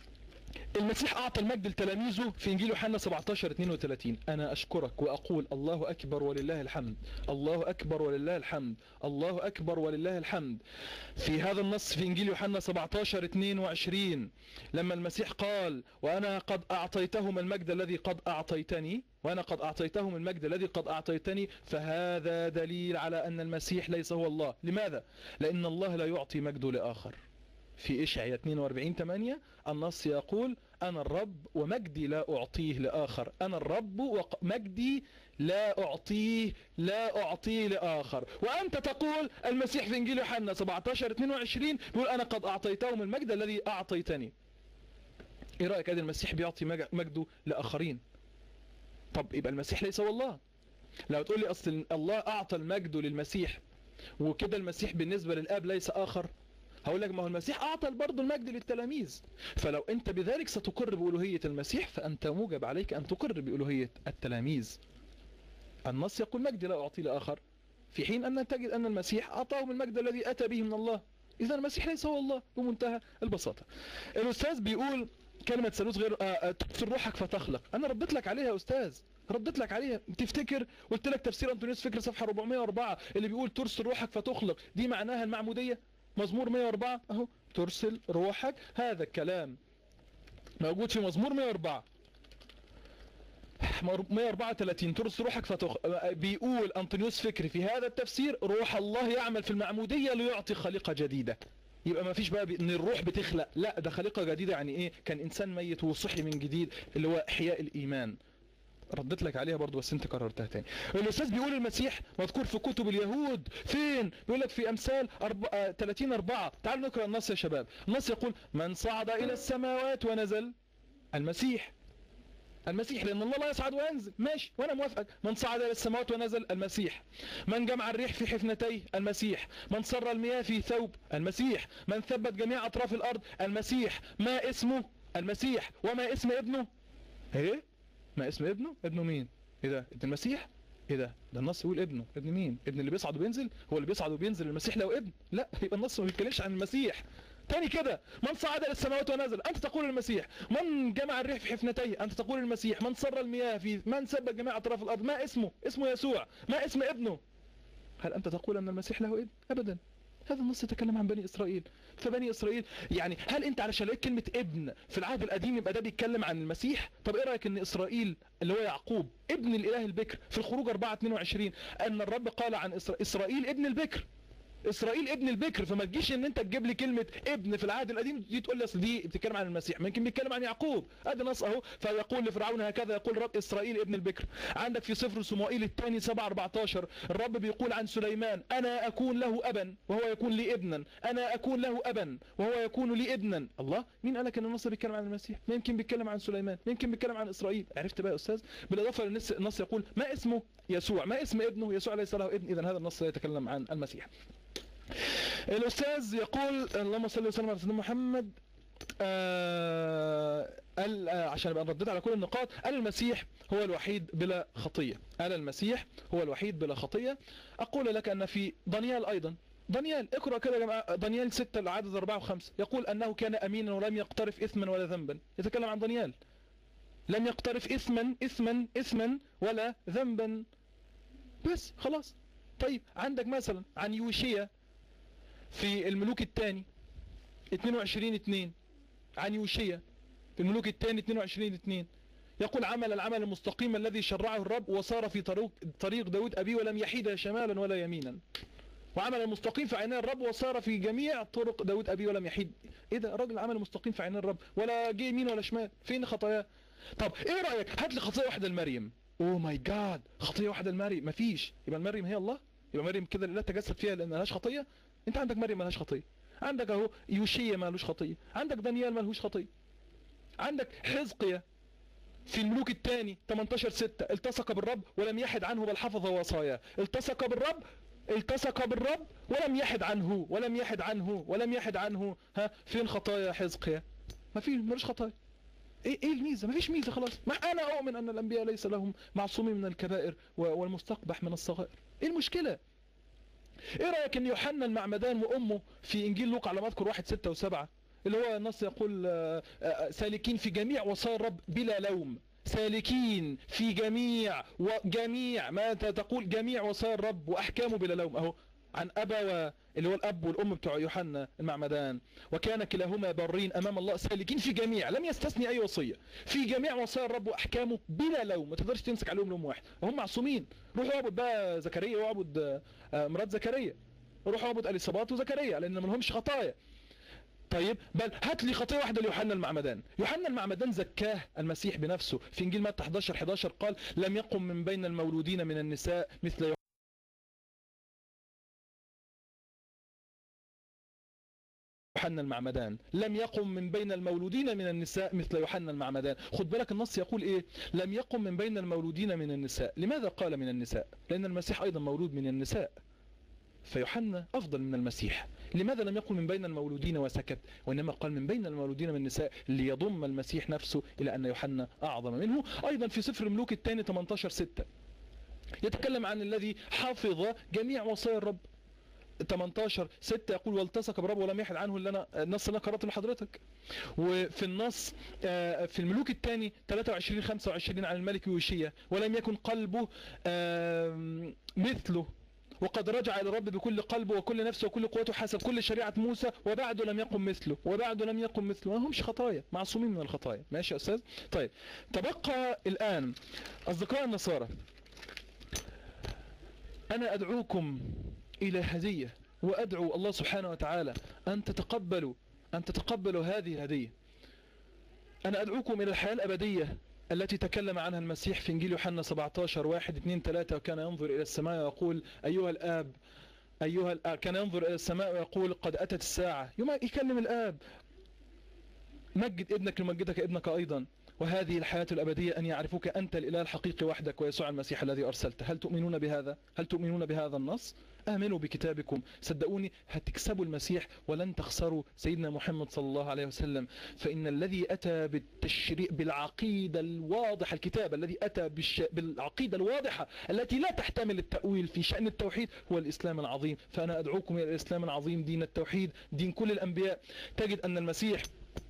المسيح اعطى المجد لتلاميذه في انجيل يوحنا سبعتاشر اتنين وتلاتين. انا اشكرك واقول الله اكبر ولله الحمد، الله اكبر ولله الحمد، الله اكبر ولله الحمد. في هذا النص في انجيل يوحنا سبعتاشر اتنين وعشرين لما المسيح قال وانا قد اعطيتهم المجد الذي قد اعطيتني، وانا قد اعطيتهم المجد الذي قد اعطيتني، فهذا دليل على ان المسيح ليس هو الله. لماذا؟ لان الله لا يعطي مجده لاخر. في إشعياء اتنين واربعين ثمانية النص يقول أنا الرب ومجدي لا أعطيه لآخر، أنا الرب ومجدي لا أعطيه لا أعطيه لآخر. وأنت تقول المسيح في إنجيل يوحنا سبعتاشر اتنين وعشرين بيقول أنا قد أعطيتهم المجد الذي أعطيتني. إيه رأيك؟ أدي المسيح بيعطي مجده لآخرين. طب يبقى المسيح ليس هو الله. لو تقول لي أصل الله أعطى المجد للمسيح وكده المسيح بالنسبة للآب ليس آخر، هقول لك ما هو المسيح اعطى برضه المجد للتلاميذ. فلو انت بذلك ستقر بألوهية المسيح فانت موجب عليك ان تقر بألوهية التلاميذ. النص يقول مجد لا اعطي لاخر، في حين ان تجد ان المسيح اعطاهم المجد الذي اتى به من الله. اذا المسيح ليس هو الله بمنتهى البساطة. الاستاذ بيقول كلمة ثالوث غير ترسل روحك فتخلق. انا رديت لك عليها يا استاذ، رديت لك عليها. تفتكر قلت لك تفسير انطونيوس فكر صفحة اربعمية واربعة اللي بيقول ترسل روحك فتخلق دي معناها المعمودية؟ مزمور مية واربعة اهو ترسل روحك، هذا الكلام موجود في مزمور مية واربعة مية واربعة وتلاتين ترسل روحك فتخ. بيقول انطونيوس فكري في هذا التفسير روح الله يعمل في المعمودية ليعطي خليقة جديدة. يبقى ما فيش بقى ان الروح بتخلق، لا ده خليقة جديدة. يعني ايه؟ كان انسان ميت وصحي من جديد اللي هو احياء الايمان. ردت لك عليها برضو بس انت كررتها تاني. الاستاذ بيقول المسيح مذكور في كتب اليهود فين؟ بيقول لك في امثال تلاتين اربعة. تعالوا نقرأ النص يا شباب. النص يقول من صعد الى السماوات ونزل المسيح. المسيح لان الله لا يصعد وينزل، ماشي وانا موافقك. من صعد الى السماوات ونزل المسيح. من جمع الريح في حفنتيه المسيح. من سر المياه في ثوب المسيح. من ثبت جميع اطراف الارض المسيح. ما اسمه؟ المسيح. وما اسم ابنه؟ ايه؟ ما اسم ابنه؟ ابنه مين؟ ايه ده؟ ابن المسيح؟ ايه ده؟ ده النص يقول ابنه. ابن مين؟ ابن اللي بيصعد وبينزل؟ هو اللي بيصعد وبينزل المسيح له ابن؟ لا، يبقى النص ما بيتكلمش عن المسيح. تاني كده من صعد الى السماوات ونزل انت تقول المسيح. من جمع الريح في حفنتيه انت تقول المسيح. من سر المياه في من سبق جميع اطراف الارض ما اسمه؟ اسمه يسوع. ما اسم ابنه؟ هل انت تقول ان المسيح له ابن؟ ابدا. هذا النص يتكلم عن بني إسرائيل. فبني إسرائيل يعني هل أنت علشان لقيت كلمة ابن في العهد القديم يبقى ده بيتكلم عن المسيح؟ طب إيه رأيك إن إسرائيل اللي هو يعقوب ابن الإله البكر في الخروج أربعة اثنين وعشرين أن الرب قال عن إسرائيل ابن البكر، إسرائيل ابن البكر. فما تجيش ان انت تجيب لي كلمة ابن في العهد القديم دي تقول لي اصل دي بتتكلم عن المسيح، ممكن بيتكلم عن يعقوب. ادي نص اهو، فيقول لفرعون هكذا يقول رب إسرائيل ابن البكر. عندك في سفر صموئيل الثاني سبعة أربعتاشر الرب بيقول عن سليمان انا اكون له ابا وهو يكون لي ابنا، انا اكون له ابا وهو يكون لي ابنا. الله، مين قالك ان النص بيتكلم عن المسيح؟ ممكن بيتكلم عن سليمان، ممكن بيتكلم عن إسرائيل. عرفت بقى يا استاذ؟ بالاضافة للنص النص يقول ما اسمه يسوع، ما اسم ابنه يسوع ليس له ابن. اذا هذا النص لا يتكلم عن المسيح. الأستاذ يقول اللهم صل وسلم على سيدنا محمد. آه قال آه عشان ابقى رديت على كل النقاط. قال المسيح هو الوحيد بلا خطية. قال المسيح هو الوحيد بلا خطية. أقول لك أن في دانيال أيضا، دانيال اقرأ كده يا جماعة، دانيال ستة العدد أربعة وخمسة يقول أنه كان أمينا ولم يقترف إثما ولا ذنبا. يتكلم عن دانيال لم يقترف إثما إثما إثما ولا ذنبا. بس خلاص. طيب عندك مثلا عن يوشيا في الملوك الثاني اثنين وعشرين اثنين، عن يوشيا في الملوك الثاني اثنين وعشرين اثنين يقول عمل العمل المستقيم الذي شرعه الرب وصار في طريق طريق داود أبيه ولم يحيد شمالا ولا يمينا. وعمل المستقيم في عيني الرب وصار في جميع طرق داود أبيه ولم يحيد. ايه ده؟ الراجل عمل المستقيم في عيني الرب ولا جه يمين ولا شمال، فين خطاياه؟ طب ايه رأيك؟ هات لي خطية واحدة لمريم. اوه ماي جاد، خطية واحدة لمريم؟ مفيش. يبقى مريم هي الله؟ يبقى مريم كده لا تجسد فيها لان ملهاش خطية؟ انت عندك مريم ملهاش خطية، عندك اهو يوشيا مالوش خطية، عندك دانيال مالهوش خطية، عندك حزقيا في الملوك الثاني ثمانية عشر ستة التصق بالرب ولم يحد عنه بل حفظ وصاياه. التصق بالرب التصق بالرب ولم يحد عنه ولم يحد عنه ولم يحد عنه. ها فين خطايا حزقيا؟ ما في، ملوش خطايا. ايه ايه الميزه؟ ما فيش ميزه خلاص. ما انا اؤمن ان الانبياء ليس لهم معصومين من الكبائر والمستقبح من الصغائر. ايه المشكله؟ ايه رايك ان يوحنا المعمدان وامه في انجيل لوقا على ما اذكر واحد ستة وسبعة اللي هو النص يقول سالكين في جميع وصايا الرب بلا لوم، سالكين في جميع وجميع ما تقول جميع وصايا الرب واحكامه بلا لوم. اهو عن ابوا اللي هو الاب والام بتوع يوحنا المعمدان، وكان كلاهما بارين امام الله سالكين في جميع، لم يستثني اي وصيه، في جميع وصايا الرب واحكامه بلا لوم. ما تقدرش تمسك عليهم لوم واحد، هم معصومين. روحوا اعبد بقى زكريا واعبد مرات زكريا، روحوا اعبد اليصابات وزكريا لان ما لهمش خطايا. طيب بل هات لي خطيه واحده ليوحنا المعمدان. يوحنا المعمدان زكاه المسيح بنفسه في انجيل متى احداشر احداشر قال لم يقم من بين المولودين من النساء مثل يوحنا المعمدان، لم يقم من بين المولودين من النساء مثل يوحنا المعمدان. خد بالك النص يقول ايه؟ لم يقم من بين المولودين من النساء. لماذا قال من النساء؟ لان المسيح ايضا مولود من النساء، فيوحنا افضل من المسيح. لماذا لم يقل من بين المولودين وسكت، وانما قال من بين المولودين من النساء ليضم المسيح نفسه الى ان يوحنا اعظم منه. ايضا في سفر الملوك الثاني ثمانية عشر ستة يتكلم عن الذي حفظ جميع وصايا الرب. ثمانية عشر ستة يقول والتصق برب ولم يحد عنه، اللي انا النص اللي انا قراته لحضرتك. وفي النص في الملوك الثاني ثلاثة وعشرين خمسة وعشرين عن الملك يوشيا ولم يكن قلبه مثله وقد رجع الى الرب بكل قلبه وكل نفسه وكل قوته حسب كل شريعه موسى وبعده لم يقم مثله وبعده لم يقم مثله. ما همش خطايا، معصومين من الخطايا. ماشي يا استاذ؟ طيب تبقى الان اصدقاء النصارى، انا ادعوكم الى هديه وادعو الله سبحانه وتعالى ان تتقبلوا ان تتقبلوا هذه الهديه. انا ادعوكم الى الحياه الابديه التي تكلم عنها المسيح في انجيل يوحنا سبعة عشر واحد اثنين ثلاثة وكان ينظر الى السماء ويقول ايها الاب ايها الاب كان ينظر الى السماء ويقول قد اتت الساعه. يوم يكلم الاب مجد ابنك لمجدك ابنك ايضا، وهذه الحياة الأبدية أن يعرفوك أنت الإله الحقيقي وحدك ويسوع المسيح الذي أرسلته. هل تؤمنون بهذا؟ هل تؤمنون بهذا النص؟ آمنوا بكتابكم، صدقوني هتكسبوا المسيح ولن تخسروا سيدنا محمد صلى الله عليه وسلم. فإن الذي أتى بالتشريع بالعقيدة الواضحة، الكتاب الذي أتى بالش... بالعقيدة الواضحة التي لا تحتمل التأويل في شأن التوحيد هو الإسلام العظيم. فأنا أدعوكم إلى الإسلام العظيم، دين التوحيد، دين كل الأنبياء. تجد أن المسيح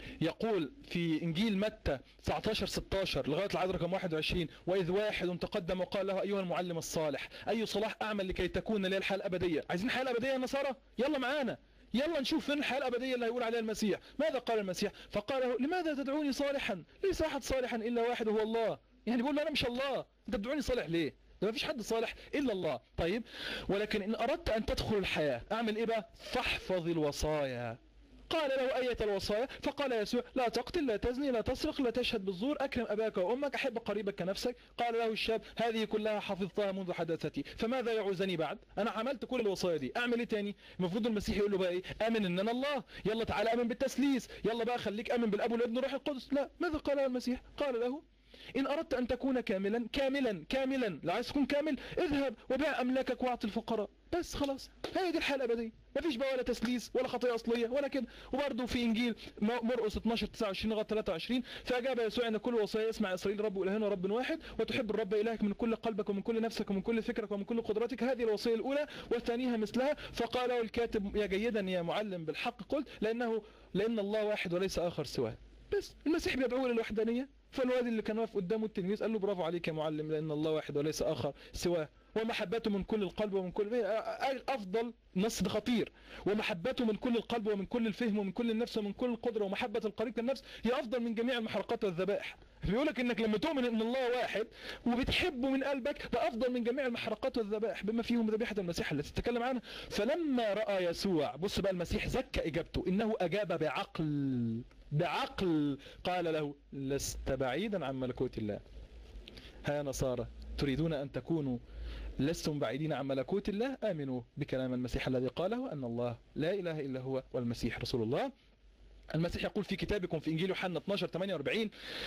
يقول في إنجيل متى تسعتاشر ستاشر لغاية العدد رقم واحد وعشرين: وإذ واحد تقدم وقال له: أيها المعلم الصالح، أي صلاح أعمل لكي تكون لي الحياة الأبدية؟ عايزين الحياة الأبدية يا نصارى؟ يلا معانا، يلا نشوف فين الحياة الأبدية اللي هيقول عليها المسيح. ماذا قال المسيح؟ فقال له: لماذا تدعوني صالحا؟ ليس أحد صالحا إلا واحد هو الله. يعني بيقول له أنا مش الله، أنت بتدعوني صالح ليه؟ ده ما فيش حد صالح إلا الله. طيب، ولكن إن أردت أن تدخل الحياة أعمل إيه بقى؟ فاحفظ الوصايا. قال له: أية الوصايا؟ فقال يسوع: لا تقتل، لا تزني، لا تسرق، لا تشهد بالزور، أكرم أباك وأمك، أحب قريبك كنفسك. قال له الشاب: هذه كلها حفظتها منذ حداثتي، فماذا يعوزني بعد؟ أنا عملت كل الوصايا دي، أعمل إيه تاني؟ المفروض المسيح يقول له بقى إيه؟ آمن إن أنا الله، يلا تعالى آمن بالتثليث، يلا بقى خليك آمن بالأب والابن والروح القدس. لا، ماذا قال المسيح؟ قال له: إن أردت أن تكون كاملا كاملا كاملا، لو عايز تكون كامل اذهب وبيع أملاكك واعط الفقراء. بس خلاص، هي دي الحياة الأبدية. مفيش بقى ولا تسليس ولا خطيئة أصلية ولا كده. وبرضه في إنجيل مرقس اتناشر تسعة وعشرين لغاية تلاتة وعشرين: فأجاب يسوع: أن كل وصايا اسمع إسرائيل، رب إلهنا ورب واحد، وتحب الرب إلهك من كل قلبك ومن كل نفسك ومن كل فكرك ومن كل قدرتك، هذه الوصية الأولى والثانية مثلها. فقال له الكاتب: يا جيدا يا معلم، بالحق قلت، لأنه لأن الله واحد وليس آخر سواه. بس المسيح بيدعوه للوحدانية. فالواد اللي كان واقف قدامه التلميذ قال له: برافو عليك يا معلم، لأن الله واحد وليس آخر سواه، ومحبته من كل القلب ومن كل أفضل نص ده خطير، ومحبته من كل القلب ومن كل الفهم ومن كل النفس ومن كل القدرة، ومحبة القريب كالنفس هي أفضل من جميع المحرقات والذبائح. بيقولك إنك لما تؤمن إن الله واحد وبتحبه من قلبك ده أفضل من جميع المحرقات والذبائح بما فيهم ذبيحة المسيح التي تتكلم عنها. فلما رأى يسوع، بص بقى المسيح زكى إجابته، إنه أجاب بعقل بعقل قال له: لست بعيدا عن ملكوت الله. ها نصارى، تريدون أن تكونوا لستم بعيدين عن ملكوت الله؟ آمنوا بكلام المسيح الذي قاله أن الله لا إله إلا هو والمسيح رسول الله. المسيح يقول في كتابكم في إنجيل يوحنا اتناشر تمانية وأربعين،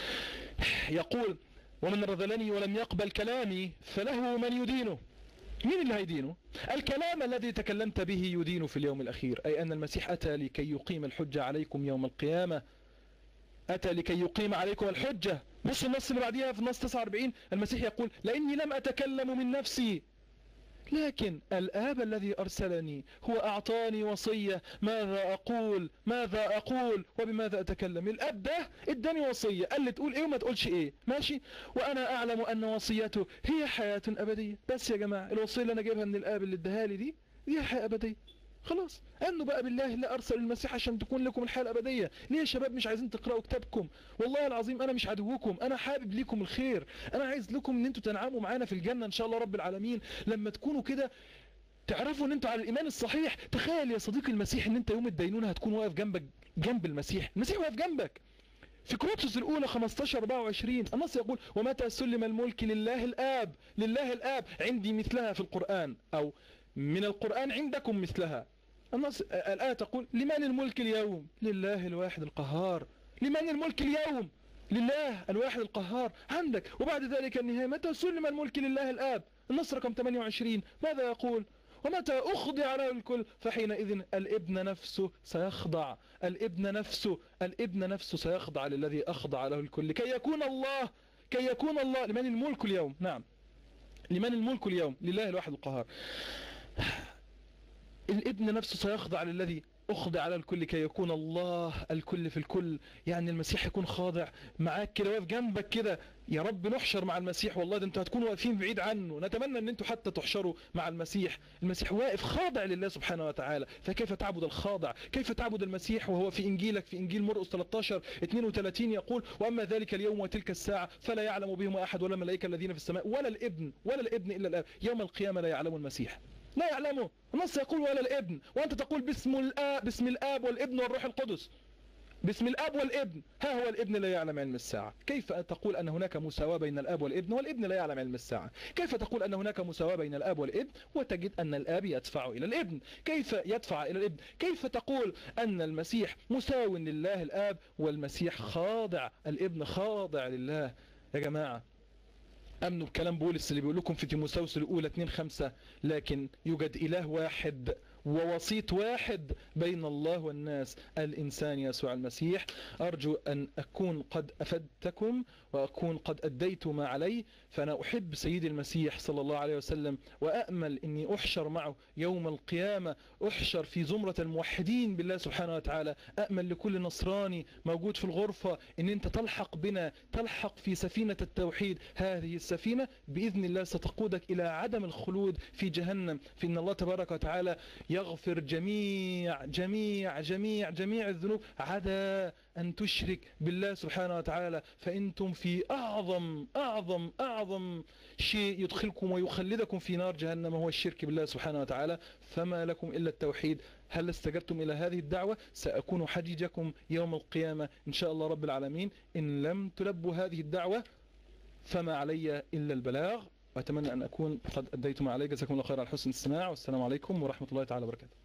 يقول: ومن رذلني ولم يقبل كلامي فله من يدينه. مين اللي هيدينه؟ الكلام الذي تكلمت به يدين في اليوم الأخير، أي أن المسيح أتى لكي يقيم الحجة عليكم يوم القيامة، أتى لكي يقيم عليكم الحجة. بص النص اللي بعديها في النص تسعة وأربعين، المسيح يقول: لأني لم أتكلم من نفسي، لكن الآب الذي أرسلني هو أعطاني وصية ماذا أقول ماذا أقول وبماذا أتكلم. الآب ده اداني وصية، قال لي تقول إيه وما تقولش إيه، ماشي؟ وأنا أعلم أن وصيته هي حياة أبدية. بس يا جماعة الوصية اللي أنا جايبها من الآب اللي اداها لي دي دي حياة أبدية. خلاص، أنه بقى بالله اللي أرسل المسيح عشان تكون لكم الحياة الأبدية. ليه يا شباب مش عايزين تقرأوا كتابكم؟ والله العظيم أنا مش عدوكم، أنا حابب لكم الخير، أنا عايز لكم أن أنتوا تنعموا معانا في الجنة إن شاء الله رب العالمين. لما تكونوا كده تعرفوا أن أنتوا على الإيمان الصحيح. تخيل يا صديقي المسيح أن أنت يوم الدينونة هتكون واقف جنبك جنب المسيح، المسيح واقف جنبك. في كورنثوس الأولى خمستاشر أربعة وعشرين النص يقول: ومتى سلم الملك لله الآب، لله الآب عندي مثلها في القرآن، أو من القرآن عندكم مثلها. النص الآية تقول: لمن الملك اليوم؟ لله الواحد القهار. لمن الملك اليوم؟ لله الواحد القهار عندك. وبعد ذلك النهاية: متى سلم الملك لله الآب. النص رقم ثمانية وعشرين ماذا يقول؟ ومتى أخضع له الكل فحينئذ الابن نفسه سيخضع، الابن نفسه الابن نفسه سيخضع للذي أخضع له الكل كي يكون الله كي يكون الله. لمن الملك اليوم؟ نعم، لمن الملك اليوم؟ لله الواحد القهار. الابن نفسه سيخضع للذي أخضع على الكل كي يكون الله الكل في الكل. يعني المسيح يكون خاضع معاك كده، واقف جنبك كده. يا رب نحشر مع المسيح، والله ده انتوا هتكونوا واقفين بعيد عنه، نتمنى ان انتوا حتى تحشروا مع المسيح. المسيح واقف خاضع لله سبحانه وتعالى. فكيف تعبد الخاضع؟ كيف تعبد المسيح وهو في إنجيلك في إنجيل مرقس تلتاشر اتنين وتلاتين يقول: وأما ذلك اليوم وتلك الساعة فلا يعلم بهم أحد ولا الملائكة الذين في السماء ولا الابن ولا الابن إلا الآب. يوم القيامة لا يعلم المسيح، لا يعلمه. النص يقول: ولا الابن، وأنت تقول باسم الآب باسم الآب والابن والروح القدس. باسم الآب والابن. ها هو الابن لا يعلم علم الساعة. كيف تقول أن هناك مساواة بين الآب والابن والابن لا يعلم علم الساعة؟ كيف تقول أن هناك مساواة بين الآب والابن وتجد أن الآب يدفع إلى الابن؟ كيف يدفع إلى الابن؟ كيف تقول أن المسيح مساو لله الآب والمسيح خاضع، الابن خاضع لله؟ يا جماعة أمنوا بكلام بولس اللي بيقول لكم في تيموثاوس الأولى اتنين خمسة: لكن يوجد إله واحد ووسيط واحد بين الله والناس، الإنسان يسوع المسيح. أرجو أن أكون قد أفدتكم وأكون قد أديت ما علي، فأنا أحب سيدي المسيح صلى الله عليه وسلم، وأأمل أني أحشر معه يوم القيامة، أحشر في زمرة الموحدين بالله سبحانه وتعالى. أأمل لكل نصراني موجود في الغرفة أن أنت تلحق بنا، تلحق في سفينة التوحيد. هذه السفينة بإذن الله ستقودك إلى عدم الخلود في جهنم، في أن الله تبارك وتعالى يغفر جميع جميع جميع جميع الذنوب عدا أن تشرك بالله سبحانه وتعالى، فأنتم في أعظم أعظم أعظم شيء يدخلكم ويخلدكم في نار جهنم، هو الشرك بالله سبحانه وتعالى. فما لكم إلا التوحيد. هل استجبتم إلى هذه الدعوة؟ سأكون حجيجكم يوم القيامة إن شاء الله رب العالمين. إن لم تلبوا هذه الدعوة فما علي إلا البلاغ، وأتمنى أن أكون قد أديت ما علي. جزاكم الله خير على حسن الاستماع، والسلام عليكم ورحمة الله تعالى وبركاته.